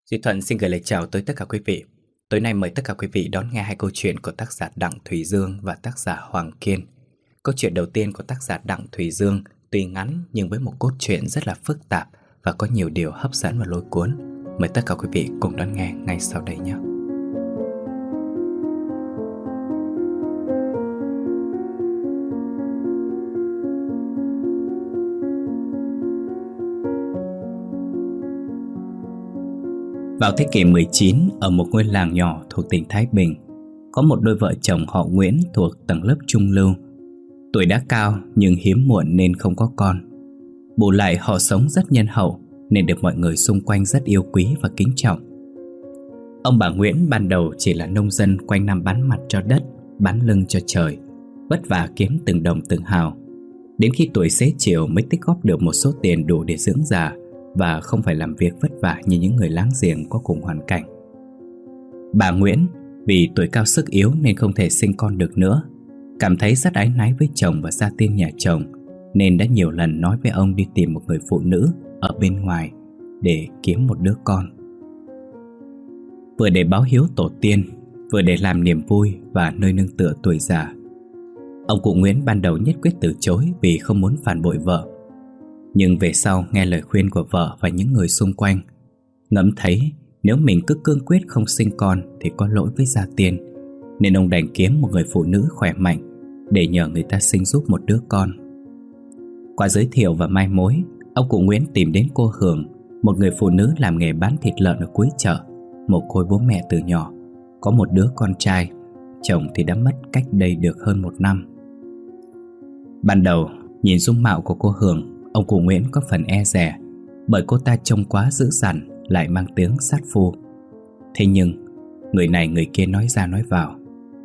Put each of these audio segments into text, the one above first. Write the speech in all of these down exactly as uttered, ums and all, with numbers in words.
Duy Thuận xin gửi lời chào tới tất cả quý vị. Tối nay mời tất cả quý vị đón nghe hai câu chuyện của tác giả Đặng Thùy Dương và tác giả Hoàng Kiên. Câu chuyện đầu tiên của tác giả Đặng Thùy Dương tuy ngắn nhưng với một cốt truyện rất là phức tạp và có nhiều điều hấp dẫn và lôi cuốn. Mời tất cả quý vị cùng đón nghe ngay sau đây nhé. Vào thế kỷ mười chín, ở một ngôi làng nhỏ thuộc tỉnh Thái Bình, có một đôi vợ chồng họ Nguyễn thuộc tầng lớp trung lưu. Tuổi đã cao nhưng hiếm muộn nên không có con. Bù lại họ sống rất nhân hậu nên được mọi người xung quanh rất yêu quý và kính trọng. Ông bà Nguyễn ban đầu chỉ là nông dân quanh năm bán mặt cho đất, bán lưng cho trời, vất vả kiếm từng đồng từng hào. Đến khi tuổi xế chiều mới tích góp được một số tiền đủ để dưỡng già và không phải làm việc vất vả như những người láng giềng có cùng hoàn cảnh. Bà Nguyễn vì tuổi cao sức yếu nên không thể sinh con được nữa, cảm thấy rất áy náy với chồng và gia tiên nhà chồng, nên đã nhiều lần nói với ông đi tìm một người phụ nữ ở bên ngoài để kiếm một đứa con. Vừa để báo hiếu tổ tiên, vừa để làm niềm vui và nơi nương tựa tuổi già. Ông cụ Nguyễn ban đầu nhất quyết từ chối vì không muốn phản bội vợ. Nhưng về sau nghe lời khuyên của vợ và những người xung quanh, ngẫm thấy nếu mình cứ cương quyết không sinh con thì có lỗi với gia tiên, nên ông đành kiếm một người phụ nữ khỏe mạnh để nhờ người ta sinh giúp một đứa con. Qua giới thiệu và mai mối, ông cụ Nguyễn tìm đến cô Hường, một người phụ nữ làm nghề bán thịt lợn ở cuối chợ, mồ côi bố mẹ từ nhỏ, có một đứa con trai, chồng thì đã mất cách đây được hơn một năm. Ban đầu nhìn dung mạo của cô Hường, ông cụ Nguyễn có phần e dè, bởi cô ta trông quá dữ dằn, lại mang tiếng sát phu. Thế nhưng người này người kia nói ra nói vào: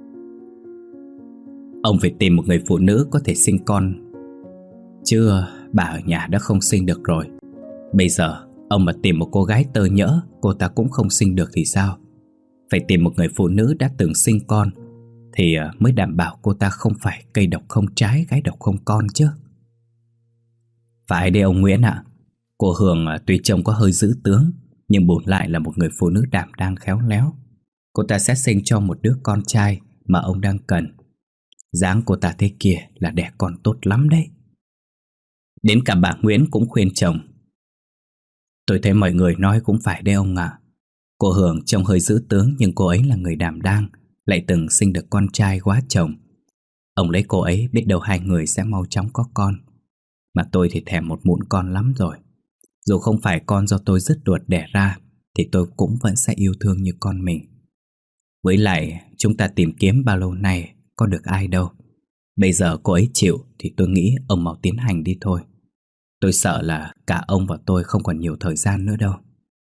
ông phải tìm một người phụ nữ có thể sinh con, chứ bà ở nhà đã không sinh được rồi. Bây giờ ông mà tìm một cô gái tơ nhỡ, cô ta cũng không sinh được thì sao? Phải tìm một người phụ nữ đã từng sinh con thì mới đảm bảo cô ta không phải cây độc không trái, gái độc không con chứ. Phải đây ông Nguyễn ạ. Cô Hường tuy trông có hơi dữ tướng, nhưng bù lại là một người phụ nữ đảm đang khéo léo. Cô ta sẽ sinh cho một đứa con trai mà ông đang cần. Dáng cô ta thế kia là đẻ con tốt lắm đấy. Đến cả bà Nguyễn cũng khuyên chồng. Tôi thấy mọi người nói cũng phải đấy ông ạ. Cô Hường trông hơi dữ tướng, nhưng cô ấy là người đảm đang, lại từng sinh được con trai quá chồng. Ông lấy cô ấy, biết đâu hai người sẽ mau chóng có con. Mà tôi thì thèm một mụn con lắm rồi. Dù không phải con do tôi dứt ruột đẻ ra, thì tôi cũng vẫn sẽ yêu thương như con mình. Với lại chúng ta tìm kiếm bao lâu nay, có được ai đâu. Bây giờ cô ấy chịu thì tôi nghĩ ông mau tiến hành đi thôi. Tôi sợ là cả ông và tôi không còn nhiều thời gian nữa đâu.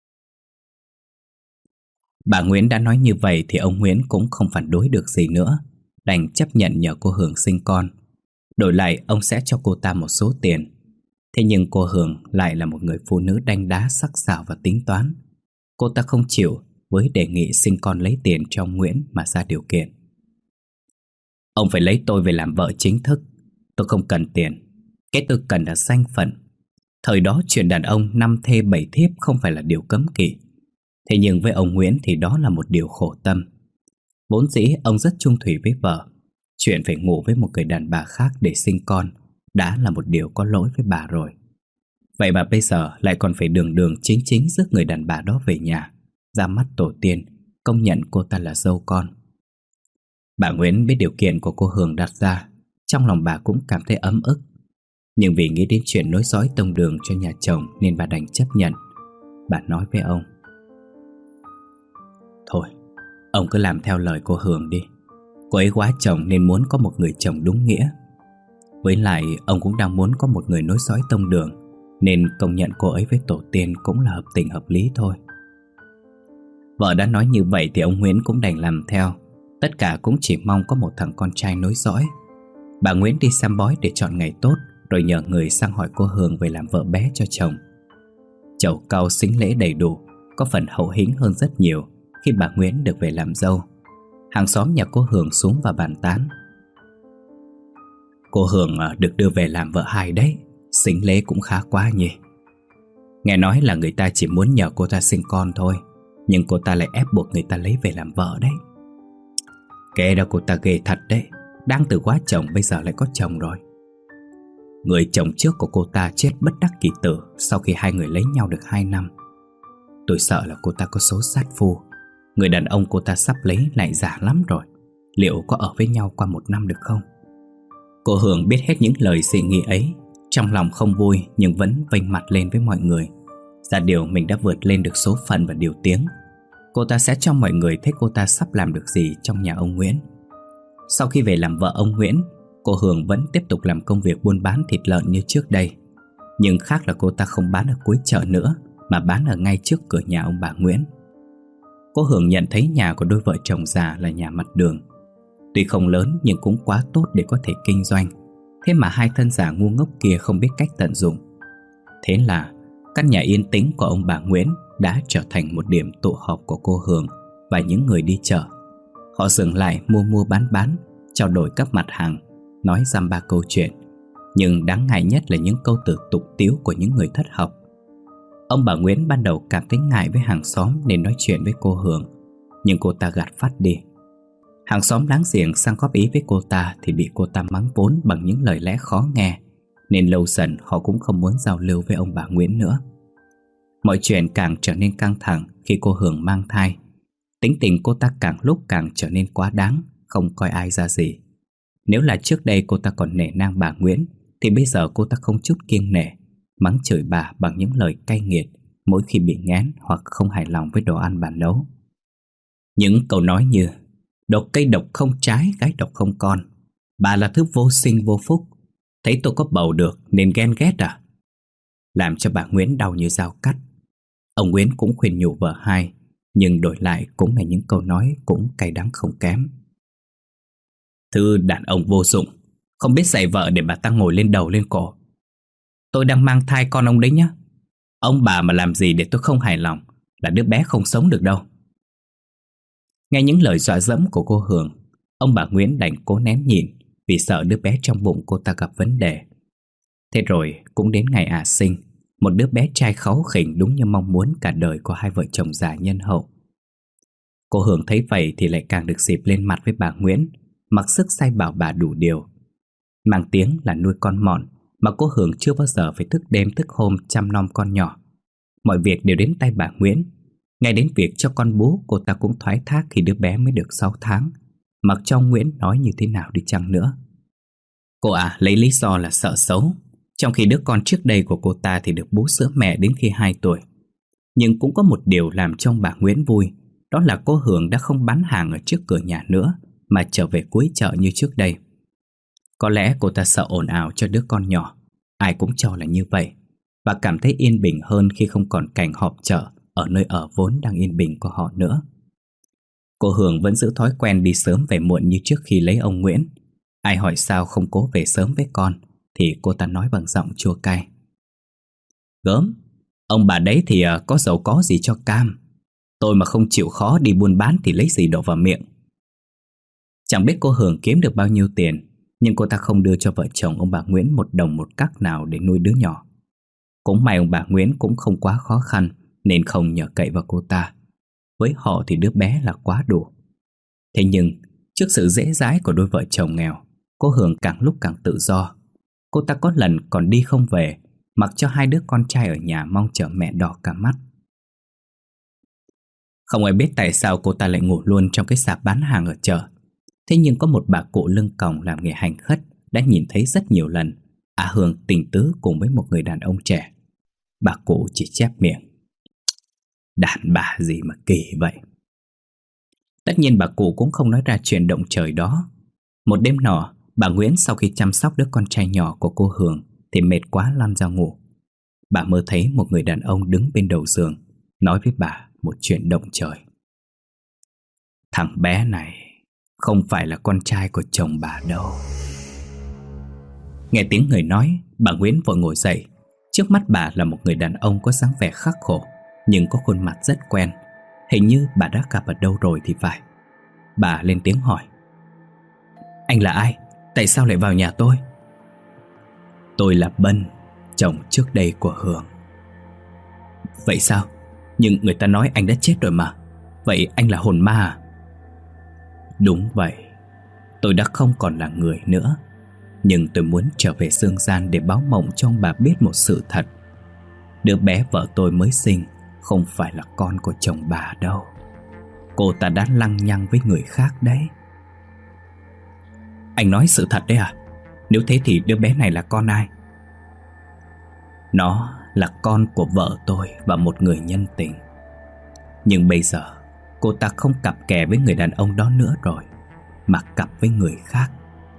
Bà Nguyễn đã nói như vậy thì ông Nguyễn cũng không phản đối được gì nữa, đành chấp nhận nhờ cô Hường sinh con. Đổi lại ông sẽ cho cô ta một số tiền. Thế nhưng cô Hường lại là một người phụ nữ đanh đá, sắc sảo và tính toán. Cô ta không chịu với đề nghị sinh con lấy tiền cho ông Nguyễn mà ra điều kiện: ông phải lấy tôi về làm vợ chính thức. Tôi không cần tiền, cái tôi cần là danh phận. Thời đó chuyện đàn ông năm thê bảy thiếp không phải là điều cấm kỵ. Thế nhưng với ông Nguyễn thì đó là một điều khổ tâm. Vốn dĩ ông rất chung thủy với vợ, chuyện phải ngủ với một người đàn bà khác để sinh con đã là một điều có lỗi với bà rồi. Vậy mà bây giờ lại còn phải đường đường chính chính rước người đàn bà đó về nhà, ra mắt tổ tiên, công nhận cô ta là dâu con. Bà Nguyễn biết điều kiện của cô Hường đặt ra, trong lòng bà cũng cảm thấy ấm ức. Nhưng vì nghĩ đến chuyện nối dõi tông đường cho nhà chồng nên bà đành chấp nhận. Bà nói với ông: thôi, ông cứ làm theo lời cô Hường đi. Cô ấy quá chồng nên muốn có một người chồng đúng nghĩa. Với lại ông cũng đang muốn có một người nối dõi tông đường, nên công nhận cô ấy với tổ tiên cũng là hợp tình hợp lý thôi. Vợ đã nói như vậy thì ông Nguyễn cũng đành làm theo. Tất cả cũng chỉ mong có một thằng con trai nối dõi. Bà Nguyễn đi xem bói để chọn ngày tốt, rồi nhờ người sang hỏi cô Hường về làm vợ bé cho chồng. Chầu cau sính lễ đầy đủ, có phần hậu hĩnh hơn rất nhiều khi bà Nguyễn được về làm dâu. Hàng xóm nhà cô Hường xuống và bàn tán: cô Hường được đưa về làm vợ hai đấy, sính lễ cũng khá quá nhỉ. Nghe nói là người ta chỉ muốn nhờ cô ta sinh con thôi, nhưng cô ta lại ép buộc người ta lấy về làm vợ đấy. Kể ra cô ta ghê thật đấy. Đang từ quá chồng bây giờ lại có chồng rồi. Người chồng trước của cô ta chết bất đắc kỳ tử sau khi hai người lấy nhau được hai năm. Tôi sợ là cô ta có số sát phu. Người đàn ông cô ta sắp lấy lại già lắm rồi. Liệu có ở với nhau qua một năm được không? Cô Hường biết hết những lời dị nghị ấy. Trong lòng không vui nhưng vẫn vênh mặt lên với mọi người. Ra điều mình đã vượt lên được số phận và điều tiếng. Cô ta sẽ cho mọi người thấy cô ta sắp làm được gì trong nhà ông Nguyễn. Sau khi về làm vợ ông Nguyễn, cô Hường vẫn tiếp tục làm công việc buôn bán thịt lợn như trước đây. Nhưng khác là cô ta không bán ở cuối chợ nữa, mà bán ở ngay trước cửa nhà ông bà Nguyễn. Cô Hường nhận thấy nhà của đôi vợ chồng già là nhà mặt đường. Tuy không lớn nhưng cũng quá tốt để có thể kinh doanh. Thế mà hai thân già ngu ngốc kia không biết cách tận dụng. Thế là căn nhà yên tĩnh của ông bà Nguyễn đã trở thành một điểm tụ họp của cô Hường và những người đi chợ. Họ dừng lại mua mua bán bán, trao đổi các mặt hàng, nói dăm ba câu chuyện. Nhưng đáng ngại nhất là những câu từ tục tĩu của những người thất học. Ông bà Nguyễn ban đầu cảm thấy ngại với hàng xóm nên nói chuyện với cô Hường, nhưng cô ta gạt phát đi. Hàng xóm láng giềng sang góp ý với cô ta thì bị cô ta mắng vốn bằng những lời lẽ khó nghe, nên lâu dần họ cũng không muốn giao lưu với ông bà Nguyễn nữa. Mọi chuyện càng trở nên căng thẳng khi cô Hường mang thai. Tính tình cô ta càng lúc càng trở nên quá đáng, không coi ai ra gì. Nếu là trước đây cô ta còn nể nang bà Nguyễn, thì bây giờ cô ta không chút kiêng nể, mắng chửi bà bằng những lời cay nghiệt mỗi khi bị ngán hoặc không hài lòng với đồ ăn bà nấu. Những câu nói như độc cây độc không trái, gái độc không con, bà là thứ vô sinh vô phúc, thấy tôi có bầu được nên ghen ghét à, làm cho bà Nguyễn đau như dao cắt. Ông Nguyễn cũng khuyên nhủ vợ hai, nhưng đổi lại cũng là những câu nói cũng cay đắng không kém. Thứ đàn ông vô dụng, không biết dạy vợ để bà ta ngồi lên đầu lên cổ. Tôi đang mang thai con ông đấy nhá. Ông bà mà làm gì để tôi không hài lòng là đứa bé không sống được đâu. Nghe những lời dọa dẫm của cô Hường, ông bà Nguyễn đành cố nén nhịn vì sợ đứa bé trong bụng cô ta gặp vấn đề. Thế rồi cũng đến ngày ả sinh, một đứa bé trai kháu khỉnh đúng như mong muốn cả đời của hai vợ chồng già nhân hậu. Cô Hường thấy vậy thì lại càng được dịp lên mặt với bà Nguyễn, mặc sức sai bảo bà đủ điều. Mang tiếng là nuôi con mọn mà cô Hường chưa bao giờ phải thức đêm thức hôm chăm nom con nhỏ. Mọi việc đều đến tay bà Nguyễn. Ngay đến việc cho con bú cô ta cũng thoái thác khi đứa bé mới được sáu tháng, mặc cho ông Nguyễn nói như thế nào đi chăng nữa. Cô à lấy lý do là sợ xấu, trong khi đứa con trước đây của cô ta thì được bú sữa mẹ đến khi hai tuổi. Nhưng cũng có một điều làm cho ông bà Nguyễn vui, đó là cô Hường đã không bán hàng ở trước cửa nhà nữa, mà trở về cuối chợ như trước đây. Có lẽ cô ta sợ ồn ào cho đứa con nhỏ, ai cũng cho là như vậy, và cảm thấy yên bình hơn khi không còn cảnh họp chợ ở nơi ở vốn đang yên bình của họ nữa. Cô Hường vẫn giữ thói quen đi sớm về muộn như trước khi lấy ông Nguyễn. Ai hỏi sao không cố về sớm với con thì cô ta nói bằng giọng chua cay. Gớm, ông bà đấy thì có giàu có gì cho cam. Tôi mà không chịu khó đi buôn bán thì lấy gì đổ vào miệng. Chẳng biết cô Hường kiếm được bao nhiêu tiền, nhưng cô ta không đưa cho vợ chồng ông bà Nguyễn một đồng một cắc nào để nuôi đứa nhỏ. Cũng may ông bà Nguyễn cũng không quá khó khăn nên không nhờ cậy vào cô ta. Với họ thì đứa bé là quá đủ. Thế nhưng trước sự dễ dãi của đôi vợ chồng nghèo, cô Hường càng lúc càng tự do. Cô ta có lần còn đi không về, mặc cho hai đứa con trai ở nhà mong chờ mẹ đỏ cả mắt. Không ai biết tại sao cô ta lại ngủ luôn trong cái sạp bán hàng ở chợ. Thế nhưng có một bà cụ lưng còng làm nghề hành khất đã nhìn thấy rất nhiều lần à Hường tình tứ cùng với một người đàn ông trẻ. Bà cụ chỉ chép miệng: đàn bà gì mà kỳ vậy. Tất nhiên bà cụ cũng không nói ra chuyện động trời đó. Một đêm nọ, bà Nguyễn sau khi chăm sóc đứa con trai nhỏ của cô Hường thì mệt quá lăn ra ngủ. Bà mơ thấy một người đàn ông đứng bên đầu giường, nói với bà một chuyện động trời. Thằng bé này không phải là con trai của chồng bà đâu. Nghe tiếng người nói, bà Nguyễn vội ngồi dậy. Trước mắt bà là một người đàn ông có dáng vẻ khắc khổ, nhưng có khuôn mặt rất quen. Hình như bà đã gặp ở đâu rồi thì phải. Bà lên tiếng hỏi: anh là ai? Tại sao lại vào nhà tôi? Tôi là Bân, chồng trước đây của Hường. Vậy sao? Nhưng người ta nói anh đã chết rồi mà. Vậy anh là hồn ma à? Đúng vậy. Tôi đã không còn là người nữa. Nhưng tôi muốn trở về dương gian để báo mộng cho ông bà biết một sự thật. Đứa bé vợ tôi mới sinh không phải là con của chồng bà đâu. Cô ta đã lăng nhăng với người khác đấy. Anh nói sự thật đấy à? Nếu thế thì đứa bé này là con ai? Nó là con của vợ tôi và một người nhân tình. Nhưng bây giờ cô ta không cặp kè với người đàn ông đó nữa rồi, mà cặp với người khác.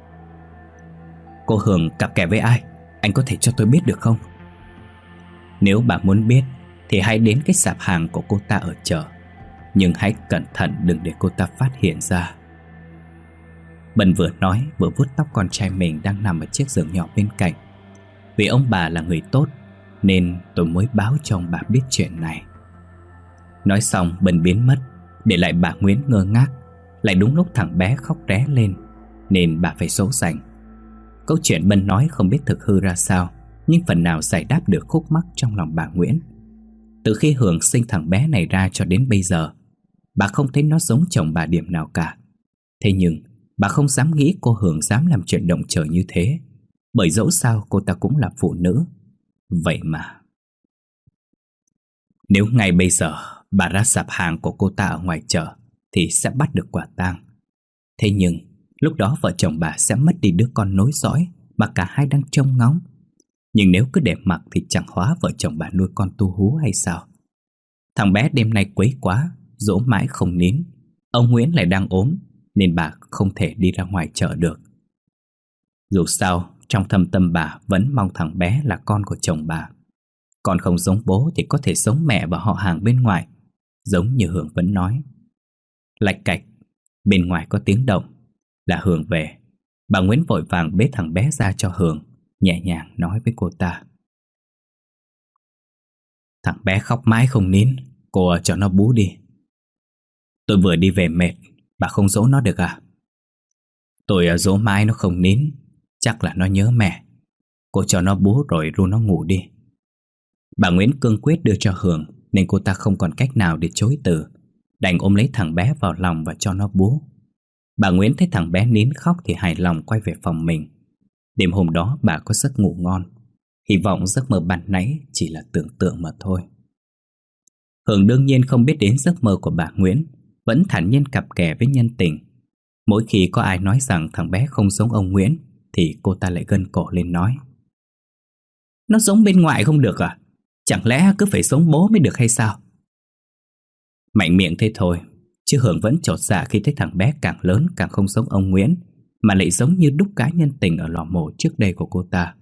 Cô Hường cặp kè với ai? Anh có thể cho tôi biết được không? Nếu bà muốn biết thì hãy đến cái sạp hàng của cô ta ở chợ. Nhưng hãy cẩn thận đừng để cô ta phát hiện ra. Bân vừa nói vừa vuốt tóc con trai mình đang nằm ở chiếc giường nhỏ bên cạnh. Vì ông bà là người tốt nên tôi mới báo cho ông bà biết chuyện này. Nói xong Bân biến mất, để lại bà Nguyễn ngơ ngác. Lại đúng lúc thằng bé khóc ré lên nên bà phải dỗ dành. Câu chuyện Bân nói không biết thực hư ra sao, nhưng phần nào giải đáp được khúc mắc trong lòng bà Nguyễn. Từ khi Hường sinh thằng bé này ra cho đến bây giờ, bà không thấy nó giống chồng bà điểm nào cả. Thế nhưng bà không dám nghĩ cô Hường dám làm chuyện động trời như thế, bởi dẫu sao cô ta cũng là phụ nữ. Vậy mà nếu ngay bây giờ bà ra sạp hàng của cô ta ở ngoài chợ thì sẽ bắt được quả tang. Thế nhưng lúc đó vợ chồng bà sẽ mất đi đứa con nối dõi mà cả hai đang trông ngóng. Nhưng nếu cứ để mặc thì chẳng hóa vợ chồng bà nuôi con tu hú hay sao? Thằng bé đêm nay quấy quá, dỗ mãi không nín. Ông Nguyễn lại đang ốm nên bà không thể đi ra ngoài chợ được. Dù sao, trong thâm tâm bà vẫn mong thằng bé là con của chồng bà. Con không giống bố thì có thể giống mẹ và họ hàng bên ngoài, giống như Hường vẫn nói. Lạch cạch, bên ngoài có tiếng động, là Hường về. Bà Nguyễn vội vàng bế thằng bé ra cho Hường, nhẹ nhàng nói với cô ta. Thằng bé khóc mãi không nín, cô cho nó bú đi. Tôi vừa đi về mệt, bà không dỗ nó được à? Tôi dỗ mãi nó không nín, chắc là nó nhớ mẹ. Cô cho nó bú rồi ru nó ngủ đi. Bà Nguyễn cương quyết đưa cho Hường nên cô ta không còn cách nào để chối từ, đành ôm lấy thằng bé vào lòng và cho nó bú. Bà Nguyễn thấy thằng bé nín khóc thì hài lòng quay về phòng mình. Đêm hôm đó bà có giấc ngủ ngon, hy vọng giấc mơ ban nãy chỉ là tưởng tượng mà thôi. Hường đương nhiên không biết đến giấc mơ của bà Nguyễn, vẫn thản nhiên cặp kè với nhân tình. Mỗi khi có ai nói rằng thằng bé không giống ông Nguyễn thì cô ta lại gân cổ lên nói. Nó giống bên ngoài không được à? Chẳng lẽ cứ phải giống bố mới được hay sao? Mạnh miệng thế thôi, chứ Hường vẫn chột dạ khi thấy thằng bé càng lớn càng không giống ông Nguyễn, mà lại giống như đúc cá nhân tình ở lò mổ trước đây của cô ta.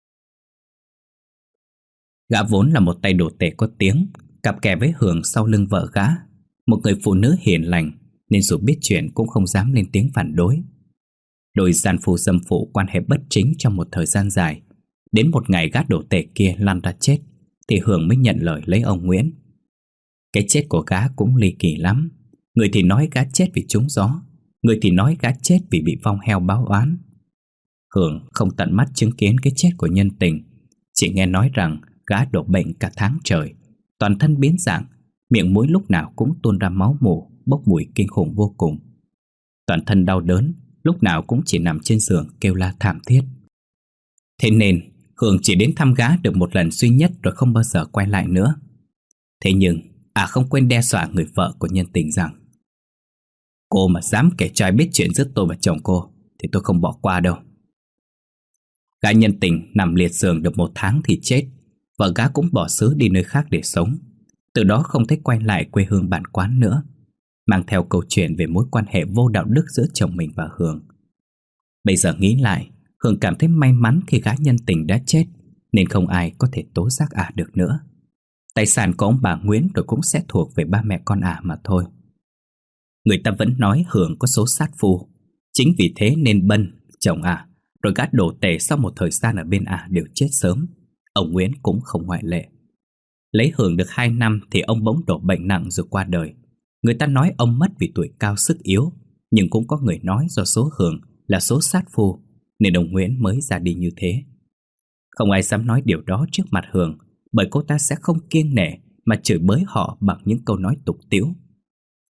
Gã vốn là một tay đồ tể có tiếng, cặp kè với Hường sau lưng vợ gã, một người phụ nữ hiền lành, nên dù biết chuyện cũng không dám lên tiếng phản đối. Đôi gian phu dâm phụ quan hệ bất chính trong một thời gian dài. Đến một ngày gã đồ tể kia lăn ra chết thì Hường mới nhận lời lấy ông Nguyễn. Cái chết của gã cũng ly kỳ lắm. Người thì nói gã chết vì trúng gió, người thì nói gã chết vì bị vong heo báo oán. Hường không tận mắt chứng kiến cái chết của nhân tình, chỉ nghe nói rằng gã đổ bệnh cả tháng trời, toàn thân biến dạng, miệng mũi lúc nào cũng tuôn ra máu mủ, bốc mùi kinh khủng vô cùng. Toàn thân đau đớn, lúc nào cũng chỉ nằm trên giường kêu la thảm thiết. Thế nên Hường chỉ đến thăm gã được một lần duy nhất rồi không bao giờ quay lại nữa. Thế nhưng à không quên đe dọa người vợ của nhân tình rằng: cô mà dám kể cho ai biết chuyện giữa tôi và chồng cô thì tôi không bỏ qua đâu. Gã nhân tình nằm liệt giường được một tháng thì chết. Vợ gã cũng bỏ xứ đi nơi khác để sống, từ đó không thấy quay lại quê hương bản quán nữa, mang theo câu chuyện về mối quan hệ vô đạo đức giữa chồng mình và Hường. Bây giờ nghĩ lại, Hường cảm thấy may mắn khi gã nhân tình đã chết, nên không ai có thể tố giác ả được nữa. Tài sản của ông bà Nguyễn rồi cũng sẽ thuộc về ba mẹ con ả mà thôi. Người ta vẫn nói Hường có số sát phu, chính vì thế nên Bân, chồng ả, rồi gã đổ tể sau một thời gian ở bên ả đều chết sớm. Ông Nguyễn cũng không ngoại lệ. Lấy Hường được hai năm thì ông bỗng đổ bệnh nặng rồi qua đời. Người ta nói ông mất vì tuổi cao sức yếu, nhưng cũng có người nói do số Hường là số sát phu nên ông Nguyễn mới ra đi như thế. Không ai dám nói điều đó trước mặt Hường, bởi cô ta sẽ không kiêng nể mà chửi bới họ bằng những câu nói tục tĩu.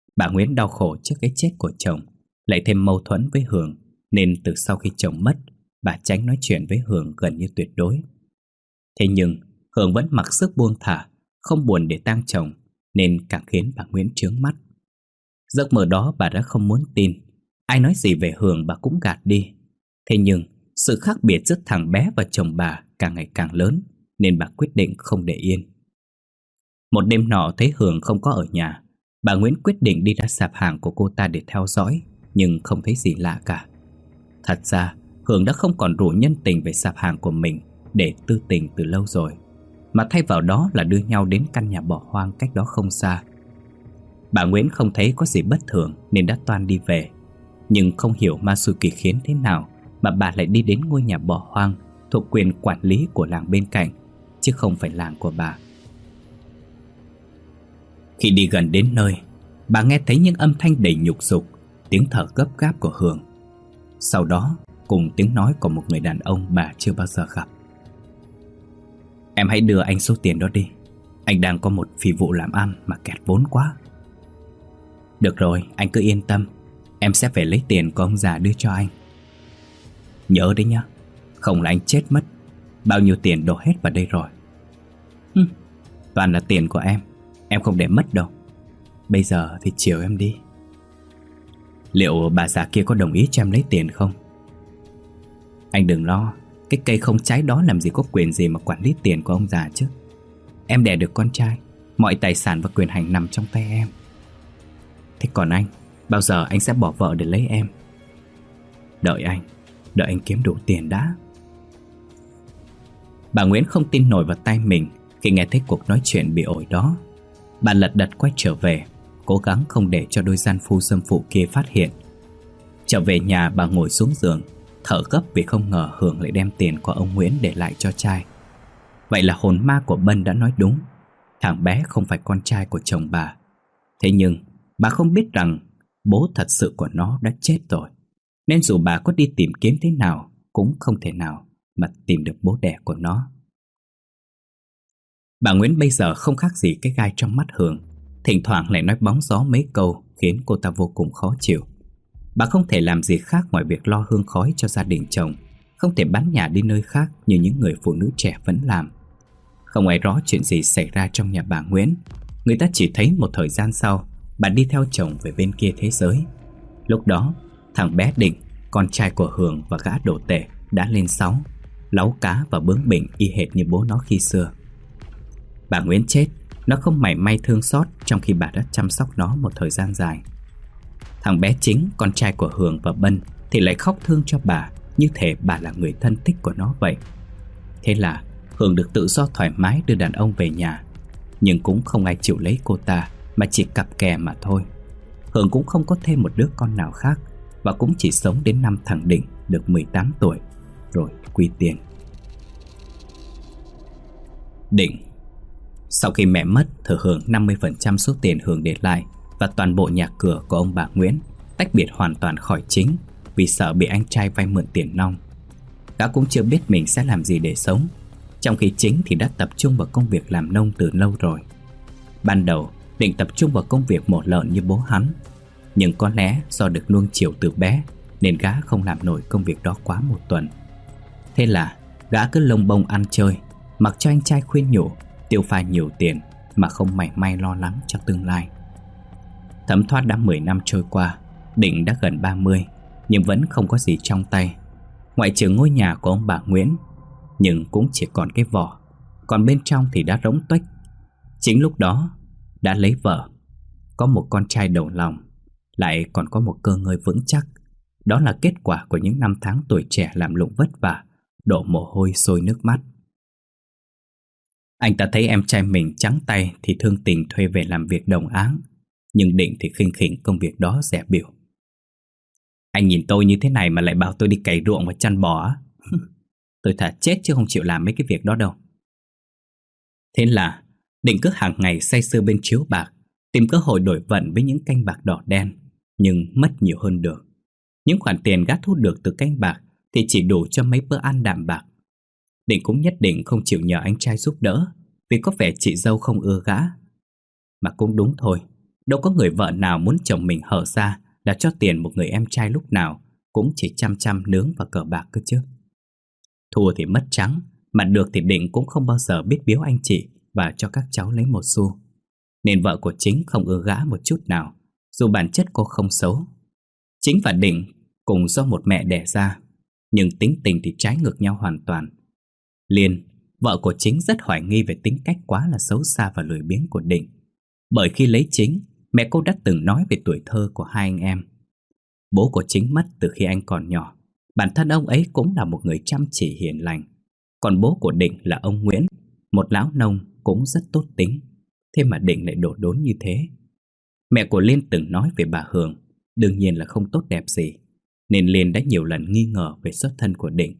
Bà Nguyễn đau khổ trước cái chết của chồng, lại thêm mâu thuẫn với Hường, nên từ sau khi chồng mất, bà tránh nói chuyện với Hường gần như tuyệt đối. Thế nhưng Hường vẫn mặc sức buông thả, không buồn để tang chồng, nên càng khiến bà Nguyễn chướng mắt. Giấc mơ đó bà đã không muốn tin. Ai nói gì về Hường bà cũng gạt đi. Thế nhưng sự khác biệt giữa thằng bé và chồng bà càng ngày càng lớn, nên bà quyết định không để yên. Một đêm nọ thấy Hường không có ở nhà, bà Nguyễn quyết định đi ra sạp hàng của cô ta để theo dõi, nhưng không thấy gì lạ cả. Thật ra Hường đã không còn rủ nhân tình về sạp hàng của mình để tư tình từ lâu rồi, mà thay vào đó là đưa nhau đến căn nhà bỏ hoang cách đó không xa. Bà Nguyễn không thấy có gì bất thường nên đã toan đi về, nhưng không hiểu ma xui quỷ khiến thế nào mà bà lại đi đến ngôi nhà bỏ hoang thuộc quyền quản lý của làng bên cạnh, chứ không phải làng của bà. Khi đi gần đến nơi, bà nghe thấy những âm thanh đầy nhục dục, tiếng thở gấp gáp của Hường. Sau đó cùng tiếng nói của một người đàn ông bà chưa bao giờ gặp. Em hãy đưa anh số tiền đó đi, anh đang có một phi vụ làm ăn mà kẹt vốn quá. Được rồi, anh cứ yên tâm, em sẽ phải lấy tiền của ông già đưa cho anh. Nhớ đấy nhá, không là anh chết mất. Bao nhiêu tiền đổ hết vào đây rồi. Hừm, toàn là tiền của em, em không để mất đâu. Bây giờ thì chiều em đi. Liệu bà già kia có đồng ý cho em lấy tiền không? Anh đừng lo, cái cây không trái đó làm gì có quyền gì mà quản lý tiền của ông già chứ. Em đẻ được con trai, mọi tài sản và quyền hành nằm trong tay em. Thế còn anh, bao giờ anh sẽ bỏ vợ để lấy em? Đợi anh, đợi anh kiếm đủ tiền đã. Bà Nguyễn không tin nổi vào tay mình khi nghe thấy cuộc nói chuyện bị ổi đó. Bà lật đật quay trở về, cố gắng không để cho đôi gian phu dâm phụ kia phát hiện. Trở về nhà, bà ngồi xuống giường, thở gấp vì không ngờ Hường lại đem tiền của ông Nguyễn để lại cho trai. Vậy là hồn ma của Bân đã nói đúng, thằng bé không phải con trai của chồng bà. Thế nhưng bà không biết rằng bố thật sự của nó đã chết rồi, nên dù bà có đi tìm kiếm thế nào cũng không thể nào mà tìm được bố đẻ của nó. Bà Nguyễn bây giờ không khác gì cái gai trong mắt Hường, thỉnh thoảng lại nói bóng gió mấy câu khiến cô ta vô cùng khó chịu. Bà không thể làm gì khác ngoài việc lo hương khói cho gia đình chồng, không thể bán nhà đi nơi khác như những người phụ nữ trẻ vẫn làm. Không ai rõ chuyện gì xảy ra trong nhà bà Nguyễn. Người ta chỉ thấy một thời gian sau, bà đi theo chồng về bên kia thế giới. Lúc đó thằng bé Định, con trai của Hường và gã đồ tể, đã lên sáu, láu cá và bướng bỉnh y hệt như bố nó khi xưa. Bà Nguyễn chết, nó không mảy may thương xót, trong khi bà đã chăm sóc nó một thời gian dài. Thằng bé Chính, con trai của Hường và Bân, thì lại khóc thương cho bà, như thể bà là người thân thích của nó vậy. Thế là Hường được tự do thoải mái đưa đàn ông về nhà, nhưng cũng không ai chịu lấy cô ta, mà chỉ cặp kè mà thôi. Hường cũng không có thêm một đứa con nào khác, và cũng chỉ sống đến năm thằng Định được mười tám tuổi rồi quy tiền. Định. Sau khi mẹ mất, thừa hưởng năm mươi phần trăm số tiền Hường để lại và toàn bộ nhà cửa của ông bà Nguyễn, tách biệt hoàn toàn khỏi Chính vì sợ bị anh trai vay mượn tiền nong. Gã cũng chưa biết mình sẽ làm gì để sống, trong khi Chính thì đã tập trung vào công việc làm nông từ lâu rồi. Ban đầu Định tập trung vào công việc mổ lợn như bố hắn, nhưng có lẽ do được nuông chiều từ bé nên gã không làm nổi công việc đó quá một tuần. Thế là gã cứ lông bông ăn chơi, mặc cho anh trai khuyên nhủ, tiêu pha nhiều tiền mà không mảy may lo lắng cho tương lai. Thấm thoát đã mười năm trôi qua, Định đã gần ba mươi nhưng vẫn không có gì trong tay, ngoại trừ ngôi nhà của ông bà Nguyễn, nhưng cũng chỉ còn cái vỏ, còn bên trong thì đã rỗng tuếch. Chính lúc đó đã lấy vợ, có một con trai đầu lòng, lại còn có một cơ ngơi vững chắc. Đó là kết quả của những năm tháng tuổi trẻ làm lụng vất vả, đổ mồ hôi sôi nước mắt. Anh ta thấy em trai mình trắng tay thì thương tình thuê về làm việc đồng áng, nhưng Định thì khinh khỉnh công việc đó dè bỉu. Anh nhìn tôi như thế này mà lại bảo tôi đi cày ruộng và chăn bò á? Tôi thà chết chứ không chịu làm mấy cái việc đó đâu. Thế là Định cứ hàng ngày say sưa bên chiếu bạc, tìm cơ hội đổi vận với những canh bạc đỏ đen, nhưng mất nhiều hơn được. Những khoản tiền gã thu được từ canh bạc thì chỉ đủ cho mấy bữa ăn đạm bạc. Định cũng nhất định không chịu nhờ anh trai giúp đỡ, vì có vẻ chị dâu không ưa gã. Mà cũng đúng thôi, Đâu có người vợ nào muốn chồng mình hở ra là cho tiền một người em trai lúc nào cũng chỉ chăm chăm nướng và cờ bạc cơ chứ. Thua thì mất trắng, mà được thì Định cũng không bao giờ biết biếu anh chị và cho các cháu lấy một xu. Nên vợ của Chính không ưa gã một chút nào, dù bản chất cô không xấu. Chính và Định cùng do một mẹ đẻ ra, nhưng tính tình thì trái ngược nhau hoàn toàn. Liên, vợ của Chính, rất hoài nghi về tính cách quá là xấu xa và lười biếng của Định. Bởi khi lấy Chính, mẹ cô đã từng nói về tuổi thơ của hai anh em. Bố của Chính mất từ khi anh còn nhỏ. Bản thân ông ấy cũng là một người chăm chỉ hiền lành. Còn bố của Định là ông Nguyễn, một lão nông cũng rất tốt tính. Thế mà Định lại đổ đốn như thế. Mẹ của Liên từng nói về bà Hường, đương nhiên là không tốt đẹp gì, nên Liên đã nhiều lần nghi ngờ về xuất thân của Định.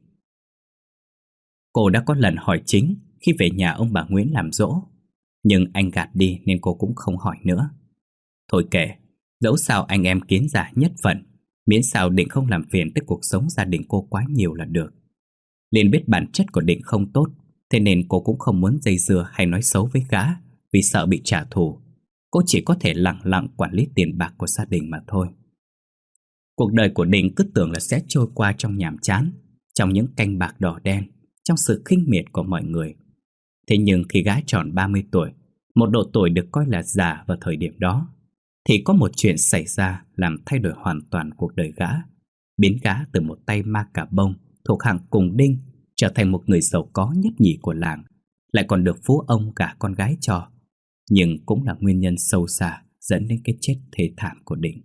Cô đã có lần hỏi Chính khi về nhà ông bà Nguyễn làm giỗ, nhưng anh gạt đi nên cô cũng không hỏi nữa. Thôi kệ, dẫu sao anh em kiến giả nhất phận, miễn sao Định không làm phiền tới cuộc sống gia đình cô quá nhiều là được. Liên biết bản chất của Định không tốt, thế nên cô cũng không muốn dây dưa hay nói xấu với gã, vì sợ bị trả thù. Cô chỉ có thể lặng lặng quản lý tiền bạc của gia đình mà thôi. Cuộc đời của Định cứ tưởng là sẽ trôi qua trong nhàm chán, trong những canh bạc đỏ đen, trong sự khinh miệt của mọi người. Thế nhưng khi gã tròn ba mươi tuổi, một độ tuổi được coi là già vào thời điểm đó, thì có một chuyện xảy ra làm thay đổi hoàn toàn cuộc đời gã, biến gã từ một tay ma cà bông thuộc hàng cùng đinh trở thành một người giàu có nhất nhì của làng, lại còn được phú ông gả con gái cho. Nhưng cũng là nguyên nhân sâu xa dẫn đến cái chết thê thảm của Định.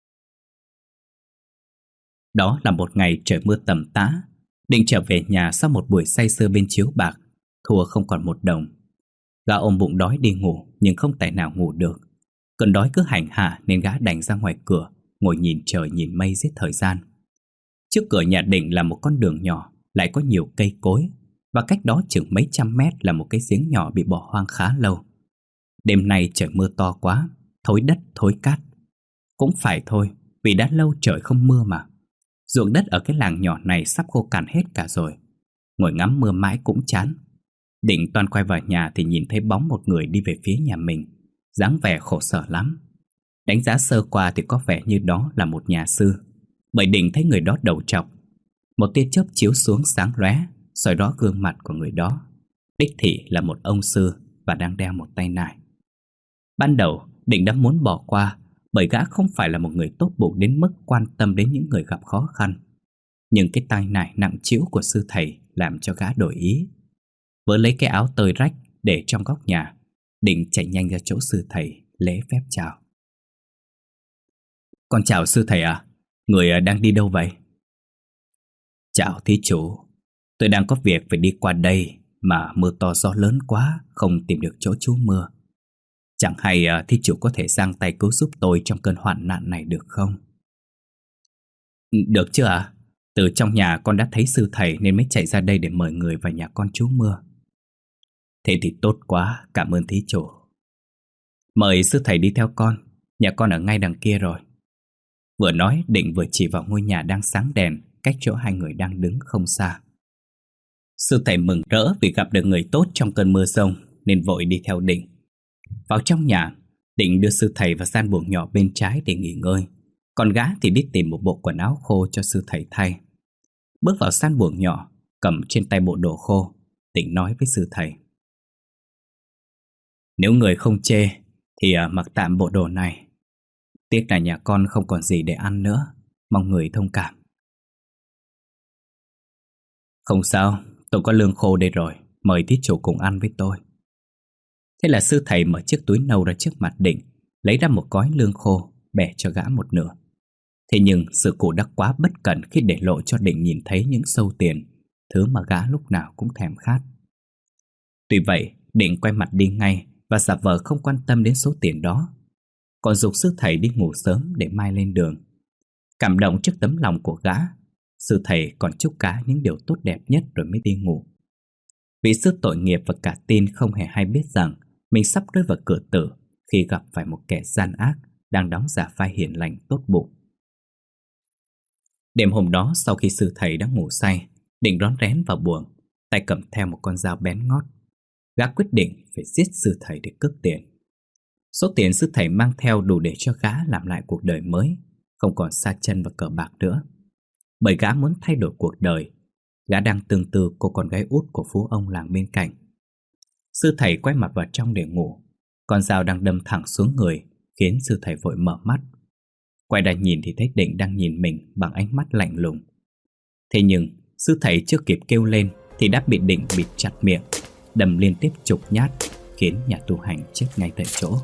Đó là một ngày trời mưa tầm tã. Định trở về nhà sau một buổi say sưa bên chiếu bạc, thua không còn một đồng. Gã ôm bụng đói đi ngủ, nhưng không tài nào ngủ được. Cơn đói cứ hành hạ nên gã đành ra ngoài cửa, ngồi nhìn trời nhìn mây giết thời gian. Trước cửa nhà Định là một con đường nhỏ, lại có nhiều cây cối, và cách đó chừng mấy trăm mét là một cái giếng nhỏ bị bỏ hoang khá lâu. Đêm nay trời mưa to quá, thối đất thối cát. Cũng phải thôi, vì đã lâu trời không mưa mà. Ruộng đất ở cái làng nhỏ này sắp khô cằn hết cả rồi. Ngồi ngắm mưa mãi cũng chán. Định toan quay vào nhà thì nhìn thấy bóng một người đi về phía nhà mình, dáng vẻ khổ sở lắm. Đánh giá sơ qua thì có vẻ như đó là một nhà sư, bởi Định thấy người đó đầu trọc. Một tia chớp chiếu xuống sáng lóe, soi rõ gương mặt của người đó. Đích thị là một ông sư và đang đeo một tay nải. Ban đầu Định đã muốn bỏ qua, bởi gã không phải là một người tốt bụng đến mức quan tâm đến những người gặp khó khăn. Nhưng cái tay nải nặng trĩu của sư thầy làm cho gã đổi ý. Vớ lấy cái áo tơi rách để trong góc nhà, Định chạy nhanh ra chỗ sư thầy lễ phép chào. Con chào sư thầy à, người đang đi đâu vậy? Chào thí chủ, tôi đang có việc phải đi qua đây, mà mưa to gió lớn quá, không tìm được chỗ trú mưa. Chẳng hay thí chủ có thể giang tay cứu giúp tôi trong cơn hoạn nạn này được không? Được chứ ạ? Từ trong nhà con đã thấy sư thầy nên mới chạy ra đây để mời người vào nhà con trú mưa. Thế thì tốt quá, cảm ơn thí chủ. Mời sư thầy đi theo con, nhà con ở ngay đằng kia rồi. Vừa nói, Định vừa chỉ vào ngôi nhà đang sáng đèn cách chỗ hai người đang đứng không xa. Sư thầy mừng rỡ vì gặp được người tốt trong cơn mưa giông nên vội đi theo Định. Vào trong nhà, Định đưa sư thầy vào gian buồng nhỏ bên trái để nghỉ ngơi, còn gã thì đi tìm một bộ quần áo khô cho sư thầy thay. Bước vào gian buồng nhỏ, cầm trên tay bộ đồ khô, Định nói với sư thầy: Nếu người không chê thì mặc tạm bộ đồ này. Tiếc là nhà con không còn gì để ăn nữa, mong người thông cảm. Không sao, tôi có lương khô đây rồi, mời thí chủ cùng ăn với tôi. Thế là sư thầy mở chiếc túi nâu ra trước mặt Định, lấy ra một gói lương khô, bẻ cho gã một nửa. Thế nhưng sư cụ đã quá bất cẩn khi để lộ cho Định nhìn thấy những xâu tiền, thứ mà gã lúc nào cũng thèm khát. Tuy vậy, Định quay mặt đi ngay và giả vờ không quan tâm đến số tiền đó, còn giục sư thầy đi ngủ sớm để mai lên đường. Cảm động trước tấm lòng của gã, sư thầy còn chúc gã những điều tốt đẹp nhất rồi mới đi ngủ. Vị sư tội nghiệp và cả tin không hề hay biết rằng mình sắp rơi vào cửa tử khi gặp phải một kẻ gian ác đang đóng giả vai hiền lành tốt bụng. Đêm hôm đó, sau khi sư thầy đã ngủ say, Định rón rén vào buồng, tay cầm theo một con dao bén ngót. Gã quyết định phải giết sư thầy để cướp tiền. Số tiền sư thầy mang theo đủ để cho gã làm lại cuộc đời mới, không còn sa chân và cờ bạc nữa. Bởi gã muốn thay đổi cuộc đời. Gã đang tương tư cô con gái út của phú ông làng bên cạnh. Sư thầy quay mặt vào trong để ngủ. Con dao đang đâm thẳng xuống người, khiến sư thầy vội mở mắt. Quay ra nhìn thì thấy Định đang nhìn mình bằng ánh mắt lạnh lùng. Thế nhưng sư thầy chưa kịp kêu lên thì đã bị Định bịt chặt miệng, đâm liên tiếp chục nhát, khiến nhà tu hành chết ngay tại chỗ.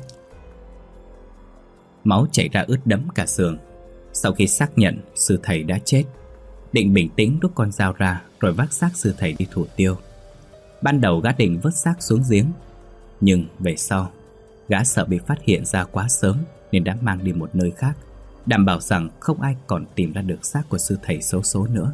Máu chảy ra ướt đẫm cả xương. Sau khi xác nhận sư thầy đã chết, Định bình tĩnh rút con dao ra rồi vác xác sư thầy đi thủ tiêu. Ban đầu gã định vứt xác xuống giếng, nhưng về sau gã sợ bị phát hiện ra quá sớm nên đã mang đi một nơi khác, đảm bảo rằng không ai còn tìm ra được xác của sư thầy xấu số nữa.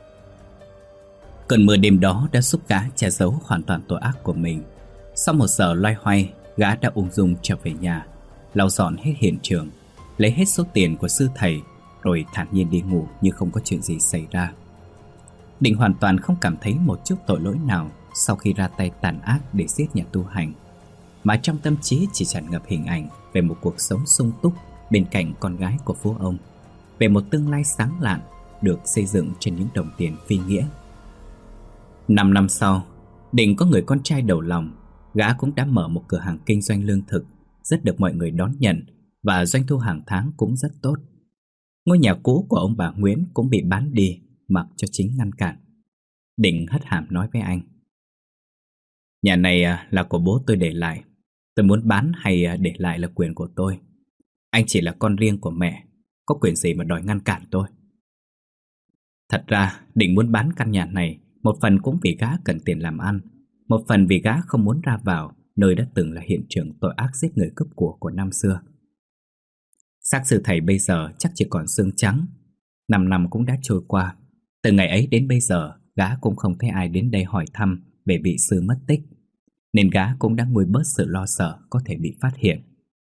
Cơn mưa đêm đó đã giúp gã che giấu hoàn toàn tội ác của mình. Sau một giờ loay hoay, gã đã ung dung trở về nhà, lau dọn hết hiện trường, lấy hết số tiền của sư thầy, rồi thản nhiên đi ngủ như không có chuyện gì xảy ra. Định hoàn toàn không cảm thấy một chút tội lỗi nào sau khi ra tay tàn ác để giết nhà tu hành, mà trong tâm trí chỉ tràn ngập hình ảnh về một cuộc sống sung túc bên cạnh con gái của phú ông, về một tương lai sáng lạn được xây dựng trên những đồng tiền phi nghĩa. Năm năm sau, Định có người con trai đầu lòng. Gã cũng đã mở một cửa hàng kinh doanh lương thực, rất được mọi người đón nhận, và doanh thu hàng tháng cũng rất tốt. Ngôi nhà cũ của ông bà Nguyễn cũng bị bán đi, mặc cho chính ngăn cản. Định hất hàm nói với anh: "Nhà này là của bố tôi để lại. Tôi muốn bán hay để lại là quyền của tôi. Anh chỉ là con riêng của mẹ, có quyền gì mà đòi ngăn cản tôi?" Thật ra Định muốn bán căn nhà này, một phần cũng vì gã cần tiền làm ăn, một phần vì gã không muốn ra vào nơi đã từng là hiện trường tội ác giết người cướp của của năm xưa. Xác sư thầy bây giờ chắc chỉ còn xương trắng. Năm năm cũng đã trôi qua. Từ ngày ấy đến bây giờ, gã cũng không thấy ai đến đây hỏi thăm về vị sư mất tích, nên gã cũng đã nguôi bớt sự lo sợ có thể bị phát hiện.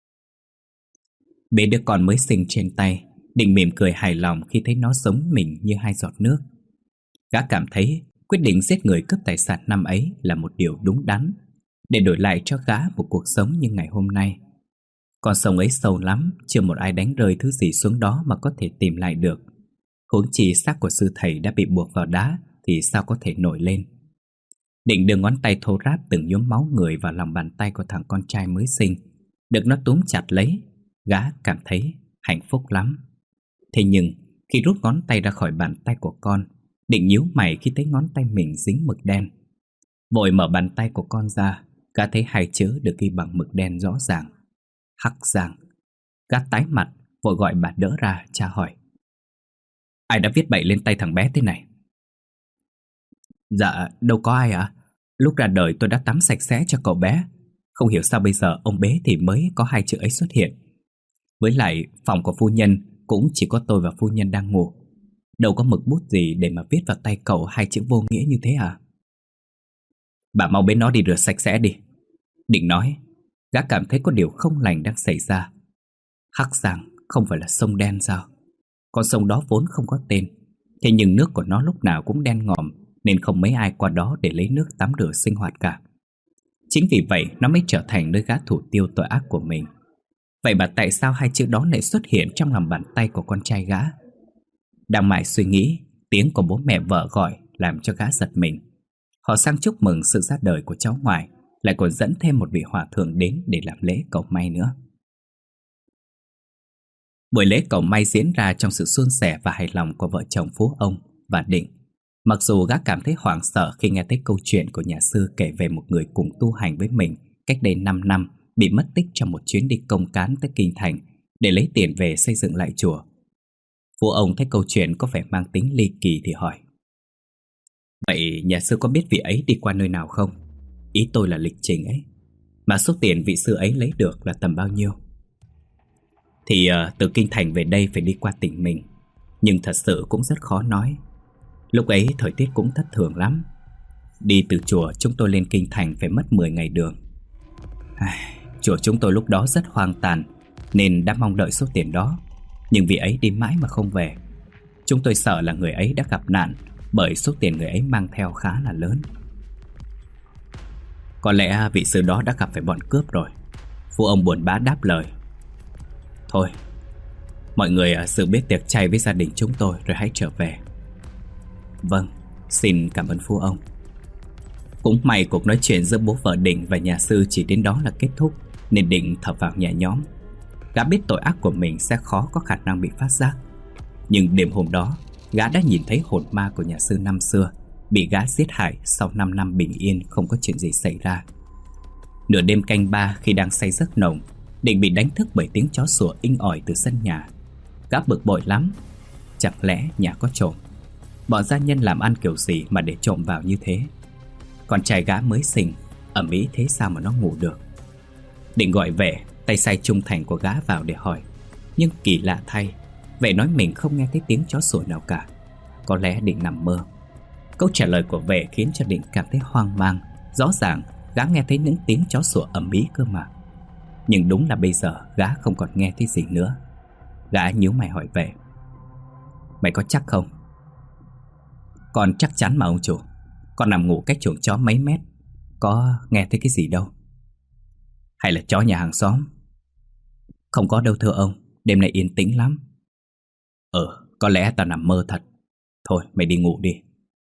Bế đứa con mới sinh trên tay, Định mỉm cười hài lòng khi thấy nó giống mình như hai giọt nước. Gã cảm thấy quyết định giết người cướp tài sản năm ấy là một điều đúng đắn, để đổi lại cho gã một cuộc sống như ngày hôm nay. Con sông ấy sâu lắm, chưa một ai đánh rơi thứ gì xuống đó mà có thể tìm lại được. Huống chi xác của sư thầy đã bị buộc vào đá thì sao có thể nổi lên. Định đưa ngón tay thô ráp từng nhuốm máu người vào lòng bàn tay của thằng con trai mới sinh. Được nó túm chặt lấy, gã cảm thấy hạnh phúc lắm. Thế nhưng khi rút ngón tay ra khỏi bàn tay của con, Định nhíu mày khi thấy ngón tay mình dính mực đen. Vội mở bàn tay của con ra, gã thấy hai chữ được ghi bằng mực đen rõ ràng: Hắc Giang. Gã tái mặt, vội gọi bà đỡ ra, tra hỏi: "Ai đã viết bậy lên tay thằng bé thế này?" "Dạ, đâu có ai ạ. Lúc ra đời tôi đã tắm sạch sẽ cho cậu bé. Không hiểu sao bây giờ ông bế thì mới có hai chữ ấy xuất hiện. Với lại phòng của phu nhân cũng chỉ có tôi và phu nhân đang ngủ. Đâu có mực bút gì để mà viết vào tay cậu hai chữ vô nghĩa như thế à?" "Bà mau bế nó đi rửa sạch sẽ đi." Định nói. Gã cảm thấy có điều không lành đang xảy ra. Hắc Giang không phải là sông đen sao? Con sông đó vốn không có tên, thế nhưng nước của nó lúc nào cũng đen ngòm, nên không mấy ai qua đó để lấy nước tắm rửa sinh hoạt cả. Chính vì vậy nó mới trở thành nơi gã thủ tiêu tội ác của mình. Vậy mà tại sao hai chữ đó lại xuất hiện trong lòng bàn tay của con trai gã? Đang mải suy nghĩ, tiếng của bố mẹ vợ gọi làm cho gã giật mình. Họ sang chúc mừng sự ra đời của cháu ngoại, lại còn dẫn thêm một vị hòa thượng đến để làm lễ cầu may nữa. Buổi lễ cầu may diễn ra trong sự suôn sẻ và hài lòng của vợ chồng phú ông và Định. Mặc dù gã cảm thấy hoảng sợ khi nghe thấy câu chuyện của nhà sư kể về một người cùng tu hành với mình cách đây năm năm bị mất tích trong một chuyến đi công cán tới Kinh Thành để lấy tiền về xây dựng lại chùa. Phú ông thấy câu chuyện có vẻ mang tính ly kỳ thì hỏi: "Vậy nhà sư có biết vị ấy đi qua nơi nào không? Ý tôi là lịch trình ấy. Mà số tiền vị sư ấy lấy được là tầm bao nhiêu?" Thì uh, từ Kinh Thành về đây phải đi qua tỉnh mình, nhưng thật sự cũng rất khó nói. Lúc ấy thời tiết cũng thất thường lắm. Đi từ chùa chúng tôi lên Kinh Thành phải mất mười ngày đường. Ai, chùa chúng tôi lúc đó rất hoang tàn, nên đã mong đợi số tiền đó. Nhưng vị ấy đi mãi mà không về. Chúng tôi sợ là người ấy đã gặp nạn, bởi số tiền người ấy mang theo khá là lớn. Có lẽ vị sư đó đã gặp phải bọn cướp rồi. Phu ông buồn bã đáp lời: Thôi, mọi người dự biết tiệc chay với gia đình chúng tôi rồi hãy trở về. Vâng, xin cảm ơn phu ông. Cũng may cuộc nói chuyện giữa bố vợ Định và nhà sư chỉ đến đó là kết thúc, nên Định thở vào nhẹ nhõm. Gã biết tội ác của mình sẽ khó có khả năng bị phát giác. Nhưng đêm hôm đó, gã đã nhìn thấy hồn ma của nhà sư năm xưa bị gã giết hại sau năm năm bình yên không có chuyện gì xảy ra. Nửa đêm canh ba, khi đang say giấc nồng, Định bị đánh thức bởi tiếng chó sủa inh ỏi từ sân nhà. Gã bực bội lắm. Chẳng lẽ nhà có trộm? Bọn gia nhân làm ăn kiểu gì mà để trộm vào như thế? Con trai gã mới sinh, ầm ĩ thế sao mà nó ngủ được? Định gọi vệ, tay sai trung thành của gã vào để hỏi. Nhưng kỳ lạ thay, vệ nói mình không nghe thấy tiếng chó sủa nào cả. Có lẽ Định nằm mơ. Câu trả lời của vệ khiến cho Định cảm thấy hoang mang. Rõ ràng gã nghe thấy những tiếng chó sủa ầm ĩ cơ mà. Nhưng đúng là bây giờ gã không còn nghe thấy gì nữa. Gã nhíu mày hỏi vệ: Mày có chắc không? Con chắc chắn mà ông chủ. Con nằm ngủ cách chuồng chó mấy mét, có nghe thấy cái gì đâu. Hay là chó nhà hàng xóm? Không có đâu thưa ông, đêm nay yên tĩnh lắm. Ờ, có lẽ tao nằm mơ thật. Thôi mày đi ngủ đi.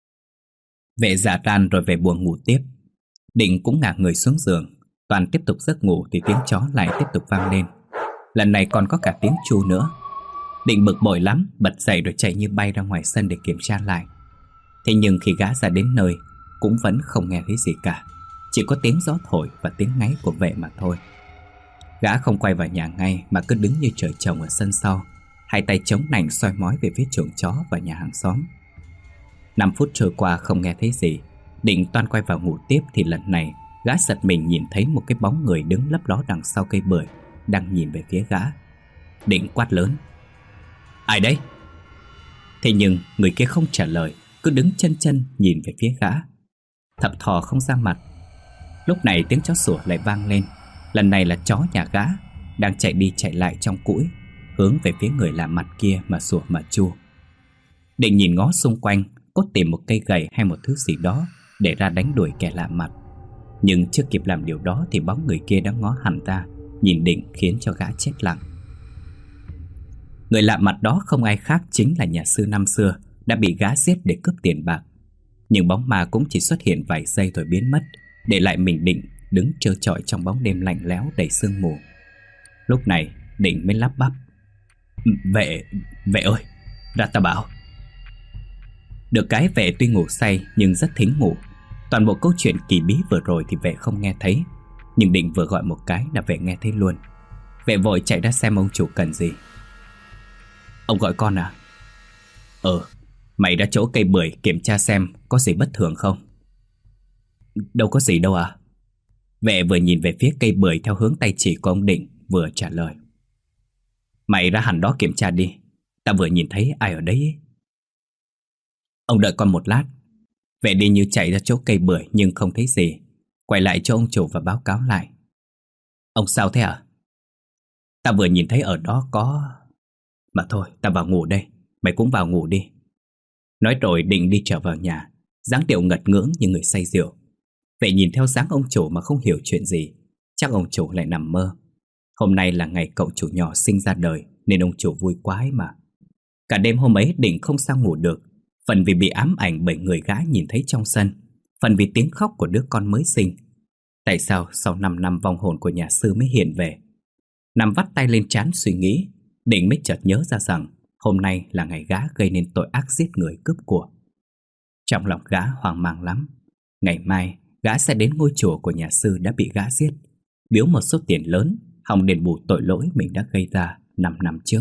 Vệ giả ran rồi về buồng ngủ tiếp. Định cũng ngả người xuống giường. Toàn tiếp tục giấc ngủ thì tiếng chó lại tiếp tục vang lên. Lần này còn có cả tiếng tru nữa. Định bực bội lắm, bật dậy rồi chạy như bay ra ngoài sân để kiểm tra lại. Thế nhưng khi gã ra đến nơi, cũng vẫn không nghe thấy gì cả. Chỉ có tiếng gió thổi và tiếng ngáy của vệ mà thôi. Gã không quay vào nhà ngay mà cứ đứng như trời trồng ở sân sau, hai tay chống nạnh soi mói về phía chuồng chó và nhà hàng xóm. Năm phút trôi qua không nghe thấy gì. Định toan quay vào ngủ tiếp thì lần này gã giật mình nhìn thấy một cái bóng người đứng lấp ló đằng sau cây bưởi, đang nhìn về phía gã. Định quát lớn: Ai đấy? Thế nhưng người kia không trả lời, cứ đứng chân chân nhìn về phía gã, thập thò không ra mặt. Lúc này tiếng chó sủa lại vang lên. Lần này là chó nhà gã, đang chạy đi chạy lại trong cũi, hướng về phía người lạ mặt kia mà sủa mà chu. Định nhìn ngó xung quanh, cốt tìm một cây gậy hay một thứ gì đó để ra đánh đuổi kẻ lạ mặt. Nhưng chưa kịp làm điều đó thì bóng người kia đã ngó hẳn ra, nhìn Định khiến cho gã chết lặng. Người lạ mặt đó không ai khác chính là nhà sư năm xưa đã bị gã giết để cướp tiền bạc. Nhưng bóng ma cũng chỉ xuất hiện vài giây rồi biến mất, để lại mình Định đứng trơ trọi trong bóng đêm lạnh lẽo đầy sương mù. Lúc này Định mới lắp bắp: Vệ, vệ ơi, ra ta bảo. Được cái vệ tuy ngủ say nhưng rất thính ngủ. Toàn bộ câu chuyện kỳ bí vừa rồi thì vệ không nghe thấy, nhưng Định vừa gọi một cái là vệ nghe thấy luôn. Vệ vội chạy ra xem ông chủ cần gì. Ông gọi con à? Ờ, mày ra chỗ cây bưởi kiểm tra xem có gì bất thường không? Đâu có gì đâu à? Vệ vừa nhìn về phía cây bưởi theo hướng tay chỉ của ông Định, vừa trả lời: Mày ra hẳn đó kiểm tra đi, ta vừa nhìn thấy ai ở đấy ấy. Ông đợi con một lát. Vệ đi như chạy ra chỗ cây bưởi nhưng không thấy gì, quay lại cho ông chủ và báo cáo lại: Ông sao thế à? Ta vừa nhìn thấy ở đó có... Mà thôi, ta vào ngủ đây, mày cũng vào ngủ đi. Nói rồi Định đi trở vào nhà, dáng điệu ngật ngưỡng như người say rượu. Vệ nhìn theo dáng ông chủ mà không hiểu chuyện gì. Chắc ông chủ lại nằm mơ. Hôm nay là ngày cậu chủ nhỏ sinh ra đời, nên ông chủ vui quá ấy mà. Cả đêm hôm ấy Định không sao ngủ được, phần vì bị ám ảnh bởi người gã nhìn thấy trong sân, phần vì tiếng khóc của đứa con mới sinh. Tại sao sau năm năm vong hồn của nhà sư mới hiện về? Nằm vắt tay lên trán suy nghĩ, Định mới chợt nhớ ra rằng hôm nay là ngày gã gây nên tội ác giết người cướp của. Trong lòng gã hoang mang lắm. Ngày mai gã sẽ đến ngôi chùa của nhà sư đã bị gã giết, biếu một số tiền lớn hòng đền bù tội lỗi mình đã gây ra năm năm trước.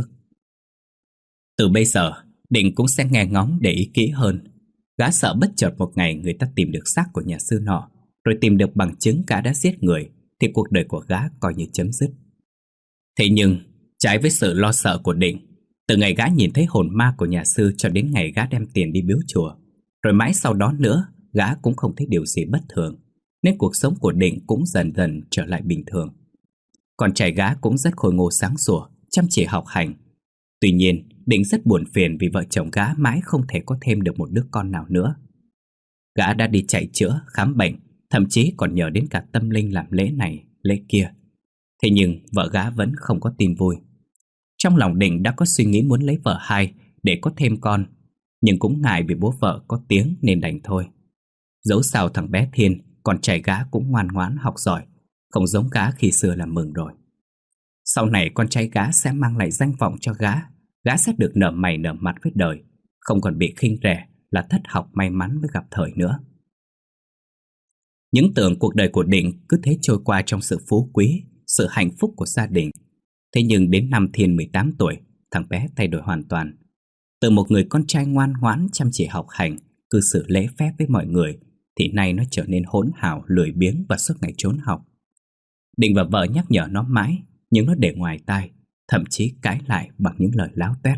Từ bây giờ Định cũng sẽ nghe ngóng để ý kỹ hơn. Gã sợ bất chợt một ngày người ta tìm được xác của nhà sư nọ, rồi tìm được bằng chứng gã đã giết người, thì cuộc đời của gã coi như chấm dứt. Thế nhưng trái với sự lo sợ của Định, từ ngày gã nhìn thấy hồn ma của nhà sư cho đến ngày gã đem tiền đi biếu chùa, rồi mãi sau đó nữa gã cũng không thấy điều gì bất thường, nên cuộc sống của Định cũng dần dần trở lại bình thường. Con trai gã cũng rất khôi ngô sáng sủa, chăm chỉ học hành. Tuy nhiên Định rất buồn phiền vì vợ chồng gã mãi không thể có thêm được một đứa con nào nữa. Gã đã đi chạy chữa, khám bệnh, thậm chí còn nhờ đến cả tâm linh làm lễ này, lễ kia. Thế nhưng vợ gã vẫn không có tin vui. Trong lòng Định đã có suy nghĩ muốn lấy vợ hai để có thêm con, nhưng cũng ngại vì bố vợ có tiếng nên đành thôi. Dẫu sao thằng bé Thiên, con trai gã cũng ngoan ngoãn học giỏi, không giống gã khi xưa là mừng rồi. Sau này con trai gã sẽ mang lại danh vọng cho gã. Gã sẽ được nở mày nở mặt với đời, không còn bị khinh rẻ là thất học may mắn mới gặp thời nữa. Những tưởng cuộc đời của Định cứ thế trôi qua trong sự phú quý, sự hạnh phúc của gia đình. Thế nhưng đến năm Thiên mười tám tuổi, thằng bé thay đổi hoàn toàn. Từ một người con trai ngoan ngoãn chăm chỉ học hành, cư xử lễ phép với mọi người, thì nay nó trở nên hỗn hào, lười biếng và suốt ngày trốn học. Định và vợ nhắc nhở nó mãi, nhưng nó để ngoài tai, thậm chí cãi lại bằng những lời láo tuét.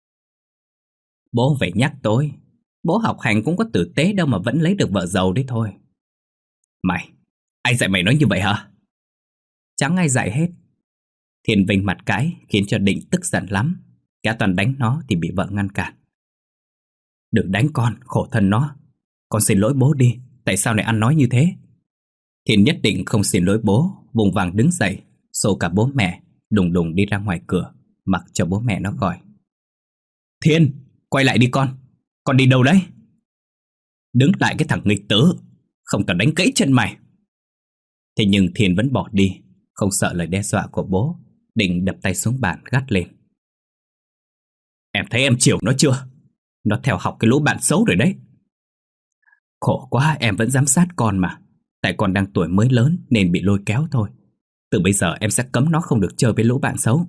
Bố phải nhắc tôi, bố học hành cũng có tử tế đâu mà vẫn lấy được vợ giàu đấy thôi. Mày, ai dạy mày nói như vậy hả? Chẳng ai dạy hết. Thiên vênh mặt cãi khiến cho Định tức giận lắm. Gã toàn đánh nó thì bị vợ ngăn cản. Đừng đánh con, khổ thân nó. Con xin lỗi bố đi, tại sao lại ăn nói như thế? Thiên nhất định không xin lỗi bố, vùng vàng đứng dậy, xô cả bố mẹ, đùng đùng đi ra ngoài cửa, mặc cho bố mẹ nó gọi. Thiên, quay lại đi con, con đi đâu đấy? Đứng lại cái thằng nghịch tử, không tao đánh gãy chân mày. Thế nhưng Thiên vẫn bỏ đi, không sợ lời đe dọa của bố. Định đập tay xuống bàn gắt lên. Em thấy em chiều nó chưa? Nó theo học cái lũ bạn xấu rồi đấy. Khổ quá, em vẫn giám sát con mà. Tại con đang tuổi mới lớn nên bị lôi kéo thôi. Từ bây giờ em sẽ cấm nó không được chơi với lũ bạn xấu.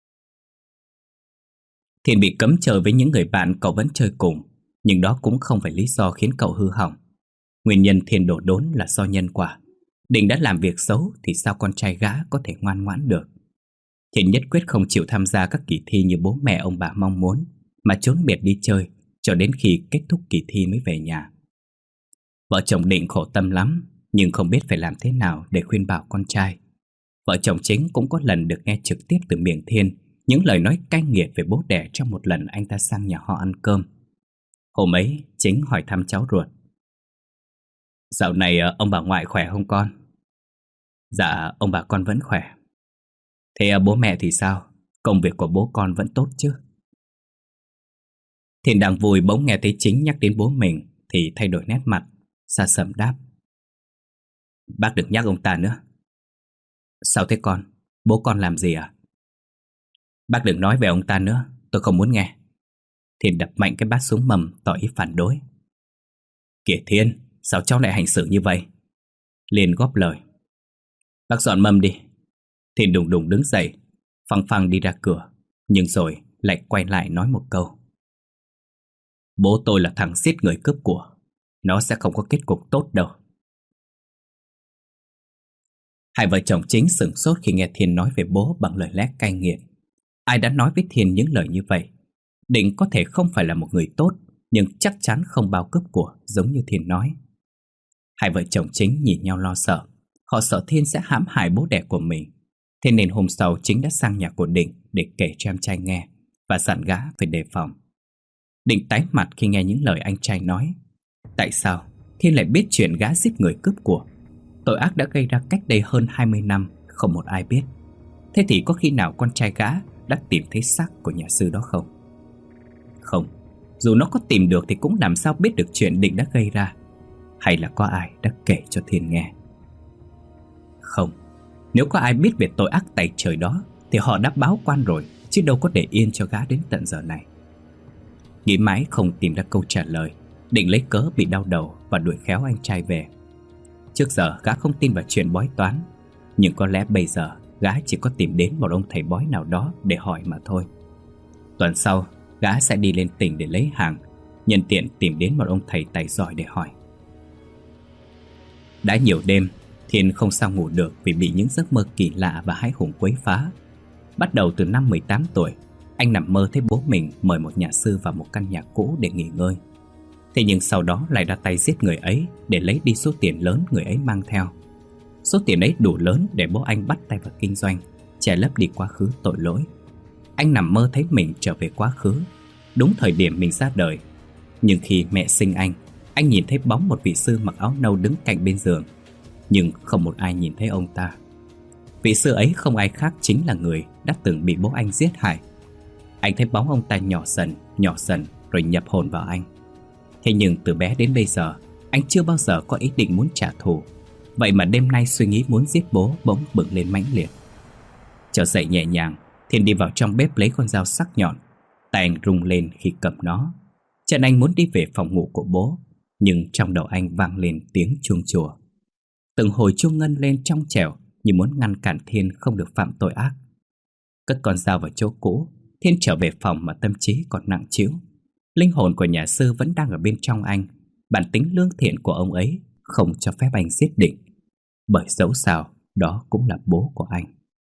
Thiên bị cấm chơi với những người bạn cậu vẫn chơi cùng, nhưng đó cũng không phải lý do khiến cậu hư hỏng. Nguyên nhân Thiên đổ đốn là do nhân quả. Định đã làm việc xấu thì sao con trai gã có thể ngoan ngoãn được. Thiên nhất quyết không chịu tham gia các kỳ thi như bố mẹ ông bà mong muốn, mà trốn biệt đi chơi cho đến khi kết thúc kỳ thi mới về nhà. Vợ chồng Định khổ tâm lắm, nhưng không biết phải làm thế nào để khuyên bảo con trai. Vợ chồng Chính cũng có lần được nghe trực tiếp từ miệng Thiên những lời nói cay nghiệt về bố đẻ trong một lần anh ta sang nhà họ ăn cơm. Hôm ấy, Chính hỏi thăm cháu ruột. Dạo này ông bà ngoại khỏe không con? Dạ, ông bà con vẫn khỏe. Thế bố mẹ thì sao? Công việc của bố con vẫn tốt chứ? Thiên đang vui bỗng nghe thấy Chính nhắc đến bố mình thì thay đổi nét mặt, xa sầm đáp. Bác đừng nhắc ông ta nữa. Sao thế con? Bố con làm gì à? Bác đừng nói về ông ta nữa, tôi không muốn nghe. Thiên đập mạnh cái bát xuống mâm tỏ ý phản đối. Kìa Thiên, sao cháu lại hành xử như vậy? Liên góp lời. Bác dọn mâm đi. Thiên đùng đùng đứng dậy, phăng phăng đi ra cửa, nhưng rồi lại quay lại nói một câu. Bố tôi là thằng giết người cướp của, nó sẽ không có kết cục tốt đâu. Hai vợ chồng Chính sửng sốt khi nghe Thiên nói về bố bằng lời lẽ cay nghiệt. Ai đã nói với Thiên những lời như vậy? Định có thể không phải là một người tốt, nhưng chắc chắn không bao cướp của giống như Thiên nói. Hai vợ chồng Chính nhìn nhau lo sợ. Họ sợ Thiên sẽ hãm hại bố đẻ của mình. Thế nên hôm sau Chính đã sang nhà của Định để kể cho em trai nghe và dặn gã phải đề phòng. Định tái mặt khi nghe những lời anh trai nói. Tại sao Thiên lại biết chuyện gã giết người cướp của? Tội ác đã gây ra cách đây hơn hai mươi năm, không một ai biết. Thế thì có khi nào con trai gã đã tìm thấy xác của nhà sư đó không? Không, dù nó có tìm được thì cũng làm sao biết được chuyện Định đã gây ra. Hay là có ai đã kể cho Thiên nghe? Không, nếu có ai biết về tội ác tày trời đó thì họ đã báo quan rồi, chứ đâu có để yên cho gã đến tận giờ này. Nghĩ mãi không tìm ra câu trả lời, Định lấy cớ bị đau đầu và đuổi khéo anh trai về. Trước giờ gã không tin vào chuyện bói toán, nhưng có lẽ bây giờ gã chỉ có tìm đến một ông thầy bói nào đó để hỏi mà thôi. Tuần sau, gã sẽ đi lên tỉnh để lấy hàng, nhân tiện tìm đến một ông thầy tài giỏi để hỏi. Đã nhiều đêm, Thiên không sao ngủ được vì bị những giấc mơ kỳ lạ và hãi hùng quấy phá. Bắt đầu từ năm mười tám tuổi, anh nằm mơ thấy bố mình mời một nhà sư vào một căn nhà cũ để nghỉ ngơi. Thế nhưng sau đó lại ra tay giết người ấy để lấy đi số tiền lớn người ấy mang theo. Số tiền ấy đủ lớn để bố anh bắt tay vào kinh doanh, che lấp đi quá khứ tội lỗi. Anh nằm mơ thấy mình trở về quá khứ, đúng thời điểm mình ra đời. Nhưng khi mẹ sinh anh, anh nhìn thấy bóng một vị sư mặc áo nâu đứng cạnh bên giường, nhưng không một ai nhìn thấy ông ta. Vị sư ấy không ai khác chính là người đã từng bị bố anh giết hại. Anh thấy bóng ông ta nhỏ dần, nhỏ dần rồi nhập hồn vào anh. Thế nhưng từ bé đến bây giờ, anh chưa bao giờ có ý định muốn trả thù. Vậy mà đêm nay suy nghĩ muốn giết bố bỗng bừng lên mãnh liệt. Trở dậy nhẹ nhàng, Thiên đi vào trong bếp lấy con dao sắc nhọn. Tay anh rung lên khi cầm nó. Chân anh muốn đi về phòng ngủ của bố, nhưng trong đầu anh vang lên tiếng chuông chùa. Từng hồi chuông ngân lên trong trẻo, như muốn ngăn cản Thiên không được phạm tội ác. Cất con dao vào chỗ cũ, Thiên trở về phòng mà tâm trí còn nặng trĩu. Linh hồn của nhà sư vẫn đang ở bên trong anh. Bản tính lương thiện của ông ấy không cho phép anh giết Định, bởi dẫu sao đó cũng là bố của anh.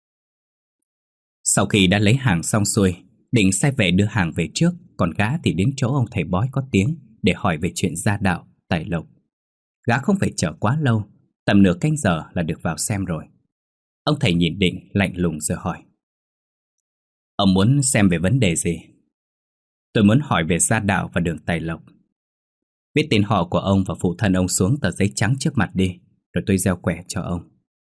Sau khi đã lấy hàng xong xuôi, Định sai vệ đưa hàng về trước, còn gã thì đến chỗ ông thầy bói có tiếng để hỏi về chuyện gia đạo, tài lộc. Gã không phải chờ quá lâu, tầm nửa canh giờ là được vào xem rồi. Ông thầy nhìn Định lạnh lùng rồi hỏi: Ông muốn xem về vấn đề gì? Tôi muốn hỏi về gia đạo và đường tài lộc. Viết tên họ của ông và phụ thân ông xuống tờ giấy trắng trước mặt đi, rồi tôi gieo quẻ cho ông.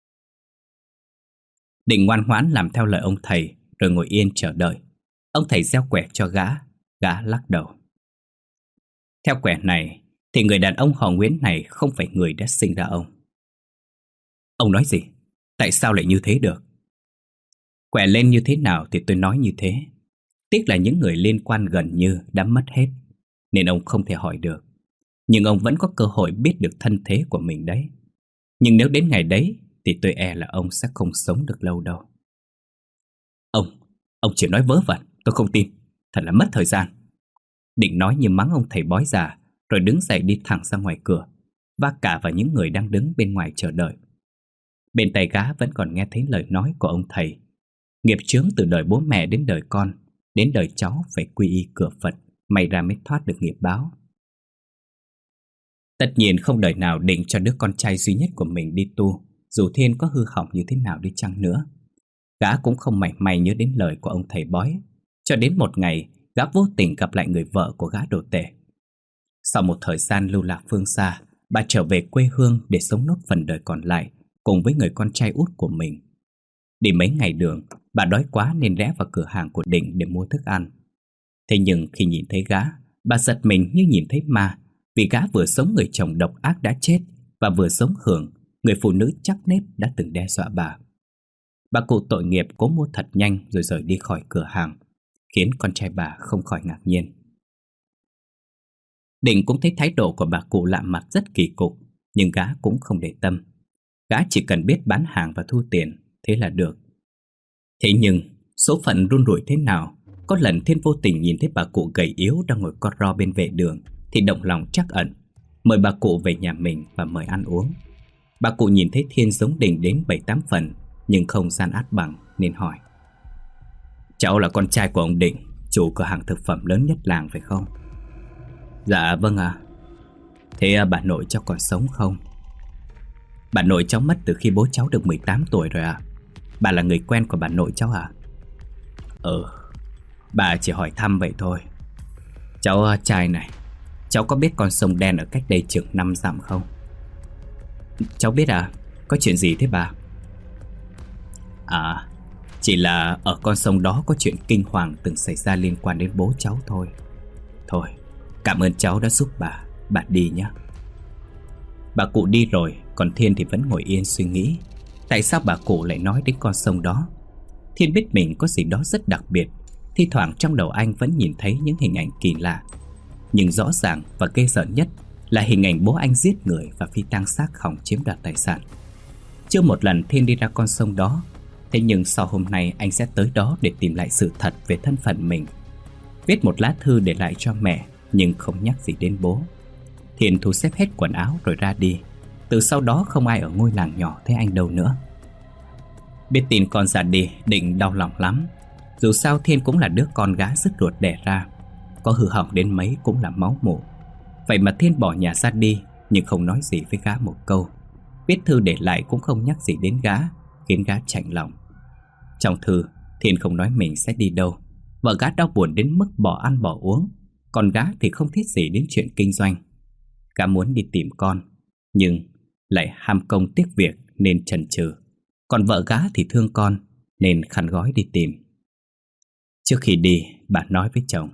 Định ngoan ngoãn làm theo lời ông thầy, rồi ngồi yên chờ đợi. Ông thầy gieo quẻ cho gã, gã lắc đầu. Theo quẻ này thì người đàn ông họ Nguyễn này không phải người đã sinh ra ông. Ông nói gì? Tại sao lại như thế được? Quẻ lên như thế nào thì tôi nói như thế. Tiếc là những người liên quan gần như đã mất hết, nên ông không thể hỏi được. Nhưng ông vẫn có cơ hội biết được thân thế của mình đấy. Nhưng nếu đến ngày đấy thì tôi e là ông sẽ không sống được lâu đâu. Ông, ông chỉ nói vớ vẩn, tôi không tin. Thật là mất thời gian. Định nói như mắng ông thầy bói già, rồi đứng dậy đi thẳng ra ngoài cửa, và cả vào những người đang đứng bên ngoài chờ đợi. Bên tay gã vẫn còn nghe thấy lời nói của ông thầy. Nghiệp chướng từ đời bố mẹ đến đời con, đến đời cháu phải quy y cửa Phật, may ra mới thoát được nghiệp báo. Tất nhiên không đời nào Định cho đứa con trai duy nhất của mình đi tu, dù Thiên có hư hỏng như thế nào đi chăng nữa. Gã cũng không mảy may nhớ đến lời của ông thầy bói, cho đến một ngày gã vô tình gặp lại người vợ của gã đồ tể. Sau một thời gian lưu lạc phương xa, bà trở về quê hương để sống nốt phần đời còn lại cùng với người con trai út của mình. Đi mấy ngày đường, bà đói quá nên rẽ vào cửa hàng của Định để mua thức ăn. Thế nhưng khi nhìn thấy gã, bà giật mình như nhìn thấy ma, vì gã vừa sống người chồng độc ác đã chết, và vừa sống Hưởng, người phụ nữ chắc nết đã từng đe dọa bà. Bà cụ tội nghiệp cố mua thật nhanh rồi rời đi khỏi cửa hàng, khiến con trai bà không khỏi ngạc nhiên. Định cũng thấy thái độ của bà cụ lạ mặt rất kỳ cục, nhưng gã cũng không để tâm. Gã chỉ cần biết bán hàng và thu tiền, thế là được. Thế nhưng số phận run rủi thế nào, có lần Thiên vô tình nhìn thấy bà cụ gầy yếu đang ngồi co ro bên vệ đường, thì động lòng trắc ẩn, mời bà cụ về nhà mình và mời ăn uống. Bà cụ nhìn thấy Thiên giống Định đến bảy tám phần, nhưng không gian át bằng nên hỏi: Cháu là con trai của ông Định, chủ cửa hàng thực phẩm lớn nhất làng phải không? Dạ vâng ạ. À. Thế bà nội cháu còn sống không? Bà nội cháu mất từ khi bố cháu được mười tám tuổi rồi ạ. À. Bà là người quen của bà nội cháu à? Ừ, bà chỉ hỏi thăm vậy thôi. Cháu trai này, cháu có biết con sông đen ở cách đây chừng năm dặm không? Cháu biết à, có chuyện gì thế bà? À, chỉ là ở con sông đó có chuyện kinh hoàng từng xảy ra liên quan đến bố cháu thôi. Thôi, cảm ơn cháu đã giúp bà, bà đi nhé. Bà cụ đi rồi, còn Thiên thì vẫn ngồi yên suy nghĩ. Tại sao bà cụ lại nói đến con sông đó? Thiên biết mình có gì đó rất đặc biệt. Thi thoảng trong đầu anh vẫn nhìn thấy những hình ảnh kỳ lạ. Nhưng rõ ràng và ghê rợn nhất là hình ảnh bố anh giết người và phi tang xác hòng chiếm đoạt tài sản. Chưa một lần Thiên đi ra con sông đó. Thế nhưng sau hôm nay anh sẽ tới đó để tìm lại sự thật về thân phận mình. Viết một lá thư để lại cho mẹ, nhưng không nhắc gì đến bố. Thiên thu xếp hết quần áo rồi ra đi. Từ sau đó không ai ở ngôi làng nhỏ thấy anh đâu nữa. Biết tin con ra đi, Định đau lòng lắm. Dù sao Thiên cũng là đứa con gái dứt ruột đẻ ra, có hư hỏng đến mấy cũng là máu mủ. Vậy mà Thiên bỏ nhà ra đi, nhưng không nói gì với gã một câu. Viết thư để lại cũng không nhắc gì đến gã, khiến gã chạnh lòng. Trong thư, Thiên không nói mình sẽ đi đâu. Vợ gã đau buồn đến mức bỏ ăn bỏ uống, còn gã thì không thiết gì đến chuyện kinh doanh. Gã muốn đi tìm con, nhưng lại ham công tiếc việc nên chần chừ. Còn vợ gã thì thương con nên khăn gói đi tìm. Trước khi đi, bà nói với chồng: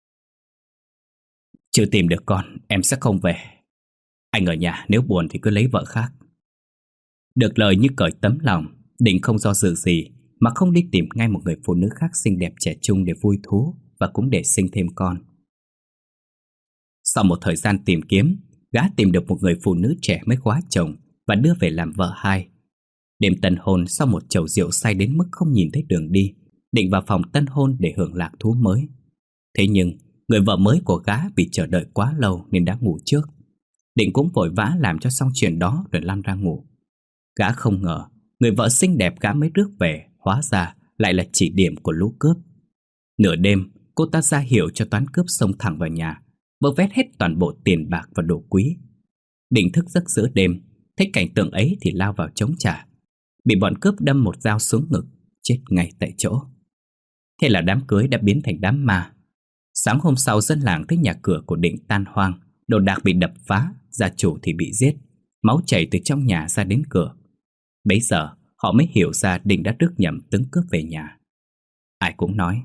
chưa tìm được con, em sẽ không về. Anh ở nhà, nếu buồn thì cứ lấy vợ khác. Được lời như cởi tấm lòng, Định không do dự gì mà không đi tìm ngay một người phụ nữ khác xinh đẹp trẻ trung để vui thú và cũng để sinh thêm con. Sau một thời gian tìm kiếm, gã tìm được một người phụ nữ trẻ mới góa chồng và đưa về làm vợ hai. Đêm tân hôn, sau một chầu rượu say đến mức không nhìn thấy đường đi, Định vào phòng tân hôn để hưởng lạc thú mới. Thế nhưng người vợ mới của gã vì chờ đợi quá lâu nên đã ngủ trước. Định cũng vội vã làm cho xong chuyện đó rồi lăn ra ngủ. Gã không ngờ người vợ xinh đẹp gã mới rước về hóa ra lại là chỉ điểm của lũ cướp. Nửa đêm, cô ta ra hiệu cho toán cướp xông thẳng vào nhà, vơ vét hết toàn bộ tiền bạc và đồ quý. Định thức giấc giữa đêm, thấy cảnh tượng ấy thì lao vào chống trả, bị bọn cướp đâm một dao xuống ngực, chết ngay tại chỗ. Thế là đám cưới đã biến thành đám ma. Sáng hôm sau, dân làng thấy nhà cửa của Định tan hoang, đồ đạc bị đập phá, gia chủ thì bị giết, máu chảy từ trong nhà ra đến cửa. Bấy giờ họ mới hiểu ra Định đã rước nhầm tướng cướp về nhà. Ai cũng nói: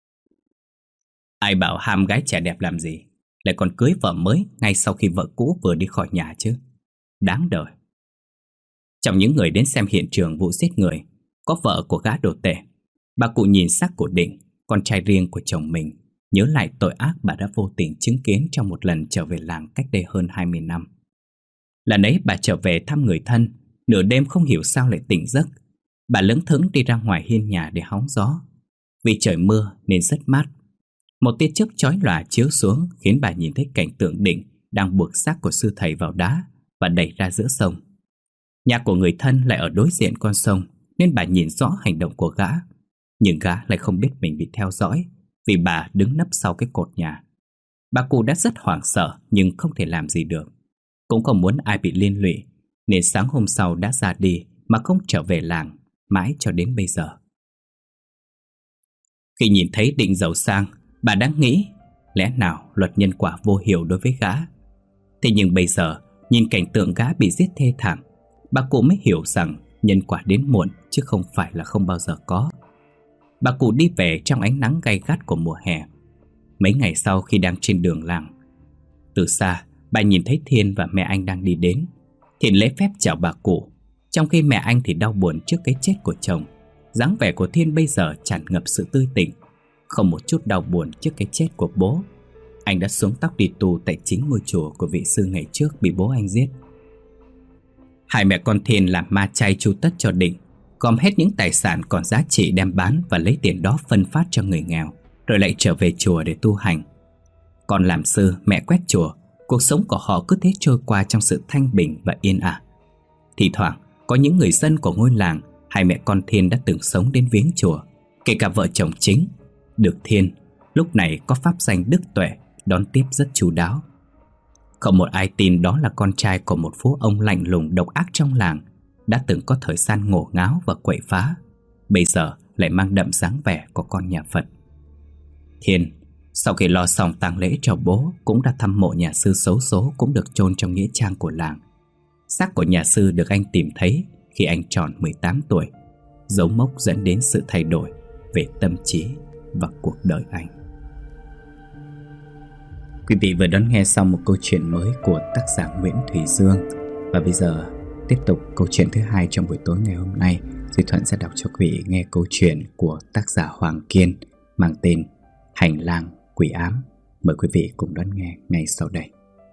ai bảo ham gái trẻ đẹp làm gì, lại còn cưới vợ mới ngay sau khi vợ cũ vừa đi khỏi nhà chứ. Đáng đời. Trong những người đến xem hiện trường vụ giết người, có vợ của gã đồ tể. Bà cụ nhìn xác của Định, con trai riêng của chồng mình, nhớ lại tội ác bà đã vô tình chứng kiến trong một lần trở về làng cách đây hơn hai mươi năm. Lần ấy bà trở về thăm người thân, nửa đêm không hiểu sao lại tỉnh giấc. Bà lững thững đi ra ngoài hiên nhà để hóng gió. Vì trời mưa nên rất mát. Một tia chớp chói lòa chiếu xuống khiến bà nhìn thấy cảnh tượng Định đang buộc xác của sư thầy vào đá và đẩy ra giữa sông. Nhà của người thân lại ở đối diện con sông nên bà nhìn rõ hành động của gã. Nhưng gã lại không biết mình bị theo dõi vì bà đứng nấp sau cái cột nhà. Bà cụ đã rất hoảng sợ nhưng không thể làm gì được. Cũng không muốn ai bị liên lụy nên sáng hôm sau đã ra đi mà không trở về làng mãi cho đến bây giờ. Khi nhìn thấy Định giàu sang, bà đã nghĩ lẽ nào luật nhân quả vô hiệu đối với gã. Thế nhưng bây giờ nhìn cảnh tượng gã bị giết thê thảm, bà cụ mới hiểu rằng nhân quả đến muộn chứ không phải là không bao giờ có. Bà cụ đi về trong ánh nắng gay gắt của mùa hè. Mấy ngày sau khi đang trên đường làng, từ xa bà nhìn thấy Thiên và mẹ anh đang đi đến. Thiên lễ phép chào bà cụ, trong khi mẹ anh thì đau buồn trước cái chết của chồng. Dáng vẻ của Thiên bây giờ tràn ngập sự tươi tỉnh, không một chút đau buồn trước cái chết của bố. Anh đã xuống tóc đi tù tại chính ngôi chùa của vị sư ngày trước bị bố anh giết. Hai mẹ con Thiên làm ma chay chu tất cho Định, gom hết những tài sản còn giá trị đem bán và lấy tiền đó phân phát cho người nghèo, rồi lại trở về chùa để tu hành. Còn làm sư, mẹ quét chùa, cuộc sống của họ cứ thế trôi qua trong sự thanh bình và yên ả. Thì thoảng có những người dân của ngôi làng hai mẹ con Thiên đã từng sống đến viếng chùa, kể cả vợ chồng chính. Được Thiên lúc này có pháp danh Đức Tuệ đón tiếp rất chu đáo. Không một ai tin đó là con trai của một phú ông lạnh lùng độc ác trong làng, đã từng có thời gian ngổ ngáo và quậy phá, bây giờ lại mang đậm dáng vẻ của con nhà Phật. Thiên sau khi lo xong tang lễ cho bố cũng đã thăm mộ nhà sư xấu số cũng được chôn trong nghĩa trang của làng. Xác của nhà sư được anh tìm thấy khi anh tròn mười tám tuổi, dấu mốc dẫn đến sự thay đổi về tâm trí và cuộc đời anh. Quý vị vừa đón nghe xong một câu chuyện mới của tác giả Nguyễn Thủy Dương. Và bây giờ tiếp tục câu chuyện thứ hai trong buổi tối ngày hôm nay. Duy Thuận sẽ đọc cho quý vị nghe câu chuyện của tác giả Hoàng Kiên mang tên Hành lang quỷ ám. Mời quý vị cùng đón nghe ngay sau đây.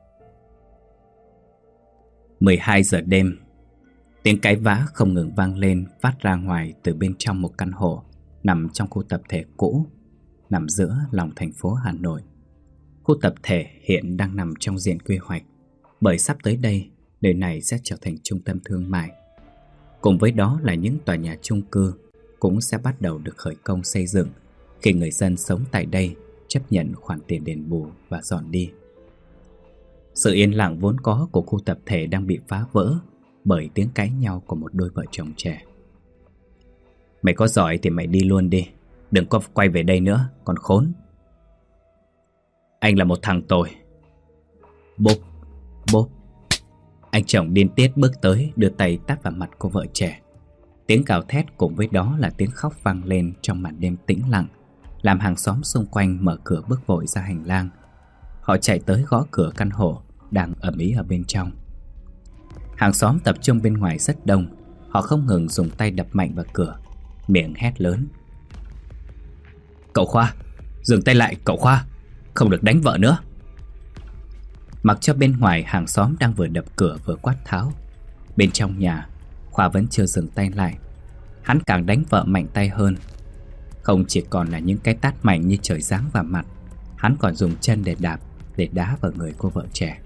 mười hai giờ đêm, tiếng cái vã không ngừng vang lên phát ra ngoài từ bên trong một căn hộ nằm trong khu tập thể cũ, nằm giữa lòng thành phố Hà Nội. Khu tập thể hiện đang nằm trong diện quy hoạch, bởi sắp tới đây, nơi này sẽ trở thành trung tâm thương mại. Cùng với đó là những tòa nhà chung cư cũng sẽ bắt đầu được khởi công xây dựng khi người dân sống tại đây chấp nhận khoản tiền đền bù và dọn đi. Sự yên lặng vốn có của khu tập thể đang bị phá vỡ bởi tiếng cãi nhau của một đôi vợ chồng trẻ. Mày có giỏi thì mày đi luôn đi, đừng có quay về đây nữa, còn khốn. Anh là một thằng tồi. Bốp, bốp. Anh chồng điên tiết bước tới đưa tay tát vào mặt cô vợ trẻ. Tiếng gào thét cùng với đó là tiếng khóc vang lên trong màn đêm tĩnh lặng, làm hàng xóm xung quanh mở cửa bước vội ra hành lang. Họ chạy tới gõ cửa căn hộ đang ầm ĩ ở bên trong. Hàng xóm tập trung bên ngoài rất đông. Họ không ngừng dùng tay đập mạnh vào cửa, miệng hét lớn: "Cậu Khoa, dừng tay lại cậu Khoa, không được đánh vợ nữa." Mặc cho bên ngoài hàng xóm đang vừa đập cửa vừa quát tháo, bên trong nhà Khoa vẫn chưa dừng tay lại. Hắn càng đánh vợ mạnh tay hơn. Không chỉ còn là những cái tát mạnh như trời giáng vào mặt, hắn còn dùng chân để đạp, để đá vào người cô vợ trẻ.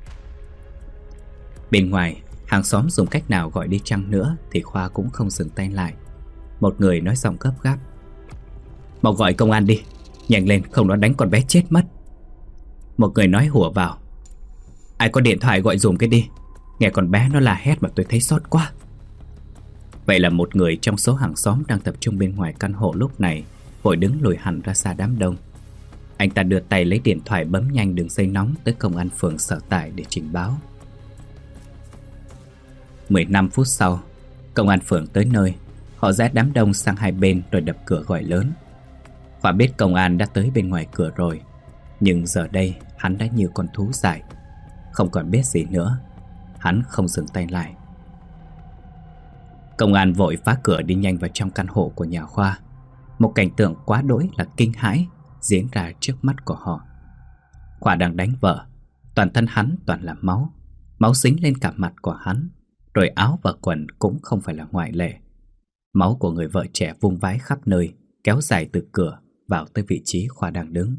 Bên ngoài, hàng xóm dùng cách nào gọi đi chăng nữa thì Khoa cũng không dừng tay lại. Một người nói giọng gấp gáp: "Mau gọi công an đi, nhanh lên, không nó đánh con bé chết mất." Một người nói hùa vào: "Ai có điện thoại gọi dùm cái đi, nghe con bé nó la hét mà tôi thấy xót quá." Vậy là một người trong số hàng xóm đang tập trung bên ngoài căn hộ lúc này vội đứng lùi hẳn ra xa đám đông. Anh ta đưa tay lấy điện thoại bấm nhanh đường dây nóng tới công an phường sở tại để trình báo. mười lăm phút sau, công an phường tới nơi. Họ rẽ đám đông sang hai bên rồi đập cửa gọi lớn. Khoa biết công an đã tới bên ngoài cửa rồi, nhưng giờ đây hắn đã như con thú dại, không còn biết gì nữa. Hắn không dừng tay lại. Công an vội phá cửa đi nhanh vào trong căn hộ của nhà Khoa. Một cảnh tượng quá đỗi là kinh hãi diễn ra trước mắt của họ. Khoa đang đánh vợ, toàn thân hắn toàn là máu. Máu dính lên cả mặt của hắn, rồi áo và quần cũng không phải là ngoại lệ. Máu của người vợ trẻ vung vãi khắp nơi, kéo dài từ cửa vào tới vị trí Khoa đang đứng.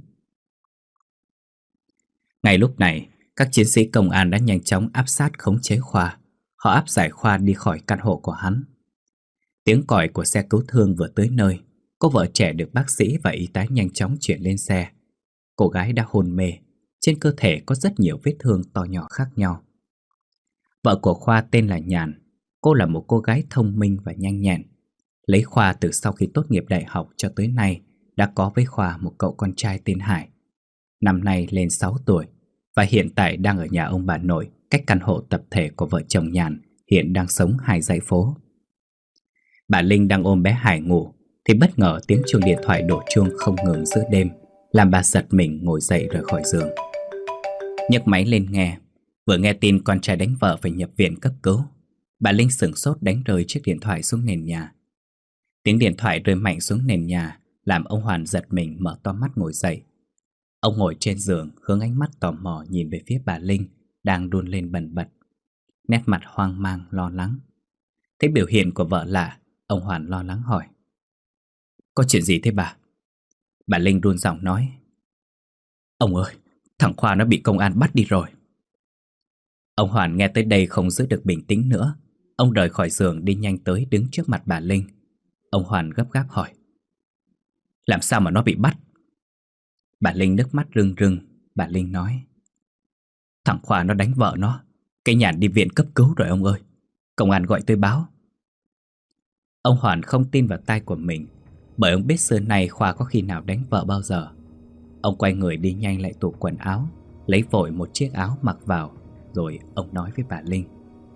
Ngay lúc này, các chiến sĩ công an đã nhanh chóng áp sát khống chế Khoa. Họ áp giải Khoa đi khỏi căn hộ của hắn. Tiếng còi của xe cứu thương vừa tới nơi, cô vợ trẻ được bác sĩ và y tá nhanh chóng chuyển lên xe. Cô gái đã hôn mê, trên cơ thể có rất nhiều vết thương to nhỏ khác nhau. Vợ của Khoa tên là Nhàn. Cô là một cô gái thông minh và nhanh nhẹn. Lấy Khoa từ sau khi tốt nghiệp đại học cho tới nay, đã có với Khoa một cậu con trai tên Hải. Năm nay lên sáu tuổi và hiện tại đang ở nhà ông bà nội, cách căn hộ tập thể của vợ chồng Nhàn hiện đang sống hai dãy phố. Bà Linh đang ôm bé Hải ngủ thì bất ngờ tiếng chuông điện thoại đổ chuông không ngừng giữa đêm, làm bà giật mình ngồi dậy rời khỏi giường. Nhấc máy lên nghe, vừa nghe tin con trai đánh vợ phải nhập viện cấp cứu, bà Linh sửng sốt đánh rơi chiếc điện thoại xuống nền nhà. Tiếng điện thoại rơi mạnh xuống nền nhà làm ông Hoàn giật mình mở to mắt ngồi dậy. Ông ngồi trên giường hướng ánh mắt tò mò nhìn về phía bà Linh đang run lên bần bật, nét mặt hoang mang lo lắng. Thấy biểu hiện của vợ lạ, ông Hoàn lo lắng hỏi: "Có chuyện gì thế bà?" Bà Linh run giọng nói: "Ông ơi, thằng Khoa nó bị công an bắt đi rồi." Ông Hoàn nghe tới đây không giữ được bình tĩnh nữa. Ông rời khỏi giường đi nhanh tới đứng trước mặt bà Linh. Ông Hoàn gấp gáp hỏi: "Làm sao mà nó bị bắt?" Bà Linh nước mắt rưng rưng. Bà Linh nói: "Thằng Khoa nó đánh vợ nó, cái Nhàn đi viện cấp cứu rồi ông ơi. Công an gọi tới báo." Ông Hoàn không tin vào tai của mình, bởi ông biết xưa nay Khoa có khi nào đánh vợ bao giờ. Ông quay người đi nhanh lại tủ quần áo, lấy vội một chiếc áo mặc vào. Rồi ông nói với bà Linh: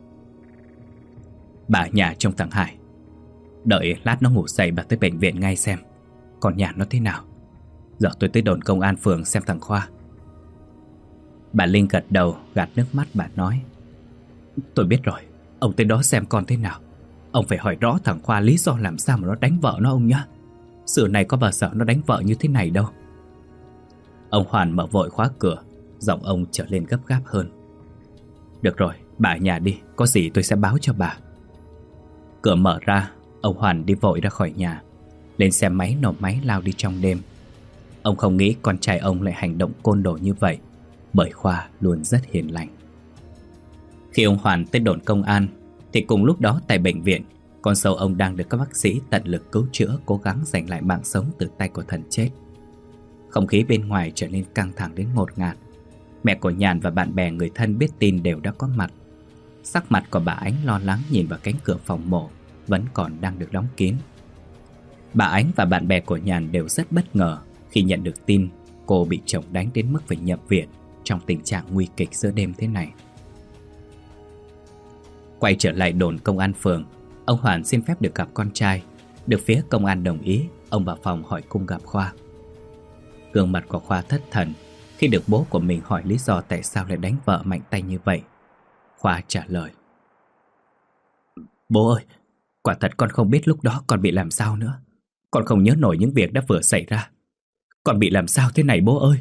"Bà ở nhà trông thằng Hải, đợi lát nó ngủ dậy bà tới bệnh viện ngay xem còn Nhàn nó thế nào. Giờ tôi tới đồn công an phường xem thằng Khoa." Bà Linh gật đầu, gạt nước mắt. Bà nói: "Tôi biết rồi, ông tới đó xem con thế nào. Ông phải hỏi rõ thằng Khoa lý do làm sao mà nó đánh vợ nó ông nhá. Xưa này có bao giờ nó đánh vợ như thế này đâu." Ông Hoàn mở vội khóa cửa, giọng ông trở lên gấp gáp hơn: "Được rồi, bà ở nhà đi, có gì tôi sẽ báo cho bà." Cửa mở ra, ông Hoàn đi vội ra khỏi nhà, lên xe máy nổ máy lao đi trong đêm. Ông không nghĩ con trai ông lại hành động côn đồ như vậy, bởi Khoa luôn rất hiền lành. Khi ông Hoàn tới đồn công an thì cùng lúc đó tại bệnh viện, con dâu ông đang được các bác sĩ tận lực cứu chữa, cố gắng giành lại mạng sống từ tay của thần chết. Không khí bên ngoài trở nên căng thẳng đến ngột ngạt. Mẹ của Nhàn và bạn bè người thân biết tin đều đã có mặt. Sắc mặt của bà Ánh lo lắng nhìn vào cánh cửa phòng mổ vẫn còn đang được đóng kín. Bà Ánh và bạn bè của Nhàn đều rất bất ngờ khi nhận được tin cô bị chồng đánh đến mức phải nhập viện trong tình trạng nguy kịch giữa đêm thế này. Quay trở lại đồn công an phường, Ông Hoàn xin phép được gặp con trai. Được phía công an đồng ý, ông vào phòng hỏi cung gặp Khoa. Gương mặt của Khoa thất thần khi được bố của mình hỏi lý do tại sao lại đánh vợ mạnh tay như vậy. Khoa trả lời: Bố ơi, quả thật con không biết lúc đó con bị làm sao nữa. Con không nhớ nổi những việc đã vừa xảy ra. Con bị làm sao thế này bố ơi?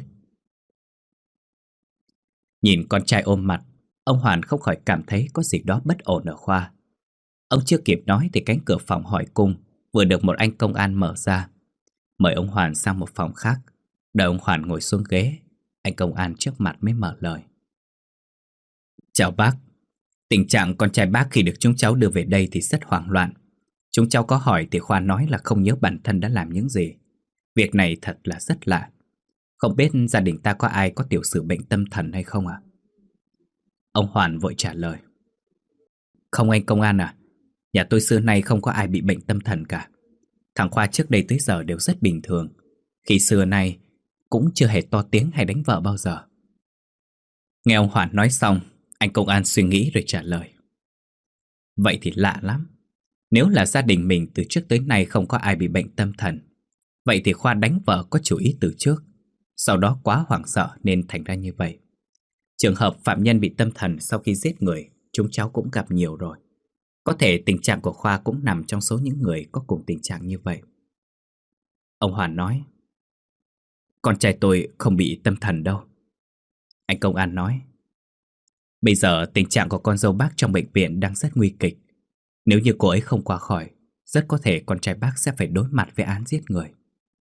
Nhìn con trai ôm mặt, ông Hoàn không khỏi cảm thấy có gì đó bất ổn ở Khoa. Ông chưa kịp nói thì cánh cửa phòng hỏi cung vừa được một anh công an mở ra, mời ông Hoàn sang một phòng khác. Đợi ông Hoàn ngồi xuống ghế, anh công an trước mặt mới mở lời: Chào bác. Tình trạng con trai bác khi được chúng cháu đưa về đây thì rất hoảng loạn. Chúng cháu có hỏi thì Khoa nói là không nhớ bản thân đã làm những gì. Việc này thật là rất lạ. Không biết gia đình ta có ai có tiểu sử bệnh tâm thần hay không ạ? Ông Hoàn vội trả lời: Không anh công an à, nhà tôi xưa nay không có ai bị bệnh tâm thần cả. Thằng Khoa trước đây tới giờ đều rất bình thường. Khi xưa nay cũng chưa hề to tiếng hay đánh vợ bao giờ. Nghe ông Hoàn nói xong, anh công an suy nghĩ rồi trả lời: Vậy thì lạ lắm. Nếu là gia đình mình từ trước tới nay không có ai bị bệnh tâm thần, vậy thì Khoa đánh vợ có chủ ý từ trước, sau đó quá hoảng sợ nên thành ra như vậy. Trường hợp phạm nhân bị tâm thần sau khi giết người, chúng cháu cũng gặp nhiều rồi. Có thể tình trạng của Khoa cũng nằm trong số những người có cùng tình trạng như vậy. Ông Hoàn nói: Con trai tôi không bị tâm thần đâu. Anh công an nói: Bây giờ tình trạng của con dâu bác trong bệnh viện đang rất nguy kịch. Nếu như cô ấy không qua khỏi, rất có thể con trai bác sẽ phải đối mặt với án giết người.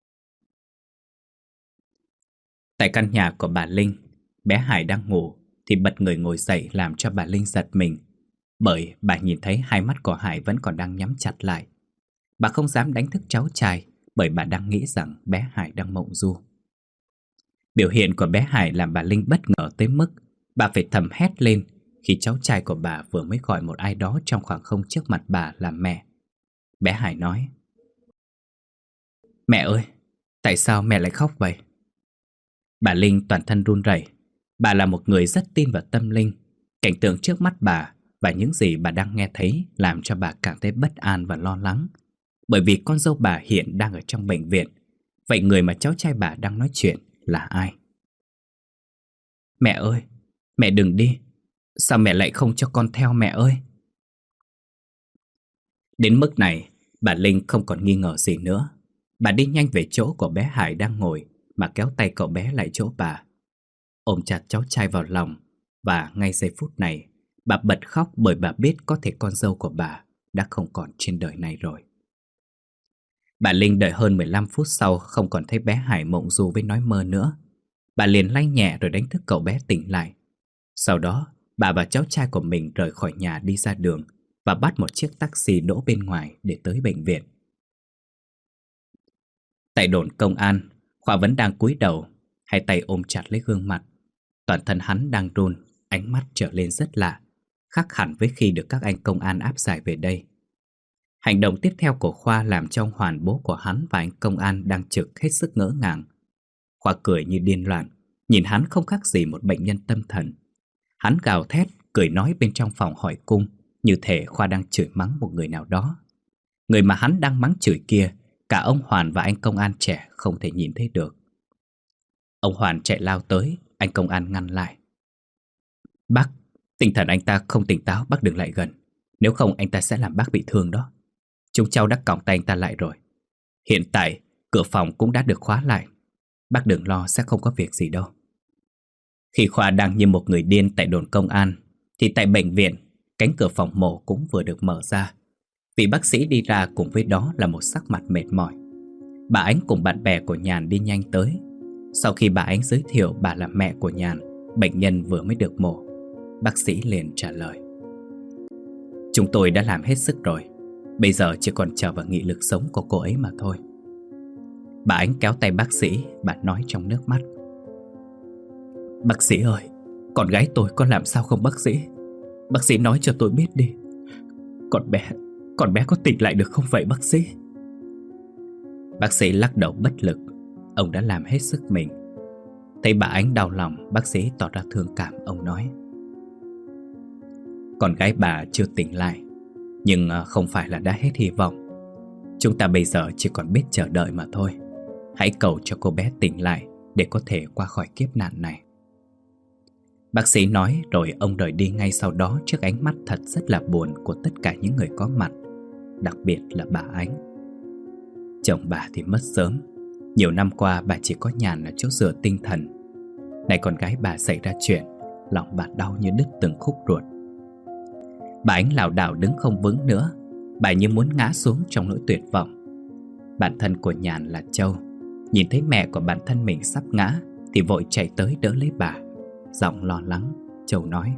Tại căn nhà của bà Linh, bé Hải đang ngủ thì bật người ngồi dậy làm cho bà Linh giật mình, bởi bà nhìn thấy hai mắt của Hải vẫn còn đang nhắm chặt lại. Bà không dám đánh thức cháu trai bởi bà đang nghĩ rằng bé Hải đang mộng du. Biểu hiện của bé Hải làm bà Linh bất ngờ tới mức bà phải thầm hét lên khi cháu trai của bà vừa mới gọi một ai đó trong khoảng không trước mặt bà là mẹ. Bé Hải nói: Mẹ ơi, tại sao mẹ lại khóc vậy? Bà Linh toàn thân run rẩy. Bà là một người rất tin vào tâm linh. Cảnh tượng trước mắt bà và những gì bà đang nghe thấy làm cho bà cảm thấy bất an và lo lắng. Bởi vì con dâu bà hiện đang ở trong bệnh viện. Vậy người mà cháu trai bà đang nói chuyện là ai? Mẹ ơi, mẹ đừng đi. Sao mẹ lại không cho con theo mẹ ơi? Đến mức này, bà Linh không còn nghi ngờ gì nữa. Bà đi nhanh về chỗ của bé Hải đang ngồi mà kéo tay cậu bé lại chỗ bà, ôm chặt cháu trai vào lòng. Và ngay giây phút này, bà bật khóc bởi bà biết có thể con dâu của bà đã không còn trên đời này rồi. Bà Linh đợi hơn mười lăm phút sau không còn thấy bé Hải mộng du với nói mơ nữa. Bà liền lay nhẹ rồi đánh thức cậu bé tỉnh lại. Sau đó, bà và cháu trai của mình rời khỏi nhà đi ra đường và bắt một chiếc taxi đỗ bên ngoài để tới bệnh viện. Tại đồn công an, Khoa vẫn đang cúi đầu, hai tay ôm chặt lấy gương mặt. Toàn thân hắn đang run, ánh mắt trở lên rất lạ, khác hẳn với khi được các anh công an áp giải về đây. Hành động tiếp theo của Khoa làm cho ông Hoàn, bố của hắn, và anh công an đang trực hết sức ngỡ ngàng. Khoa cười như điên loạn, nhìn hắn không khác gì một bệnh nhân tâm thần. Hắn gào thét, cười nói bên trong phòng hỏi cung, như thể Khoa đang chửi mắng một người nào đó. Người mà hắn đang mắng chửi kia, cả ông Hoàn và anh công an trẻ không thể nhìn thấy được. Ông Hoàn chạy lao tới, anh công an ngăn lại. Bác, tinh thần anh ta không tỉnh táo, bác đừng lại gần. Nếu không anh ta sẽ làm bác bị thương đó. Chúng cháu đã còng tay anh ta lại rồi. Hiện tại, cửa phòng cũng đã được khóa lại. Bác đừng lo, sẽ không có việc gì đâu. Khi Khoa đang như một người điên tại đồn công an, thì tại bệnh viện, cánh cửa phòng mổ cũng vừa được mở ra. Vị bác sĩ đi ra, cùng với đó là một sắc mặt mệt mỏi. Bà Ánh cùng bạn bè của Nhàn đi nhanh tới. Sau khi bà Ánh giới thiệu bà là mẹ của Nhàn, bệnh nhân vừa mới được mổ, bác sĩ liền trả lời: Chúng tôi đã làm hết sức rồi. Bây giờ chỉ còn chờ vào nghị lực sống của cô ấy mà thôi. Bà Ánh kéo tay bác sĩ, bà nói trong nước mắt: Bác sĩ ơi, con gái tôi có làm sao không bác sĩ? Bác sĩ nói cho tôi biết đi. Con bé, con bé có tỉnh lại được không vậy bác sĩ? Bác sĩ lắc đầu bất lực. Ông đã làm hết sức mình. Thấy bà Ánh đau lòng, bác sĩ tỏ ra thương cảm. Ông nói: Con gái bà chưa tỉnh lại, Nhưng à, không phải là đã hết hy vọng. Chúng ta bây giờ chỉ còn biết chờ đợi mà thôi. Hãy cầu cho cô bé tỉnh lại để có thể qua khỏi kiếp nạn này. Bác sĩ nói rồi ông rời đi ngay sau đó trước ánh mắt thật rất là buồn của tất cả những người có mặt, đặc biệt là bà Ánh. Chồng bà thì mất sớm. Nhiều năm qua bà chỉ có Nhàn là chỗ dựa tinh thần. Này con gái bà xảy ra chuyện, lòng bà đau như đứt từng khúc ruột. Bà Ánh lảo đảo đứng không vững nữa. Bà như muốn ngã xuống trong nỗi tuyệt vọng. Bạn thân của Nhàn là Châu nhìn thấy mẹ của bản thân mình sắp ngã thì vội chạy tới đỡ lấy bà. Giọng lo lắng, Châu nói: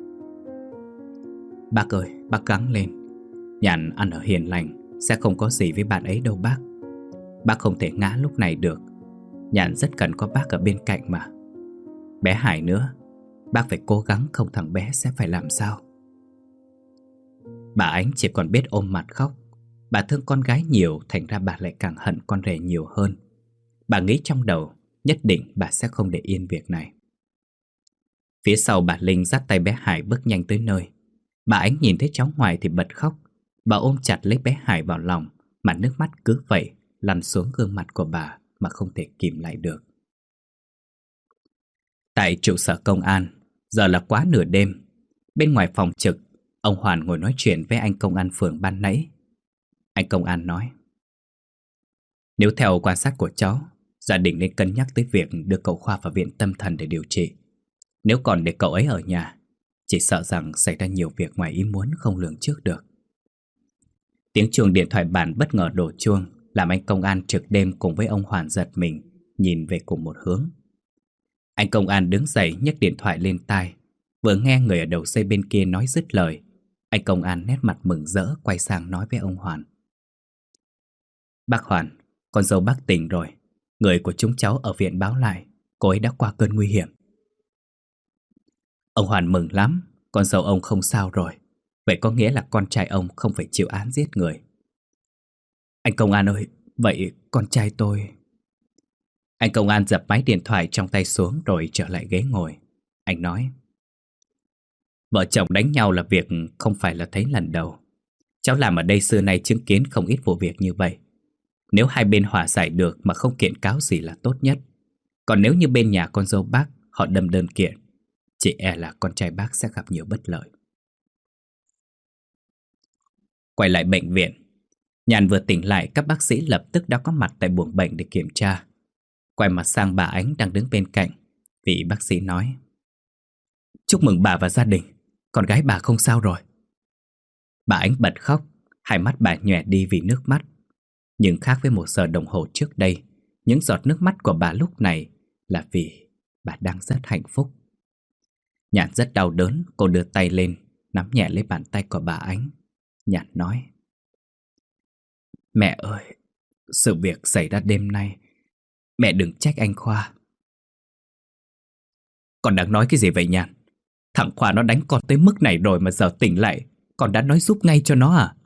"Bác ơi, bác gắng lên. Nhàn ăn ở hiền lành, sẽ không có gì với bạn ấy đâu bác. Bác không thể ngã lúc này được. Nhàn rất cần có bác ở bên cạnh mà. Bé Hải nữa, bác phải cố gắng, không thằng bé sẽ phải làm sao." Bà Ánh chỉ còn biết ôm mặt khóc. Bà thương con gái nhiều, thành ra bà lại càng hận con rể nhiều hơn. Bà nghĩ trong đầu nhất định bà sẽ không để yên việc này. Phía sau bà Linh dắt tay bé Hải bước nhanh tới nơi. Bà Ánh nhìn thấy cháu ngoại thì bật khóc. Bà ôm chặt lấy bé Hải vào lòng, mà nước mắt cứ vậy lăn xuống gương mặt của bà mà không thể kìm lại được. Tại trụ sở công an, giờ là quá nửa đêm. Bên ngoài phòng trực, ông Hoàn ngồi nói chuyện với anh công an phường ban nãy. Anh công an nói: "Nếu theo quan sát của cháu, gia đình nên cân nhắc tới việc đưa cậu Khoa vào viện tâm thần để điều trị. Nếu còn để cậu ấy ở nhà, chỉ sợ rằng xảy ra nhiều việc ngoài ý muốn không lường trước được." Tiếng chuông điện thoại bàn bất ngờ đổ chuông, làm anh công an trực đêm cùng với ông Hoàn giật mình, nhìn về cùng một hướng. Anh công an đứng dậy nhấc điện thoại lên tai. Vừa nghe người ở đầu dây bên kia nói dứt lời, anh công an nét mặt mừng rỡ quay sang nói với ông Hoàn: "Bác Hoàn, con dâu bác tỉnh rồi. Người của chúng cháu ở viện báo lại cô ấy đã qua cơn nguy hiểm." Ông Hoàn mừng lắm. Con dâu ông không sao rồi. Vậy có nghĩa là con trai ông không phải chịu án giết người. "Anh công an ơi, vậy con trai tôi..." Anh công an dập máy điện thoại trong tay xuống rồi trở lại ghế ngồi. Anh nói: "Vợ chồng đánh nhau là việc không phải là thấy lần đầu. Cháu làm ở đây xưa nay chứng kiến không ít vụ việc như vậy. Nếu hai bên hòa giải được mà không kiện cáo gì là tốt nhất. Còn nếu như bên nhà con dâu bác họ đâm đơn kiện, chỉ e là con trai bác sẽ gặp nhiều bất lợi." Quay lại bệnh viện, Nhàn vừa tỉnh lại, các bác sĩ lập tức đã có mặt tại buồng bệnh để kiểm tra. Quay mặt sang bà Ánh đang đứng bên cạnh, vị bác sĩ nói: "Chúc mừng bà và gia đình, con gái bà không sao rồi." Bà Ánh bật khóc, hai mắt bà nhòe đi vì nước mắt. Nhưng khác với một giờ đồng hồ trước đây, những giọt nước mắt của bà lúc này là vì bà đang rất hạnh phúc. Nhàn rất đau đớn, cô đưa tay lên, nắm nhẹ lấy bàn tay của bà Ánh. Nhàn nói: "Mẹ ơi, sự việc xảy ra đêm nay, mẹ đừng trách anh Khoa." "Con đang nói cái gì vậy Nhàn? Thằng Khoa nó đánh con tới mức này rồi mà giờ tỉnh lại con đã nói giúp ngay cho nó à?"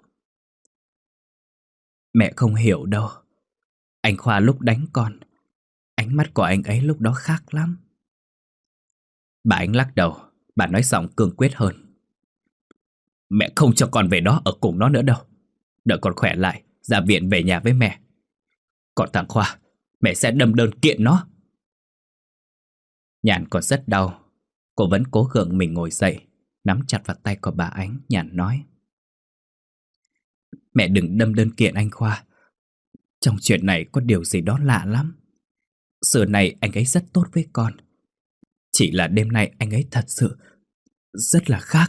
"Mẹ không hiểu đâu. Anh Khoa lúc đánh con, ánh mắt của anh ấy lúc đó khác lắm." Bà Ánh lắc đầu, bà nói giọng cương quyết hơn: "Mẹ không cho con về đó ở cùng nó nữa đâu. Đợi con khỏe lại, ra viện về nhà với mẹ. Còn thằng Khoa, mẹ sẽ đâm đơn kiện nó." Nhàn còn rất đau. Cô vẫn cố gượng mình ngồi dậy, nắm chặt vào tay của bà Ánh. Nhàn nói: "Mẹ đừng đâm đơn kiện anh Khoa. Trong chuyện này có điều gì đó lạ lắm. Xưa này anh ấy rất tốt với con. Chỉ là đêm nay anh ấy thật sự rất là khác."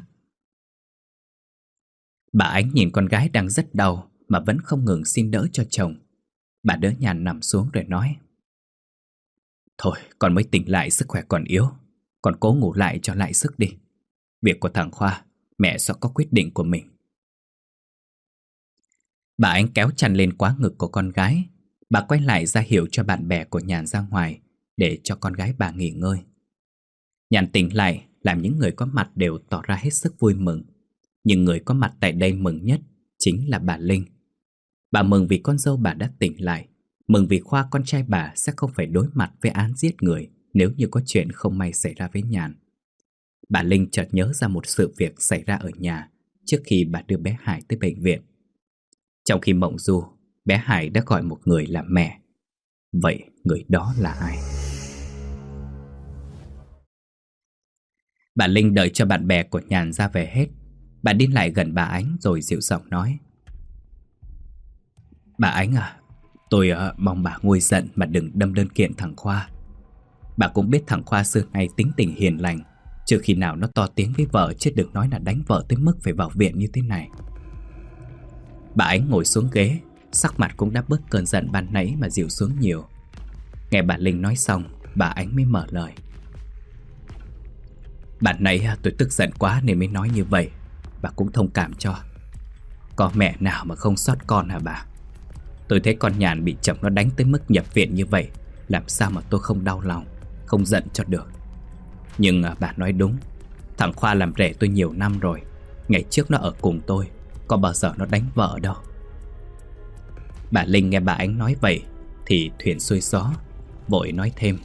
Bà Ánh nhìn con gái đang rất đau mà vẫn không ngừng xin đỡ cho chồng. Bà đỡ Nhàn nằm xuống rồi nói: "Thôi, con mới tỉnh lại, sức khỏe còn yếu. Con cố ngủ lại cho lại sức đi. Việc của thằng Khoa, mẹ sẽ có quyết định của mình." Bà Ánh kéo chăn lên quá ngực của con gái. Bà quay lại ra hiệu cho bạn bè của Nhàn ra ngoài để cho con gái bà nghỉ ngơi. Nhàn tỉnh lại làm những người có mặt đều tỏ ra hết sức vui mừng. Nhưng người có mặt tại đây mừng nhất chính là bà Linh. Bà mừng vì con dâu bà đã tỉnh lại, mừng vì Khoa con trai bà sẽ không phải đối mặt với án giết người nếu như có chuyện không may xảy ra với Nhàn. Bà Linh chợt nhớ ra một sự việc xảy ra ở nhà, trước khi bà đưa bé Hải tới bệnh viện. Trong khi mộng du, bé Hải đã gọi một người là mẹ. Vậy người đó là ai? Bà Linh đợi cho bạn bè của Nhàn ra về hết. Bà đi lại gần bà Ánh rồi dịu giọng nói: Bà Ánh à, tôi uh, mong bà nguôi giận mà đừng đâm đơn kiện thằng Khoa. Bà cũng biết thằng Khoa xưa nay tính tình hiền lành, chưa khi nào nó to tiếng với vợ, chứ đừng nói là đánh vợ tới mức phải vào viện như thế này. Bà Ánh ngồi xuống ghế, sắc mặt cũng đã bớt cơn giận ban nãy mà dịu xuống nhiều. Nghe bà Linh nói xong, bà Ánh mới mở lời: Bạn nãy tôi tức giận quá nên mới nói như vậy. Bà cũng thông cảm cho. Có mẹ nào mà không xót con hả bà? Tôi thấy con Nhàn bị chồng nó đánh tới mức nhập viện như vậy, làm sao mà tôi không đau lòng, không giận cho được. Nhưng à, bà nói đúng. Thằng Khoa làm rể tôi nhiều năm rồi. Ngày trước nó ở cùng tôi, có bao giờ nó đánh vợ đâu. Bà Linh nghe bà Ánh nói vậy thì thuyền xuôi gió, vội nói thêm: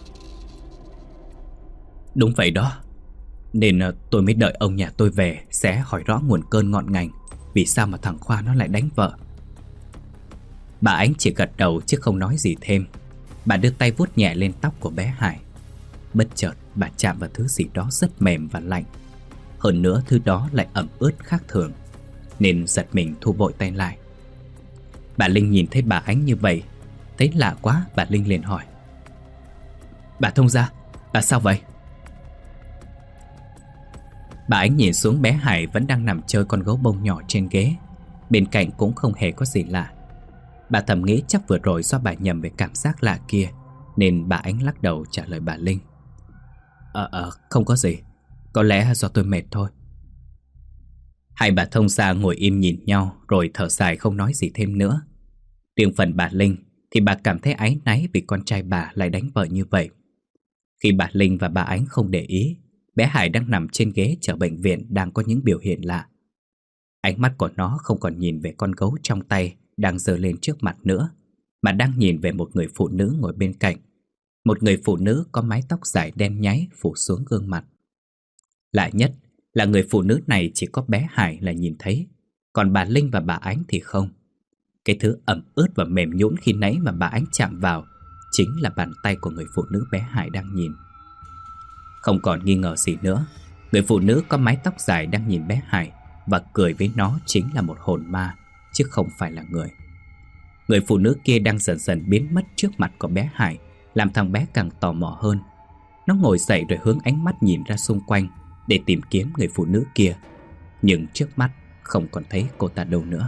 Đúng vậy đó. Nên tôi mới đợi ông nhà tôi về sẽ hỏi rõ nguồn cơn ngọn ngành, vì sao mà thằng Khoa nó lại đánh vợ. Bà Ánh chỉ gật đầu chứ không nói gì thêm. Bà đưa tay vuốt nhẹ lên tóc của bé Hải. Bất chợt bà chạm vào thứ gì đó rất mềm và lạnh. Hơn nữa thứ đó lại ẩm ướt khác thường, nên giật mình thu vội tay lại. Bà Linh nhìn thấy bà Ánh như vậy, thấy lạ quá, bà Linh liền hỏi: Bà Thông gia, bà sao vậy? Bà Ánh nhìn xuống bé Hải vẫn đang nằm chơi con gấu bông nhỏ trên ghế. Bên cạnh cũng không hề có gì lạ. Bà thầm nghĩ chắc vừa rồi do bà nhầm về cảm giác lạ kia, nên bà Ánh lắc đầu trả lời bà Linh: Ờ ờ không có gì, có lẽ do tôi mệt thôi. Hai bà Thông gia ngồi im nhìn nhau rồi thở dài không nói gì thêm nữa. Riêng phần bà Linh thì bà cảm thấy áy náy vì con trai bà lại đánh vợ như vậy. Khi bà Linh và bà Ánh không để ý, bé Hải đang nằm trên ghế chờ bệnh viện đang có những biểu hiện lạ. Ánh mắt của nó không còn nhìn về con gấu trong tay đang giơ lên trước mặt nữa, mà đang nhìn về một người phụ nữ ngồi bên cạnh. Một người phụ nữ có mái tóc dài đen nháy phủ xuống gương mặt. Lạ nhất là người phụ nữ này chỉ có bé Hải là nhìn thấy, còn bà Linh và bà Ánh thì không. Cái thứ ẩm ướt và mềm nhũn khi nãy mà bà Ánh chạm vào chính là bàn tay của người phụ nữ bé Hải đang nhìn. Không còn nghi ngờ gì nữa, người phụ nữ có mái tóc dài đang nhìn bé Hải và cười với nó chính là một hồn ma, chứ không phải là người. Người phụ nữ kia đang dần dần biến mất trước mặt của bé Hải, làm thằng bé càng tò mò hơn. Nó ngồi dậy rồi hướng ánh mắt nhìn ra xung quanh để tìm kiếm người phụ nữ kia, nhưng trước mắt không còn thấy cô ta đâu nữa.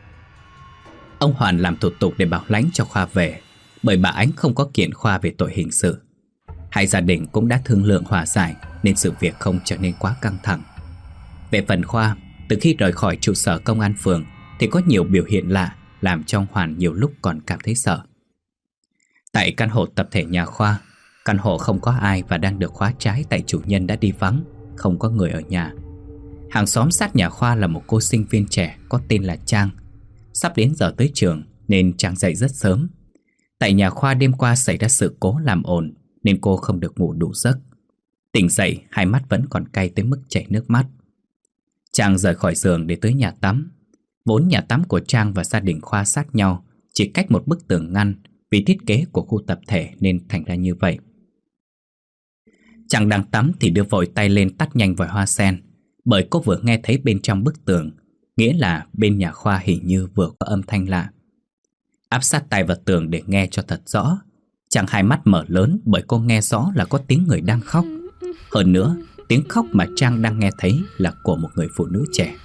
Ông Hoàn làm thủ tục để bảo lãnh cho Khoa về, bởi bà Ánh không có kiện Khoa về tội hình sự. Hai gia đình cũng đã thương lượng hòa giải nên sự việc không trở nên quá căng thẳng. Về phần Khoa, từ khi rời khỏi trụ sở công an phường thì có nhiều biểu hiện lạ làm cho ông Hoàn nhiều lúc còn cảm thấy sợ. Tại căn hộ tập thể nhà Khoa, căn hộ không có ai và đang được khóa trái tại chủ nhân đã đi vắng, không có người ở nhà. Hàng xóm sát nhà Khoa là một cô sinh viên trẻ có tên là Trang. Sắp đến giờ tới trường nên Trang dậy rất sớm. Tại nhà Khoa đêm qua xảy ra sự cố làm ồn nên cô không được ngủ đủ giấc. Tỉnh dậy hai mắt vẫn còn cay tới mức chảy nước mắt. Trang rời khỏi giường để tới nhà tắm. Vốn nhà tắm của Trang và gia đình Khoa sát nhau, chỉ cách một bức tường ngăn, vì thiết kế của khu tập thể nên thành ra như vậy. Trang đang tắm thì đưa vội tay lên tắt nhanh vòi hoa sen, bởi cô vừa nghe thấy bên trong bức tường, nghĩa là bên nhà Khoa hình như vừa có âm thanh lạ. Áp sát tay vào tường để nghe cho thật rõ. Trang hai mắt mở lớn bởi cô nghe rõ là có tiếng người đang khóc. Hơn nữa, tiếng khóc mà Trang đang nghe thấy là của một người phụ nữ trẻ.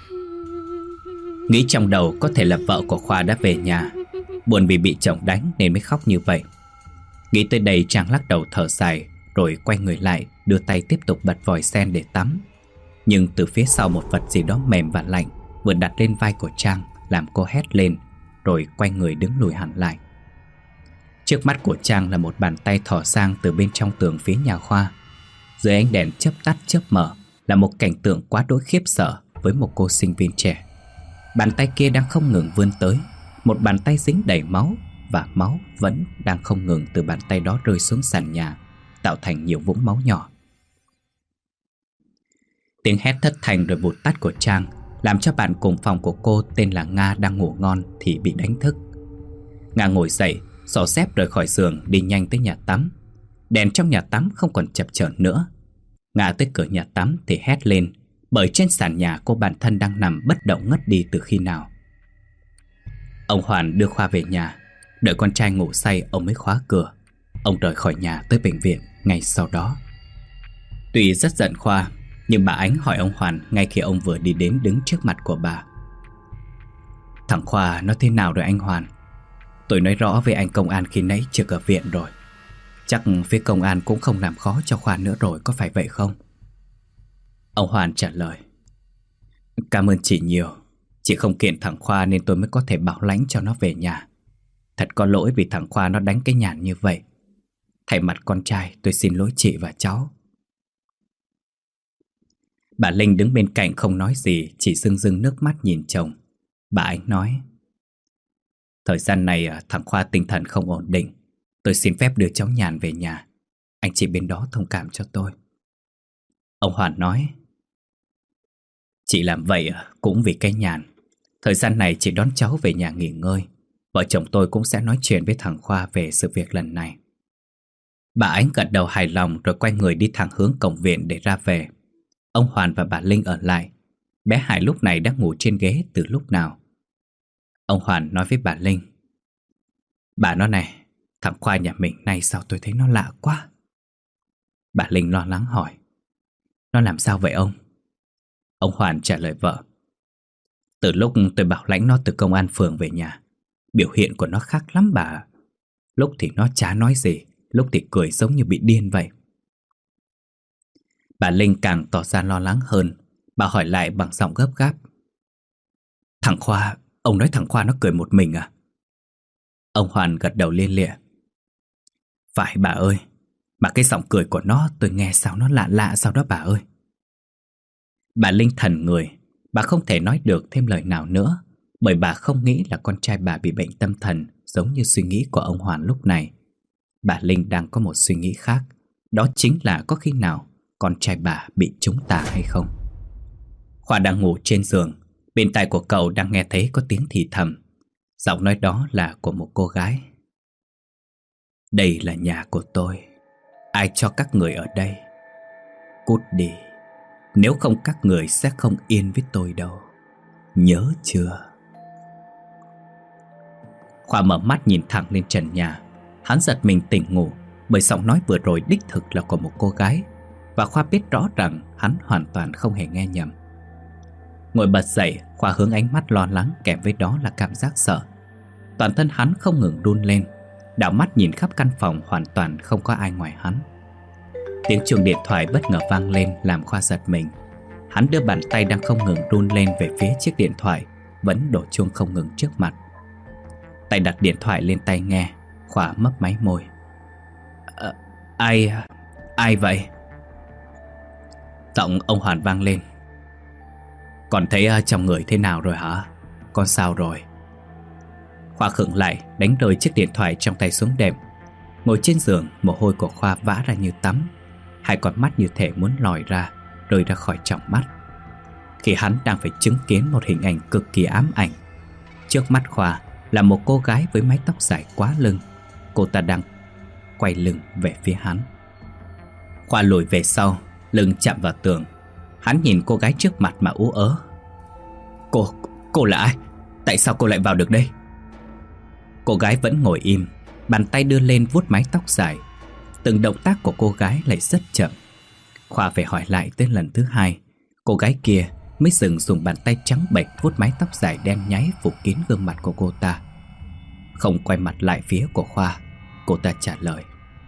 Nghĩ trong đầu có thể là vợ của Khoa đã về nhà, buồn vì bị chồng đánh nên mới khóc như vậy. Nghĩ tới đây Trang lắc đầu thở dài, rồi quay người lại đưa tay tiếp tục bật vòi sen để tắm. Nhưng từ phía sau một vật gì đó mềm và lạnh vừa đặt lên vai của Trang, làm cô hét lên, rồi quay người đứng lùi hẳn lại. Trước mắt của Trang là một bàn tay thò sang từ bên trong tường phía nhà Khoa. Dưới ánh đèn chớp tắt chớp mở là một cảnh tượng quá đỗi khiếp sợ với một cô sinh viên trẻ. Bàn tay kia đang không ngừng vươn tới, một bàn tay dính đầy máu, và máu vẫn đang không ngừng từ bàn tay đó rơi xuống sàn nhà, tạo thành nhiều vũng máu nhỏ. Tiếng hét thất thanh rồi vụt tắt của Trang làm cho bạn cùng phòng của cô tên là Nga đang ngủ ngon thì bị đánh thức. Nga ngồi dậy, xỏ dép rời khỏi giường, đi nhanh tới nhà tắm. Đèn trong nhà tắm không còn chập chờn nữa. Nga tới cửa nhà tắm thì hét lên, bởi trên sàn nhà cô bạn thân đang nằm bất động ngất đi từ khi nào. Ông Hoàn đưa Khoa về nhà. Đợi con trai ngủ say ông mới khóa cửa. Ông rời khỏi nhà tới bệnh viện ngay sau đó. Tuy rất giận Khoa, nhưng bà Ánh hỏi ông Hoàn ngay khi ông vừa đi đến đứng trước mặt của bà. Thằng Khoa nó thế nào rồi anh Hoàn? Tôi nói rõ với anh công an khi nãy chưa ở viện rồi. Chắc phía công an cũng không làm khó cho Khoa nữa rồi, có phải vậy không? Ông Hoàn trả lời: Cảm ơn chị nhiều. Chị không kiện thằng Khoa nên tôi mới có thể bảo lãnh cho nó về nhà. Thật có lỗi vì thằng Khoa nó đánh cái nhàn như vậy. Thay mặt con trai tôi xin lỗi chị và cháu. Bà Linh đứng bên cạnh không nói gì, chỉ rưng rưng nước mắt nhìn chồng. Bà Ánh nói: Thời gian này thằng Khoa tinh thần không ổn định. Tôi xin phép đưa cháu Nhàn về nhà. Anh chị bên đó thông cảm cho tôi. Ông Hoàn nói: Chị làm vậy cũng vì cái Nhàn. Thời gian này chị đón cháu về nhà nghỉ ngơi. Vợ chồng tôi cũng sẽ nói chuyện với thằng Khoa về sự việc lần này. Bà Ánh gật đầu hài lòng rồi quay người đi thẳng hướng cổng viện để ra về. Ông Hoàn và bà Linh ở lại. Bé Hải lúc này đã ngủ trên ghế từ lúc nào. Ông Hoàn nói với bà Linh: Bà nói này, thằng Khoa nhà mình nay sao tôi thấy nó lạ quá. Bà Linh lo lắng hỏi: Nó làm sao vậy ông? Ông Hoàn trả lời vợ: Từ lúc tôi bảo lãnh nó từ công an phường về nhà, biểu hiện của nó khác lắm bà. Lúc thì nó chả nói gì, lúc thì cười giống như bị điên vậy. Bà Linh càng tỏ ra lo lắng hơn. Bà hỏi lại bằng giọng gấp gáp: Thằng Khoa, ông nói thằng Khoa nó cười một mình à? Ông Hoàn gật đầu lia lịa: Phải bà ơi, mà cái giọng cười của nó tôi nghe sao nó lạ lạ sao đó bà ơi. Bà Linh thần người. Bà không thể nói được thêm lời nào nữa, bởi bà không nghĩ là con trai bà bị bệnh tâm thần giống như suy nghĩ của ông Hoàn lúc này. Bà Linh đang có một suy nghĩ khác. Đó chính là có khi nào con trai bà bị trúng tà hay không. Khoa đang ngủ trên giường. Bên tai của cậu đang nghe thấy có tiếng thì thầm. Giọng nói đó là của một cô gái: Đây là nhà của tôi. Ai cho các người ở đây? Cút đi, nếu không các người sẽ không yên với tôi đâu. Nhớ chưa? Khoa mở mắt nhìn thẳng lên trần nhà. Hắn giật mình tỉnh ngủ, bởi giọng nói vừa rồi đích thực là của một cô gái. Và Khoa biết rõ rằng hắn hoàn toàn không hề nghe nhầm. Ngồi bật dậy, Khoa hướng ánh mắt lo lắng kèm với đó là cảm giác sợ. Toàn thân hắn không ngừng run lên. Đảo mắt nhìn khắp căn phòng, hoàn toàn không có ai ngoài hắn. Tiếng chuông điện thoại bất ngờ vang lên làm Khoa giật mình. Hắn đưa bàn tay đang không ngừng run lên về phía chiếc điện thoại vẫn đổ chuông không ngừng trước mặt. Tay đặt điện thoại lên tai nghe, Khoa mấp máy môi: à, Ai... ai vậy? Giọng ông Hoàn vang lên: Còn thấy trong người thế nào rồi hả? Con sao rồi? Khoa khựng lại, đánh rơi chiếc điện thoại trong tay xuống đệm. Ngồi trên giường, mồ hôi của Khoa vã ra như tắm. Hai con mắt như thể muốn lòi ra, rơi ra khỏi tròng mắt, khi hắn đang phải chứng kiến một hình ảnh cực kỳ ám ảnh. Trước mắt Khoa là một cô gái với mái tóc dài quá lưng. Cô ta đang quay lưng về phía hắn. Khoa lùi về sau, lưng chạm vào tường. Hắn nhìn cô gái trước mặt mà ú ớ: Cô, cô là ai? Tại sao cô lại vào được đây? Cô gái vẫn ngồi im, bàn tay đưa lên vuốt mái tóc dài. Từng động tác của cô gái lại rất chậm. Khoa phải hỏi lại tới lần thứ hai, cô gái kia mới dừng dùng bàn tay trắng bệch vuốt mái tóc dài đen nháy phủ kín gương mặt của cô ta. Không quay mặt lại phía của Khoa, cô ta trả lời: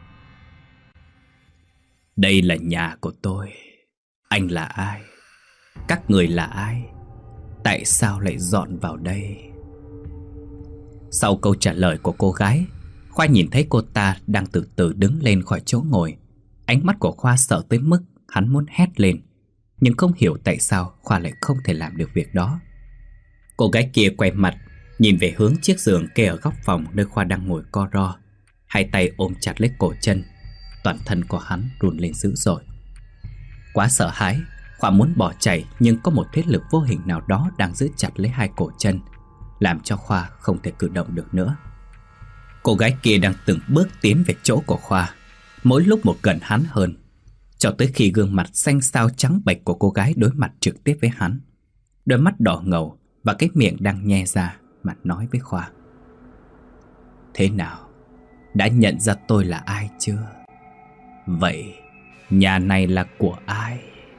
Đây là nhà của tôi. Anh là ai? Các người là ai? Tại sao lại dọn vào đây? Sau câu trả lời của cô gái, Khoa nhìn thấy cô ta đang từ từ đứng lên khỏi chỗ ngồi. Ánh mắt của Khoa sợ tới mức hắn muốn hét lên, nhưng không hiểu tại sao Khoa lại không thể làm được việc đó. Cô gái kia quay mặt, nhìn về hướng chiếc giường kê ở góc phòng nơi Khoa đang ngồi co ro. Hai tay ôm chặt lấy cổ chân. Toàn thân của hắn run lên dữ dội. Quá sợ hãi, Khoa Khoa muốn bỏ chạy, nhưng có một thế lực vô hình nào đó đang giữ chặt lấy hai cổ chân, làm cho Khoa không thể cử động được nữa. Cô gái kia đang từng bước tiến về chỗ của Khoa, mỗi lúc một gần hắn hơn, cho tới khi gương mặt xanh xao trắng bệch của cô gái đối mặt trực tiếp với hắn. Đôi mắt đỏ ngầu và cái miệng đang nhe ra mà nói với Khoa: "Thế nào? Đã nhận ra tôi là ai chưa? Vậy nhà này là của ai?"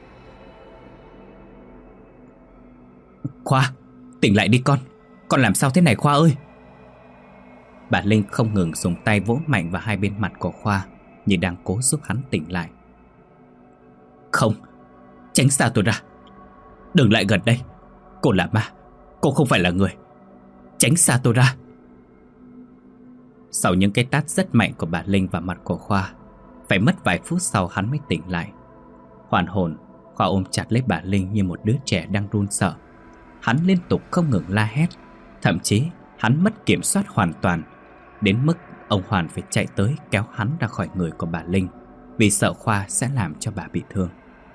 "Khoa, tỉnh lại đi con. Con làm sao thế này Khoa ơi?" Bà Linh không ngừng dùng tay vỗ mạnh vào hai bên mặt của Khoa, như đang cố giúp hắn tỉnh lại. "Không, tránh xa tôi ra. Đừng lại gần đây. Cô là ma, cô không phải là người. Tránh xa tôi ra." Sau những cái tát rất mạnh của bà Linh vào mặt của Khoa, phải mất vài phút sau hắn mới tỉnh lại. Hoàn hồn, Khoa ôm chặt lấy bà Linh như một đứa trẻ đang run sợ. Hắn liên tục không ngừng la hét. Thậm chí hắn mất kiểm soát hoàn toàn, đến mức ông Hoàn phải chạy tới kéo hắn ra khỏi người của bà Linh, vì sợ Khoa sẽ làm cho bà bị thương.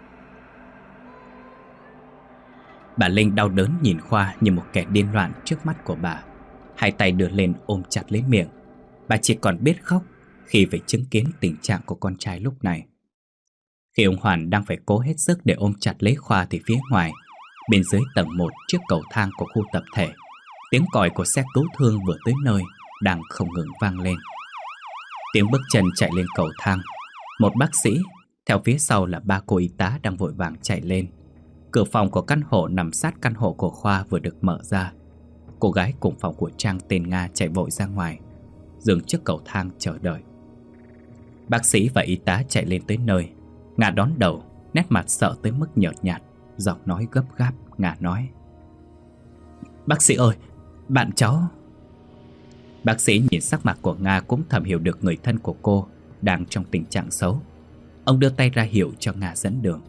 Bà Linh đau đớn nhìn Khoa như một kẻ điên loạn trước mắt của bà. Hai tay đưa lên ôm chặt lấy miệng. Bà chỉ còn biết khóc khi phải chứng kiến tình trạng của con trai lúc này. Khi ông Hoàn đang phải cố hết sức để ôm chặt lấy Khoa, thì phía ngoài, bên dưới tầng một chiếc cầu thang của khu tập thể, tiếng còi của xe cứu thương vừa tới nơi đang không ngừng vang lên. Tiếng bước chân chạy lên cầu thang. Một bác sĩ, theo phía sau là ba cô y tá đang vội vàng chạy lên. Cửa phòng của căn hộ nằm sát căn hộ của Khoa vừa được mở ra. Cô gái cùng phòng của Trang tên Nga chạy vội ra ngoài, dừng trước cầu thang chờ đợi. Bác sĩ và y tá chạy lên tới nơi. Nga đón đầu, nét mặt sợ tới mức nhợt nhạt, giọng nói gấp gáp. Nga nói: "Bác sĩ ơi, bạn cháu..." Bác sĩ nhìn sắc mặt của Nga cũng thầm hiểu được người thân của cô đang trong tình trạng xấu. Ông đưa tay ra hiệu cho Nga dẫn đường.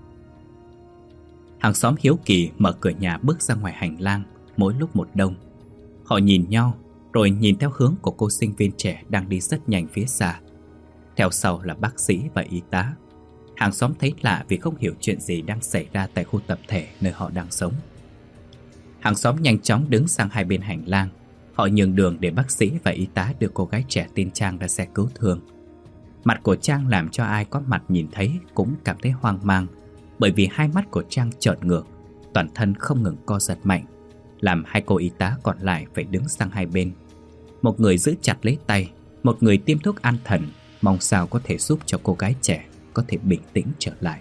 Hàng xóm hiếu kỳ mở cửa nhà bước ra ngoài hành lang, mỗi lúc một đông. Họ nhìn nhau, rồi nhìn theo hướng của cô sinh viên trẻ đang đi rất nhanh phía xa. Theo sau là bác sĩ và y tá. Hàng xóm thấy lạ vì không hiểu chuyện gì đang xảy ra tại khu tập thể nơi họ đang sống. Hàng xóm nhanh chóng đứng sang hai bên hành lang. Họ nhường đường để bác sĩ và y tá đưa cô gái trẻ tên Trang ra xe cứu thương. Mặt của Trang làm cho ai có mặt nhìn thấy cũng cảm thấy hoang mang, bởi vì hai mắt của Trang trợn ngược, toàn thân không ngừng co giật mạnh, làm hai cô y tá còn lại phải đứng sang hai bên. Một người giữ chặt lấy tay, một người tiêm thuốc an thần, mong sao có thể giúp cho cô gái trẻ có thể bình tĩnh trở lại.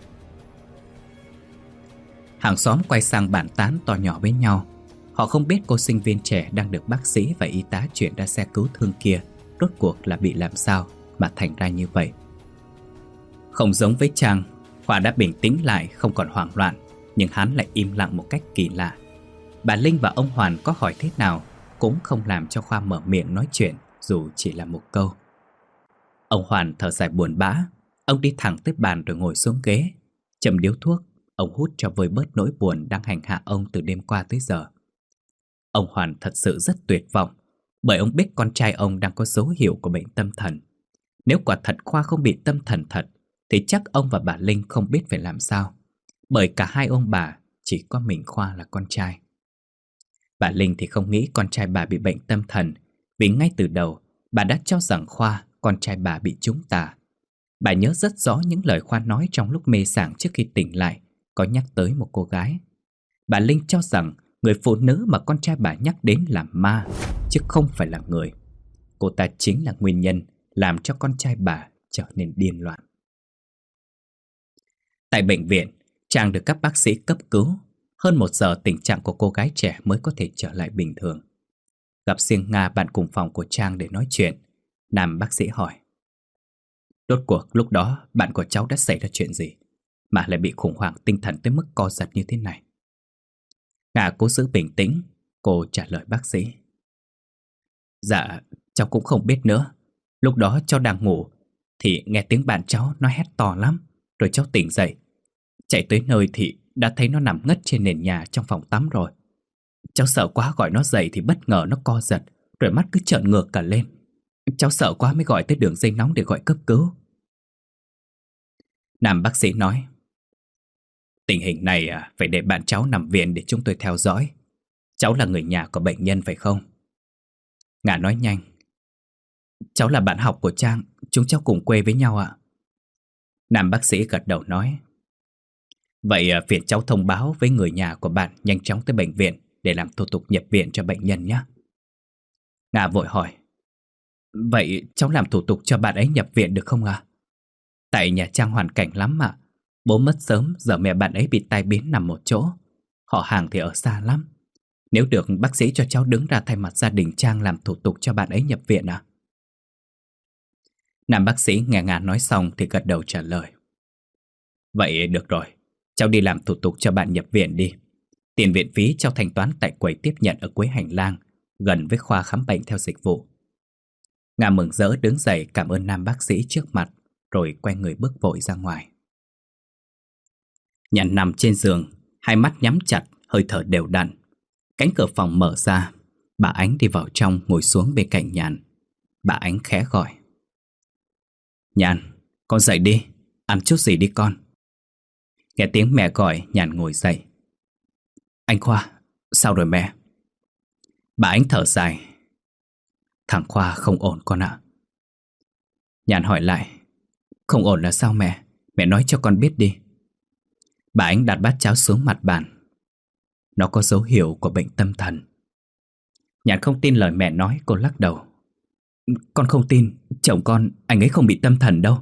Hàng xóm quay sang bàn tán to nhỏ với nhau. Họ không biết cô sinh viên trẻ đang được bác sĩ và y tá chuyển ra xe cứu thương kia rốt cuộc là bị làm sao mà thành ra như vậy. Không giống với Trang, Khoa đã bình tĩnh lại, không còn hoảng loạn, nhưng hắn lại im lặng một cách kỳ lạ. Bà Linh và ông Hoàn có hỏi thế nào cũng không làm cho Khoa mở miệng nói chuyện, dù chỉ là một câu. Ông Hoàn thở dài buồn bã. Ông đi thẳng tới bàn rồi ngồi xuống ghế, châm điếu thuốc. Ông hút cho vơi bớt nỗi buồn đang hành hạ ông từ đêm qua tới giờ. Ông Hoàn thật sự rất tuyệt vọng, bởi ông biết con trai ông đang có dấu hiệu của bệnh tâm thần. Nếu quả thật Khoa không bị tâm thần thật, thì chắc ông và bà Linh không biết phải làm sao, bởi cả hai ông bà chỉ có mình Khoa là con trai. Bà Linh thì không nghĩ con trai bà bị bệnh tâm thần, vì ngay từ đầu bà đã cho rằng Khoa, con trai bà, bị trúng tà. Bà nhớ rất rõ những lời Khoa nói trong lúc mê sảng trước khi tỉnh lại, có nhắc tới một cô gái. Bà Linh cho rằng người phụ nữ mà con trai bà nhắc đến là ma, chứ không phải là người. Cô ta chính là nguyên nhân làm cho con trai bà trở nên điên loạn. Tại bệnh viện, Trang được các bác sĩ cấp cứu. Hơn một giờ tình trạng của cô gái trẻ mới có thể trở lại bình thường. Gặp riêng Nga, bạn cùng phòng của Trang, để nói chuyện, nam bác sĩ hỏi: "Rốt cuộc lúc đó bạn của cháu đã xảy ra chuyện gì mà lại bị khủng hoảng tinh thần tới mức co giật như thế này?" Nga cố giữ bình tĩnh, cô trả lời bác sĩ: "Dạ, cháu cũng không biết nữa. Lúc đó cháu đang ngủ thì nghe tiếng bạn cháu nó hét to lắm, rồi cháu tỉnh dậy. Chạy tới nơi thì đã thấy nó nằm ngất trên nền nhà trong phòng tắm rồi. Cháu sợ quá gọi nó dậy thì bất ngờ nó co giật, rồi mắt cứ trợn ngược cả lên. Cháu sợ quá mới gọi tới đường dây nóng để gọi cấp cứu." Nam bác sĩ nói: Tình hình này à, phải để bạn cháu nằm viện để chúng tôi theo dõi. Cháu là người nhà của bệnh nhân phải không? Nga nói nhanh. Cháu là bạn học của Trang, chúng cháu cùng quê với nhau ạ. Nam bác sĩ gật đầu nói. Vậy à, phiền cháu thông báo với người nhà của bạn nhanh chóng tới bệnh viện để làm thủ tục nhập viện cho bệnh nhân nhé. Nga vội hỏi. Vậy cháu làm thủ tục cho bạn ấy nhập viện được không ạ? Tại nhà Trang hoàn cảnh lắm ạ. Bố mất sớm, giờ mẹ bạn ấy bị tai biến nằm một chỗ. Họ hàng thì ở xa lắm. Nếu được bác sĩ cho cháu đứng ra thay mặt gia đình Trang làm thủ tục cho bạn ấy nhập viện à? Nam bác sĩ nghe Nga nói xong thì gật đầu trả lời. Vậy được rồi, cháu đi làm thủ tục cho bạn nhập viện đi. Tiền viện phí cháu thanh toán tại quầy tiếp nhận ở cuối hành lang, gần với khoa khám bệnh theo dịch vụ. Nga mừng rỡ đứng dậy cảm ơn nam bác sĩ trước mặt, rồi quay người bước vội ra ngoài. Nhàn nằm trên giường, hai mắt nhắm chặt, hơi thở đều đặn. Cánh cửa phòng mở ra, bà Ánh đi vào trong ngồi xuống bên cạnh Nhàn. Bà Ánh khẽ gọi. Nhàn, con dậy đi, ăn chút gì đi con. Nghe tiếng mẹ gọi, Nhàn ngồi dậy. Anh Khoa, sao rồi mẹ? Bà Ánh thở dài. Thằng Khoa không ổn con ạ. Nhàn hỏi lại. Không ổn là sao mẹ? Mẹ nói cho con biết đi. Bà Ánh đặt bát cháo xuống mặt bàn. Nó có dấu hiệu của bệnh tâm thần. Nhàn không tin lời mẹ nói, cô lắc đầu. Con không tin, chồng con, anh ấy không bị tâm thần đâu.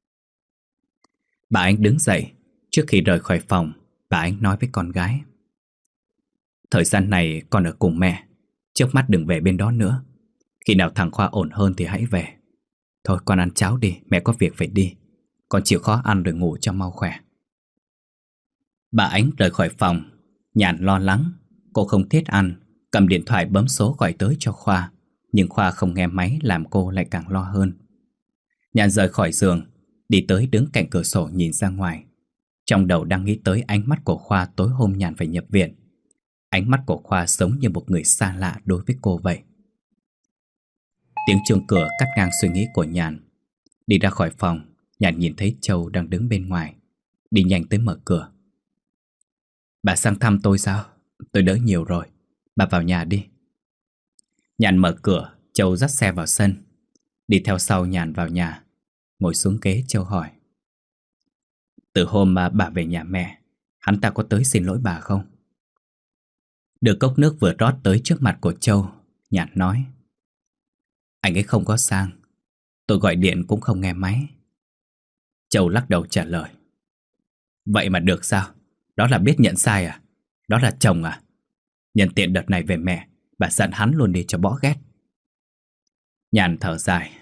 Bà Ánh đứng dậy. Trước khi rời khỏi phòng, bà Ánh nói với con gái. Thời gian này con ở cùng mẹ. Trước mắt đừng về bên đó nữa. Khi nào thằng Khoa ổn hơn thì hãy về. Thôi con ăn cháo đi, mẹ có việc phải đi. Con chịu khó ăn rồi ngủ cho mau khỏe. Bà Ánh rời khỏi phòng. Nhàn lo lắng. Cô không thiết ăn, cầm điện thoại bấm số gọi tới cho Khoa. Nhưng Khoa không nghe máy làm cô lại càng lo hơn. Nhàn rời khỏi giường, đi tới đứng cạnh cửa sổ nhìn ra ngoài. Trong đầu đang nghĩ tới ánh mắt của Khoa tối hôm Nhàn phải nhập viện. Ánh mắt của Khoa giống như một người xa lạ đối với cô vậy. Tiếng chuông cửa cắt ngang suy nghĩ của Nhàn. Đi ra khỏi phòng, Nhàn nhìn thấy Châu đang đứng bên ngoài. Đi nhanh tới mở cửa. Bà sang thăm tôi sao? Tôi đỡ nhiều rồi. Bà vào nhà đi. Nhàn mở cửa, Châu dắt xe vào sân. Đi theo sau Nhàn vào nhà. Ngồi xuống ghế, Châu hỏi. Từ hôm mà bà về nhà mẹ, hắn ta có tới xin lỗi bà không? Đưa cốc nước vừa rót tới trước mặt của Châu, Nhàn nói. Anh ấy không có sang. Tôi gọi điện cũng không nghe máy. Châu lắc đầu trả lời. Vậy mà được sao? Đó là biết nhận sai à? Đó là chồng à? Nhân tiện đợt này về mẹ, bà giận hắn luôn đi cho bỏ ghét. Nhàn thở dài.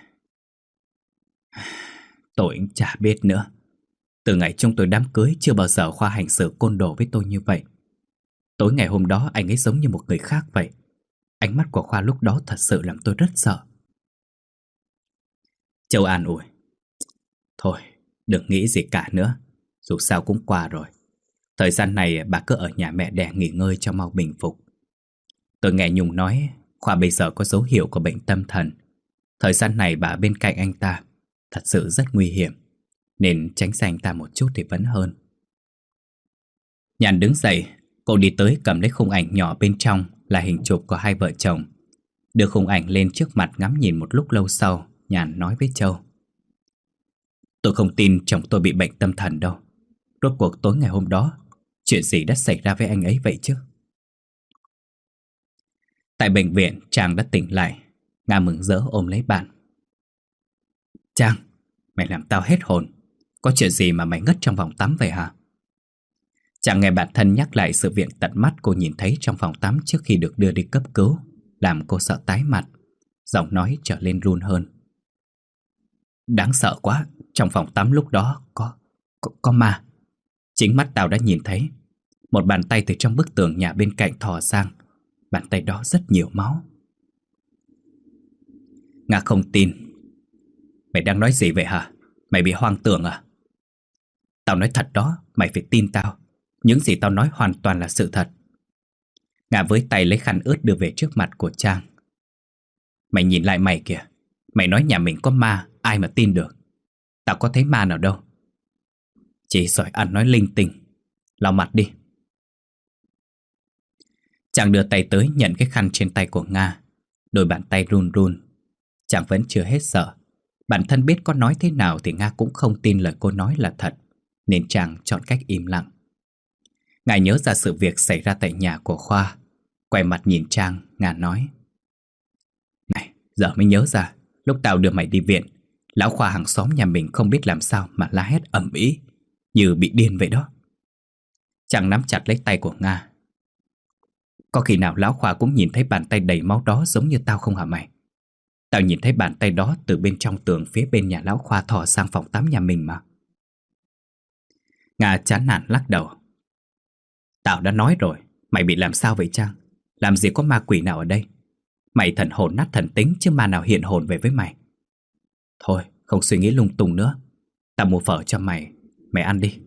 Tôi cũng chả biết nữa. Từ ngày chúng tôi đám cưới, chưa bao giờ Khoa hành xử côn đồ với tôi như vậy. Tối ngày hôm đó anh ấy giống như một người khác vậy. Ánh mắt của Khoa lúc đó thật sự làm tôi rất sợ. Châu an ủi. Thôi, đừng nghĩ gì cả nữa. Dù sao cũng qua rồi. Thời gian này bà cứ ở nhà mẹ đẻ nghỉ ngơi cho mau bình phục. Tôi nghe Nhung nói Khoa bây giờ có dấu hiệu của bệnh tâm thần. Thời gian này bà bên cạnh anh ta thật sự rất nguy hiểm, nên tránh xa anh ta một chút thì vẫn hơn. Nhàn đứng dậy, cô đi tới cầm lấy khung ảnh nhỏ bên trong là hình chụp của hai vợ chồng. Đưa khung ảnh lên trước mặt ngắm nhìn một lúc lâu sau, Nhàn nói với Châu. Tôi không tin chồng tôi bị bệnh tâm thần đâu. Rốt cuộc tối ngày hôm đó, chuyện gì đã xảy ra với anh ấy vậy chứ? Tại bệnh viện, Trang đã tỉnh lại. Nga mừng rỡ ôm lấy bạn. Trang, mày làm tao hết hồn. Có chuyện gì mà mày ngất trong phòng tắm vậy hả? Trang nghe bạn thân nhắc lại sự việc tận mắt cô nhìn thấy trong phòng tắm trước khi được đưa đi cấp cứu, làm cô sợ tái mặt. Giọng nói trở lên run hơn. Đáng sợ quá, trong phòng tắm lúc đó có, có, có ma. Chính mắt tao đã nhìn thấy. Một bàn tay từ trong bức tường nhà bên cạnh thò sang. Bàn tay đó rất nhiều máu. Nga không tin. Mày đang nói gì vậy hả? Mày bị hoang tưởng à? Tao nói thật đó, mày phải tin tao. Những gì tao nói hoàn toàn là sự thật. Nga với tay lấy khăn ướt đưa về trước mặt của Trang. Mày nhìn lại mày kìa. Mày nói nhà mình có ma, ai mà tin được? Tao có thấy ma nào đâu. Chỉ giỏi ăn nói linh tinh. lau mặt đi. Chàng đưa tay tới nhận cái khăn trên tay của Nga. Đôi bàn tay run run. Chàng vẫn chưa hết sợ. Bản thân biết có nói thế nào thì Nga cũng không tin lời cô nói là thật, nên chàng chọn cách im lặng. Ngài nhớ ra sự việc xảy ra tại nhà của Khoa. Quay mặt nhìn Trang, Nga nói: Này, giờ mới nhớ ra, lúc tao đưa mày đi viện, lão Khoa hàng xóm nhà mình không biết làm sao mà la hét ầm ĩ, như bị điên vậy đó. Chàng nắm chặt lấy tay của Nga. Có khi nào lão Khoa cũng nhìn thấy bàn tay đầy máu đó giống như tao không hả mày? Tao nhìn thấy bàn tay đó từ bên trong tường phía bên nhà lão Khoa thò sang phòng tắm nhà mình mà. Nga chán nản lắc đầu. Tao đã nói rồi, mày bị làm sao vậy Trang? Làm gì có ma quỷ nào ở đây? Mày thần hồn nát thần tính chứ ma nào hiện hồn về với mày. Thôi, không suy nghĩ lung tung nữa. Tao mua phở cho mày, mày ăn đi.